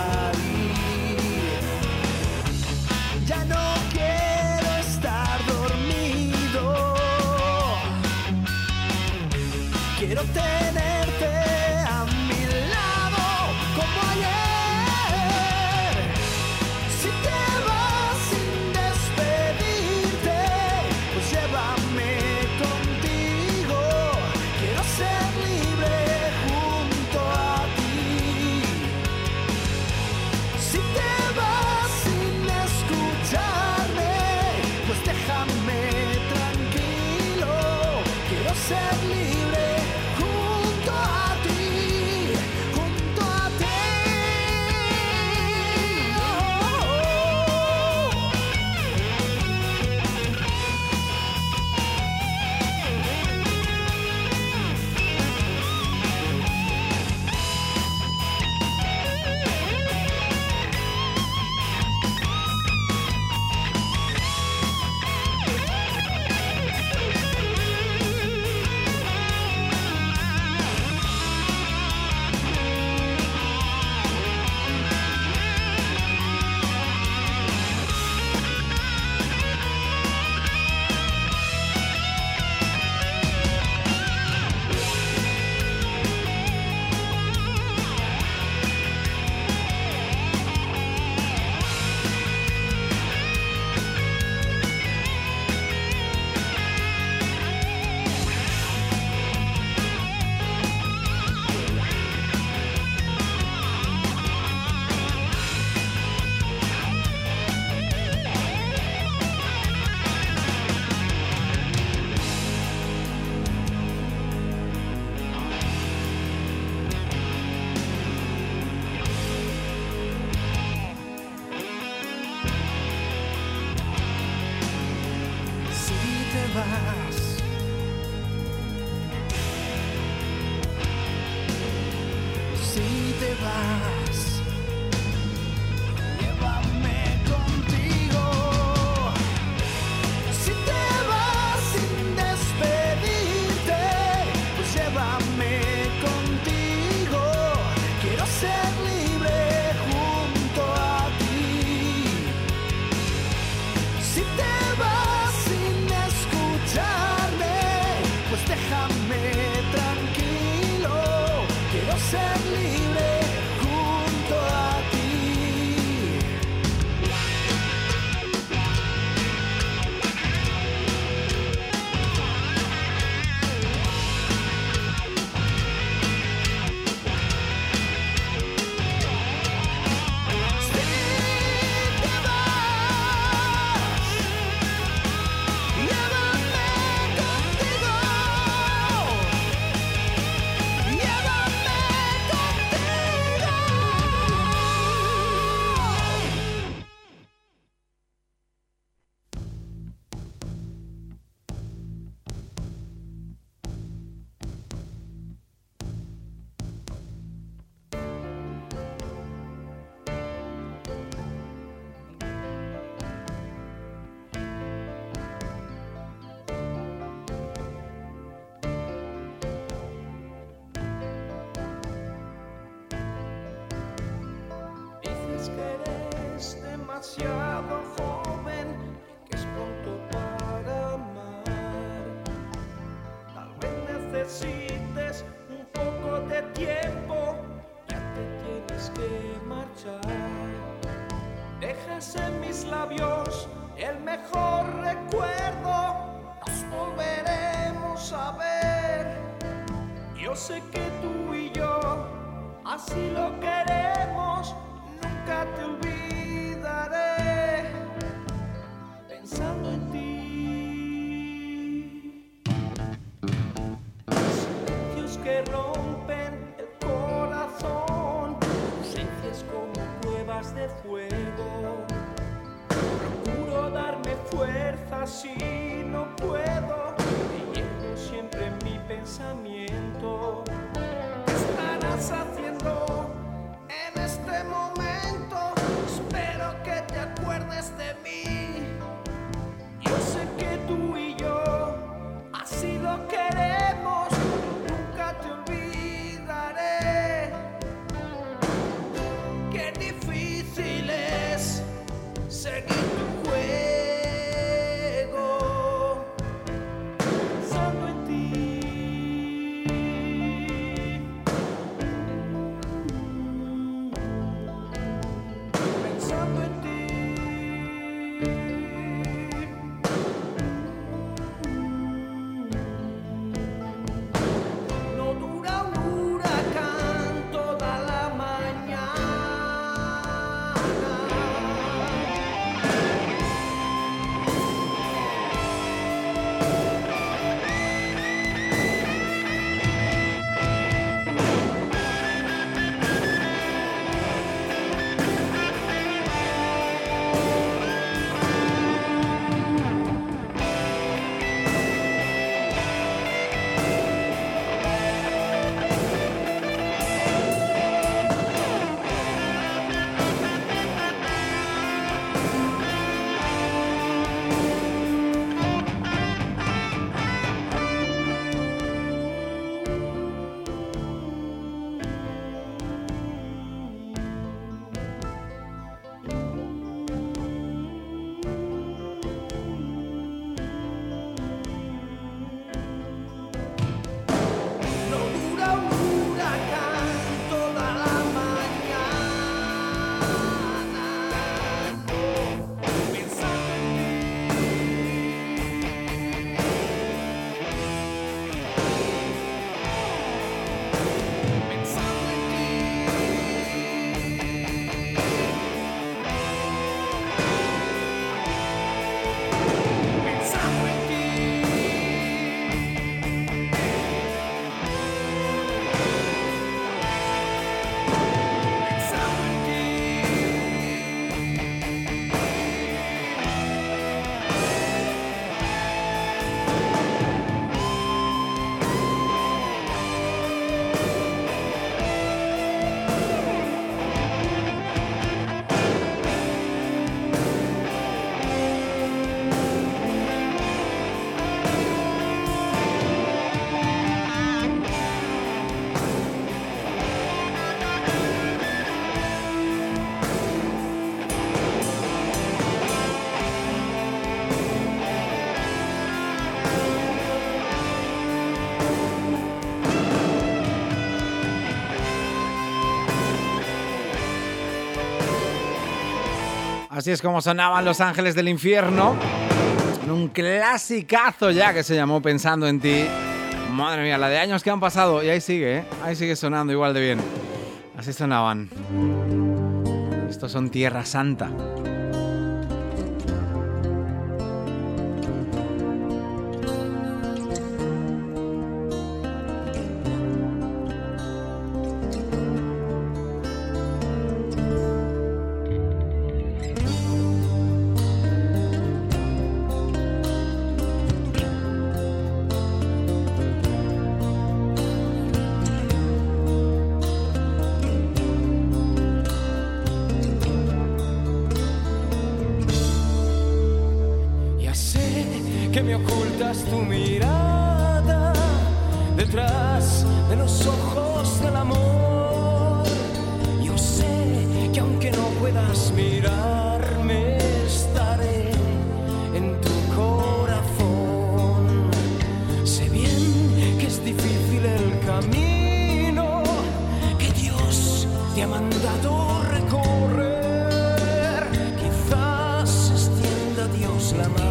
te vas, llévame contigo. Si te vas sin despedirte, pues llévame contigo. Quiero ser libre junto a ti. Si te vas sin escucharme, pues déjame tranquilo. Quiero ser libre junto a ti. Si te vas, llévame contigo. Llévame contigo. Dices que eres demasiado joven y que es pronto para amar. Tal vez necesites un poco de tiempo, ya te tienes que marchar. Dejas en mis labios el mejor recuerdo, nos volveremos a ver. Yo sé que tú y yo así lo queremos, nunca te olvidaré, pensando en ti. Silencios que rompen el corazón, ausencias como pruebas de fuego. Procuro darme fuerza si no puedo, te llevo siempre en mi pensamiento. ¿Qué estarás haciendo en este momento? Espero que te acuerdes de mí. Yo sé que tú y yo así lo queremos, nunca te olvidaré. Qué difícil es seguir tu juego. Así es como sonaban Los Ángeles del Infierno. En un clasicazo ya que se llamó Pensando en ti. Madre mía, la de años que han pasado. Y ahí sigue, ¿eh? Ahí sigue sonando igual de bien. Así sonaban. Estos son Tierra Santa. Que me ocultas tu mirada detrás de los ojos del amor. Yo sé que aunque no puedas mirarme, estaré en tu corazón. Sé bien que es difícil el camino que Dios te ha mandado recorrer. Quizás extienda Dios la mano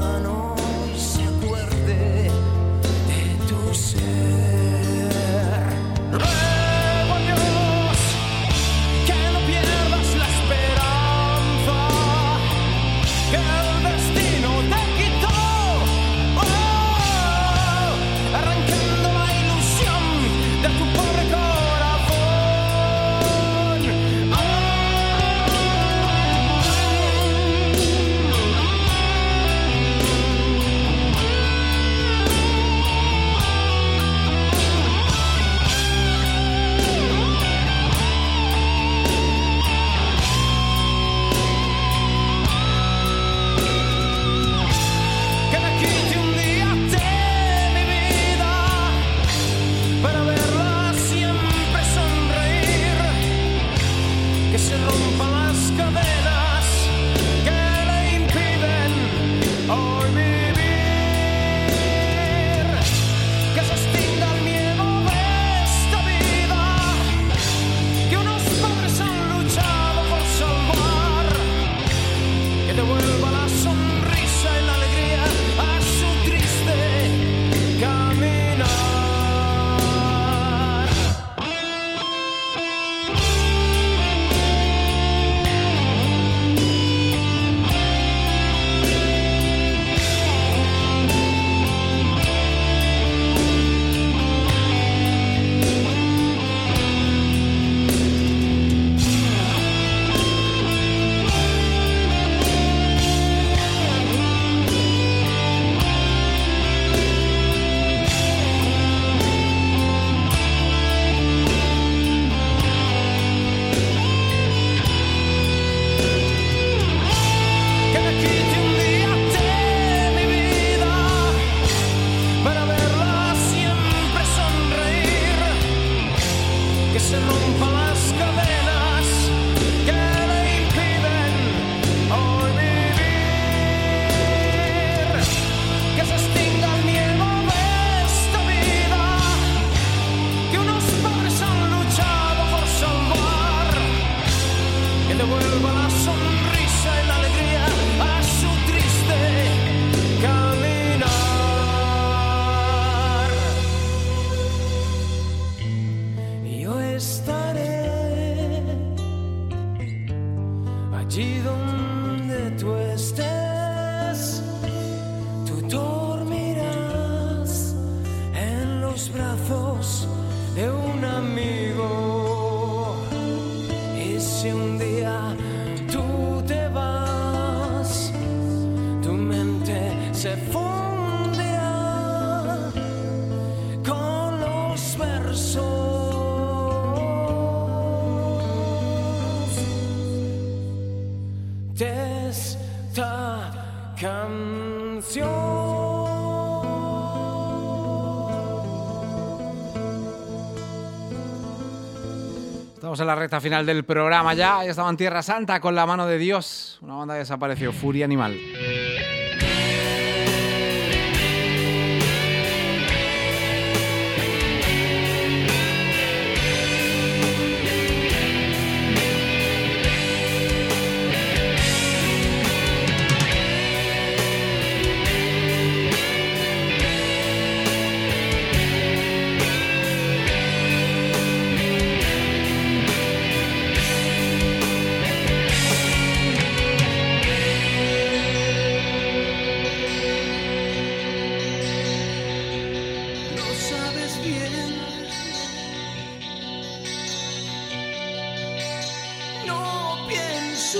Estamos en la recta final del programa ya. Ya estaba en Tierra Santa con La Mano de Dios. Una banda que desapareció, Furia Animal.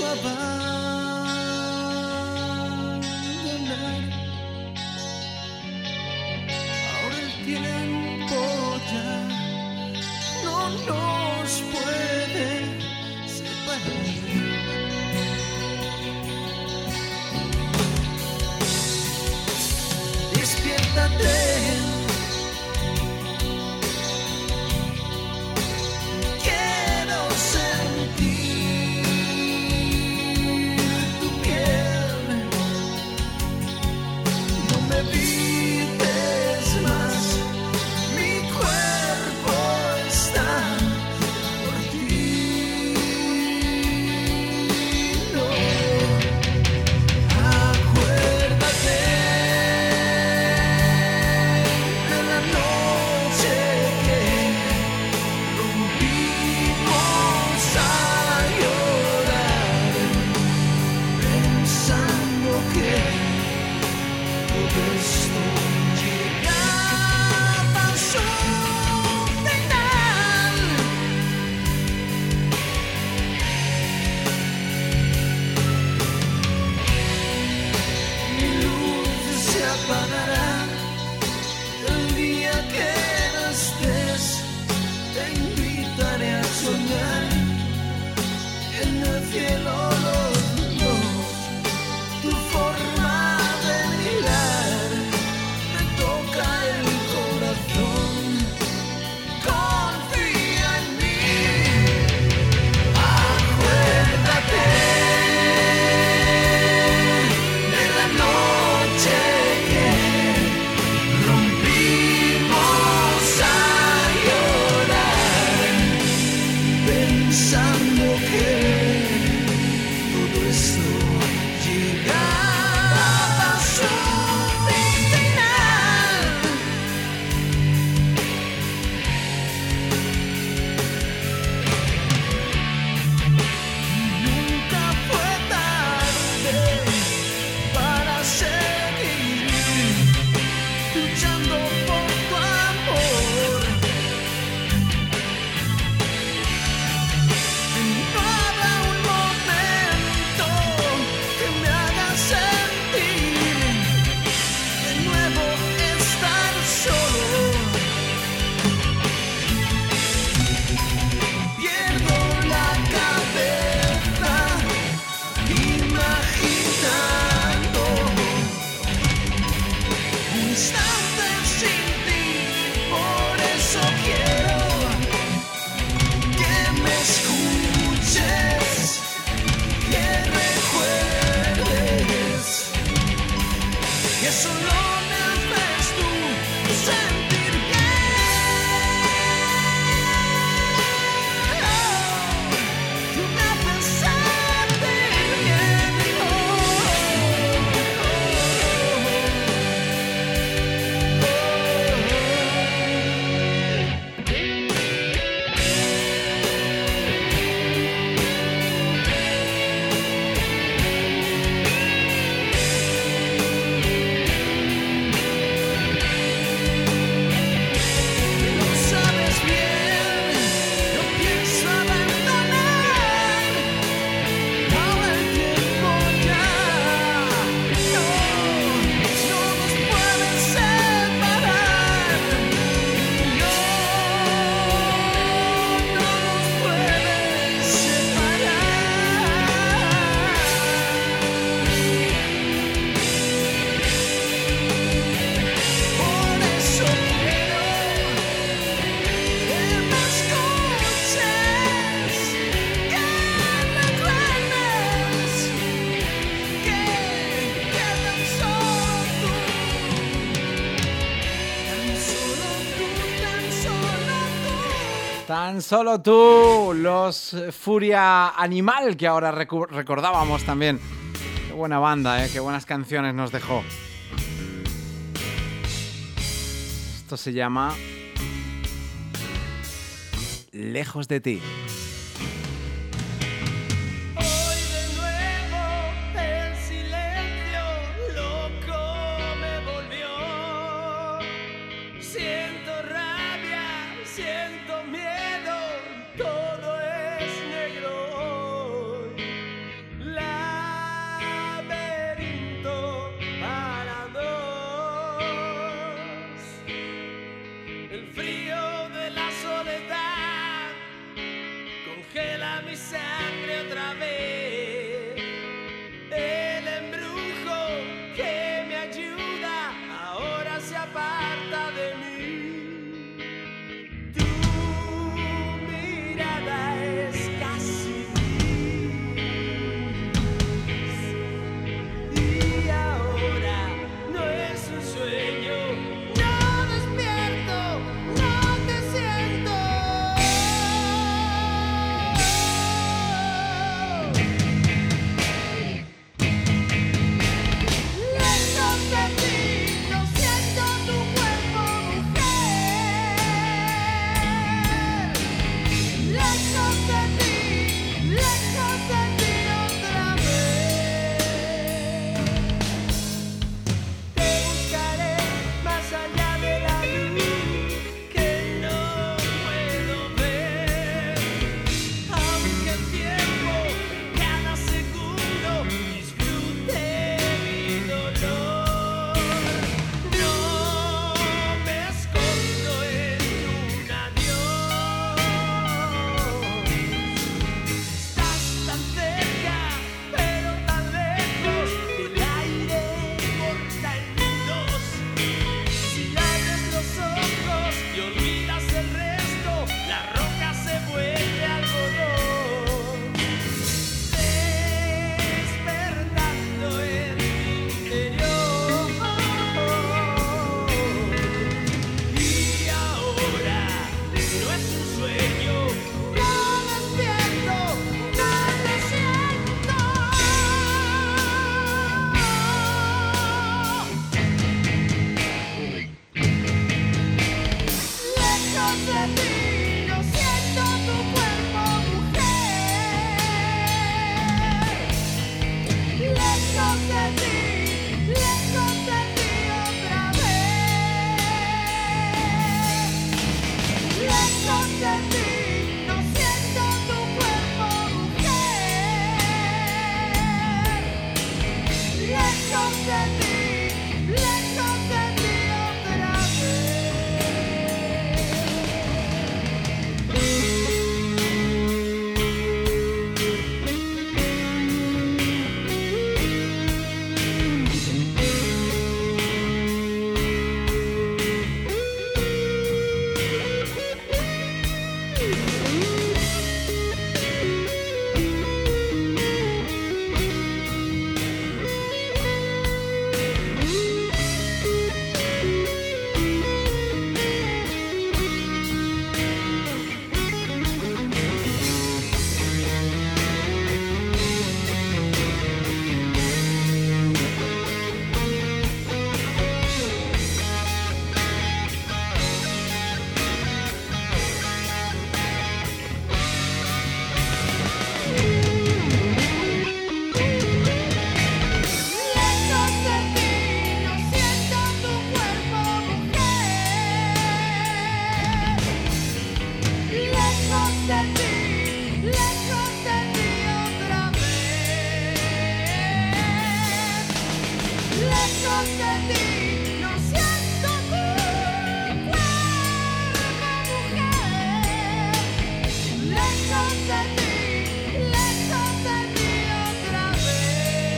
abandonar. Ahora el tiempo ya no nos puede separar. Despiértate. Quiero sentir tu piel. No me evites más. Mi cuerpo está por ti. No. Acuérdate de la noche que rompimos a llorar, pensando que todo esto llegaba a su final. Mi luz se apagará el día que no estés. Te invitaré a soñar en el cielo los dos. Tu forma de mirar me toca el corazón. Confía en mí. Acuérdate de la noche que rompimos a llorar, pensando que todo esto llegaba a su final. Nunca fue tarde para seguir luchando por tu amor. No habrá un momento que me haga sentir de nuevo estar solo. Pierdo la cabeza imaginando un instante sin ti. Por eso quiero que me escuches, que recuerdes que solo me haces tú sentir bien. Tú me haces sentir bien. Lo sabes bien, no pienso abandonar. Ahora el tiempo ya no, no nos puede separar. No, no nos puede separar. Por eso quiero que me escuches, que recuerdes que, que tan solo tú, tan solo tú, tan solo tú. Tan solo tú, los Furia Animal, que ahora recu- recordábamos también. Qué buena banda, ¿eh? Qué buenas canciones nos dejó. Esto se llama Lejos de ti. Hoy de nuevo el silencio loco me volvió. Siento rabia, siento miedo, todo es negro hoy. sangre otra vez. El embrujo que me ayuda ahora se aparta de mí. Tu mirada es casi gris y ahora no es un sueño. No despierto, no te siento. Lejos de ti, no siento tu cuerpo, mujer. Lejos de ti, lejos de ti otra vez. Te buscaré más allá de la luz que no puedo ver. Aunque el tiempo, cada segundo, disfrute mi dolor. No me escondo en un adiós. Estás tan cerca, pero tan lejos. El aire corta en dos. Si abres los ojos y olvidas el resto, la roca se vuelve algodón. Despertando en mi interior. Y ahora no es un sueño. No despierto, no lo siento. Lejos de ti, no siento tu cuerpo, mujer. Lejos de ti, lejos de ti otra vez. Lejos de ti, no siento tu cuerpo, mujer. Lejos de ti, lejos de ti otra vez. Lejos de ti, no siento tu cuerpo, mujer. Lejos de ti, lejos de ti otra vez. Lejos de ti, no siento tu cuerpo, mujer. Lejos de ti, lejos de ti otra vez.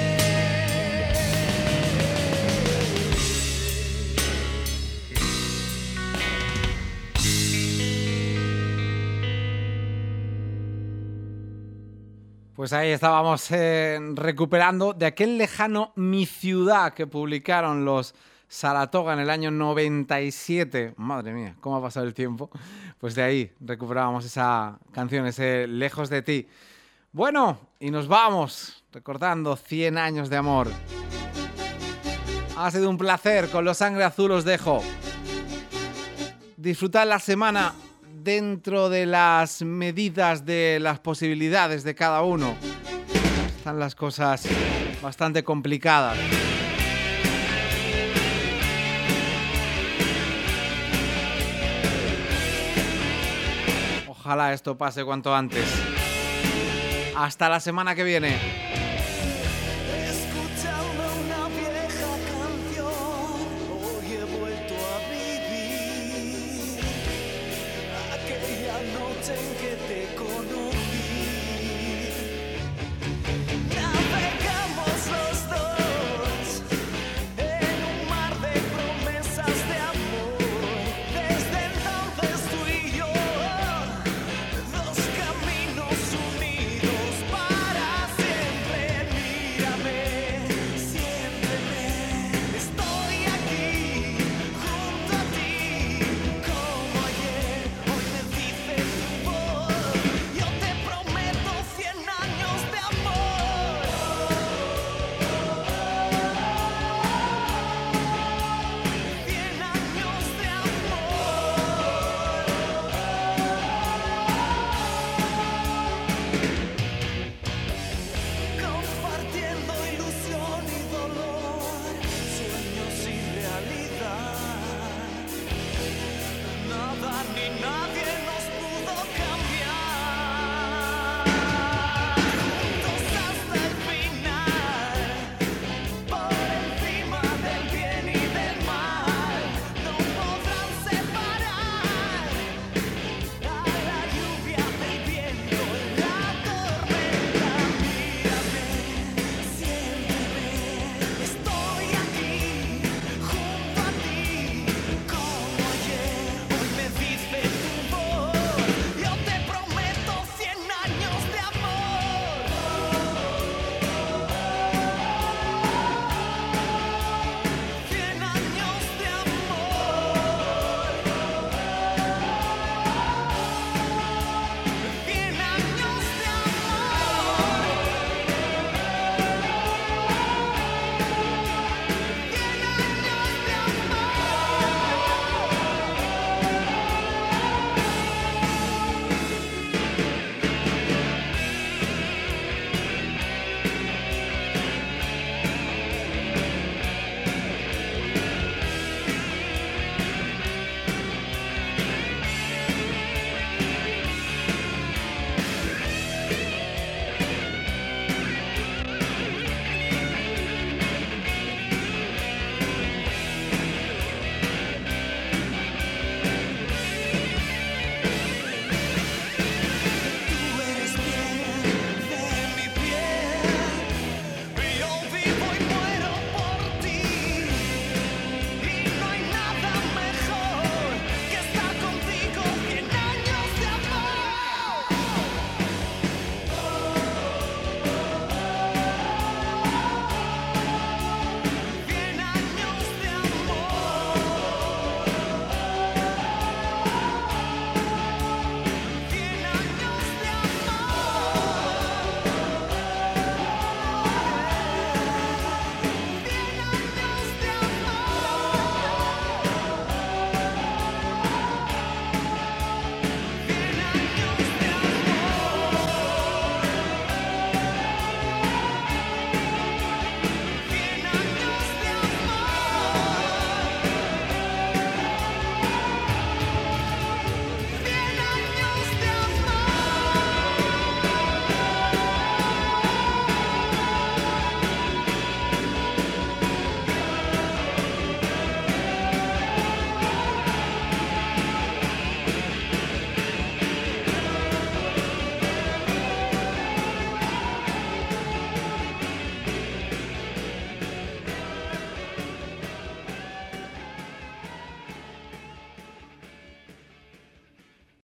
Pues ahí estábamos eh, recuperando de aquel lejano Mi Ciudad que publicaron los Saratoga en el año noventa y siete. Madre mía, cómo ha pasado el tiempo. Pues de ahí recuperábamos esa canción, ese Lejos de ti. Bueno, y nos vamos recordando cien años de amor. Ha sido un placer. Con Los Sangre Azul os dejo. Disfrutad la semana dentro de las medidas de las posibilidades de cada uno. Están las cosas bastante complicadas. Ojalá esto pase cuanto antes. Hasta la semana que viene.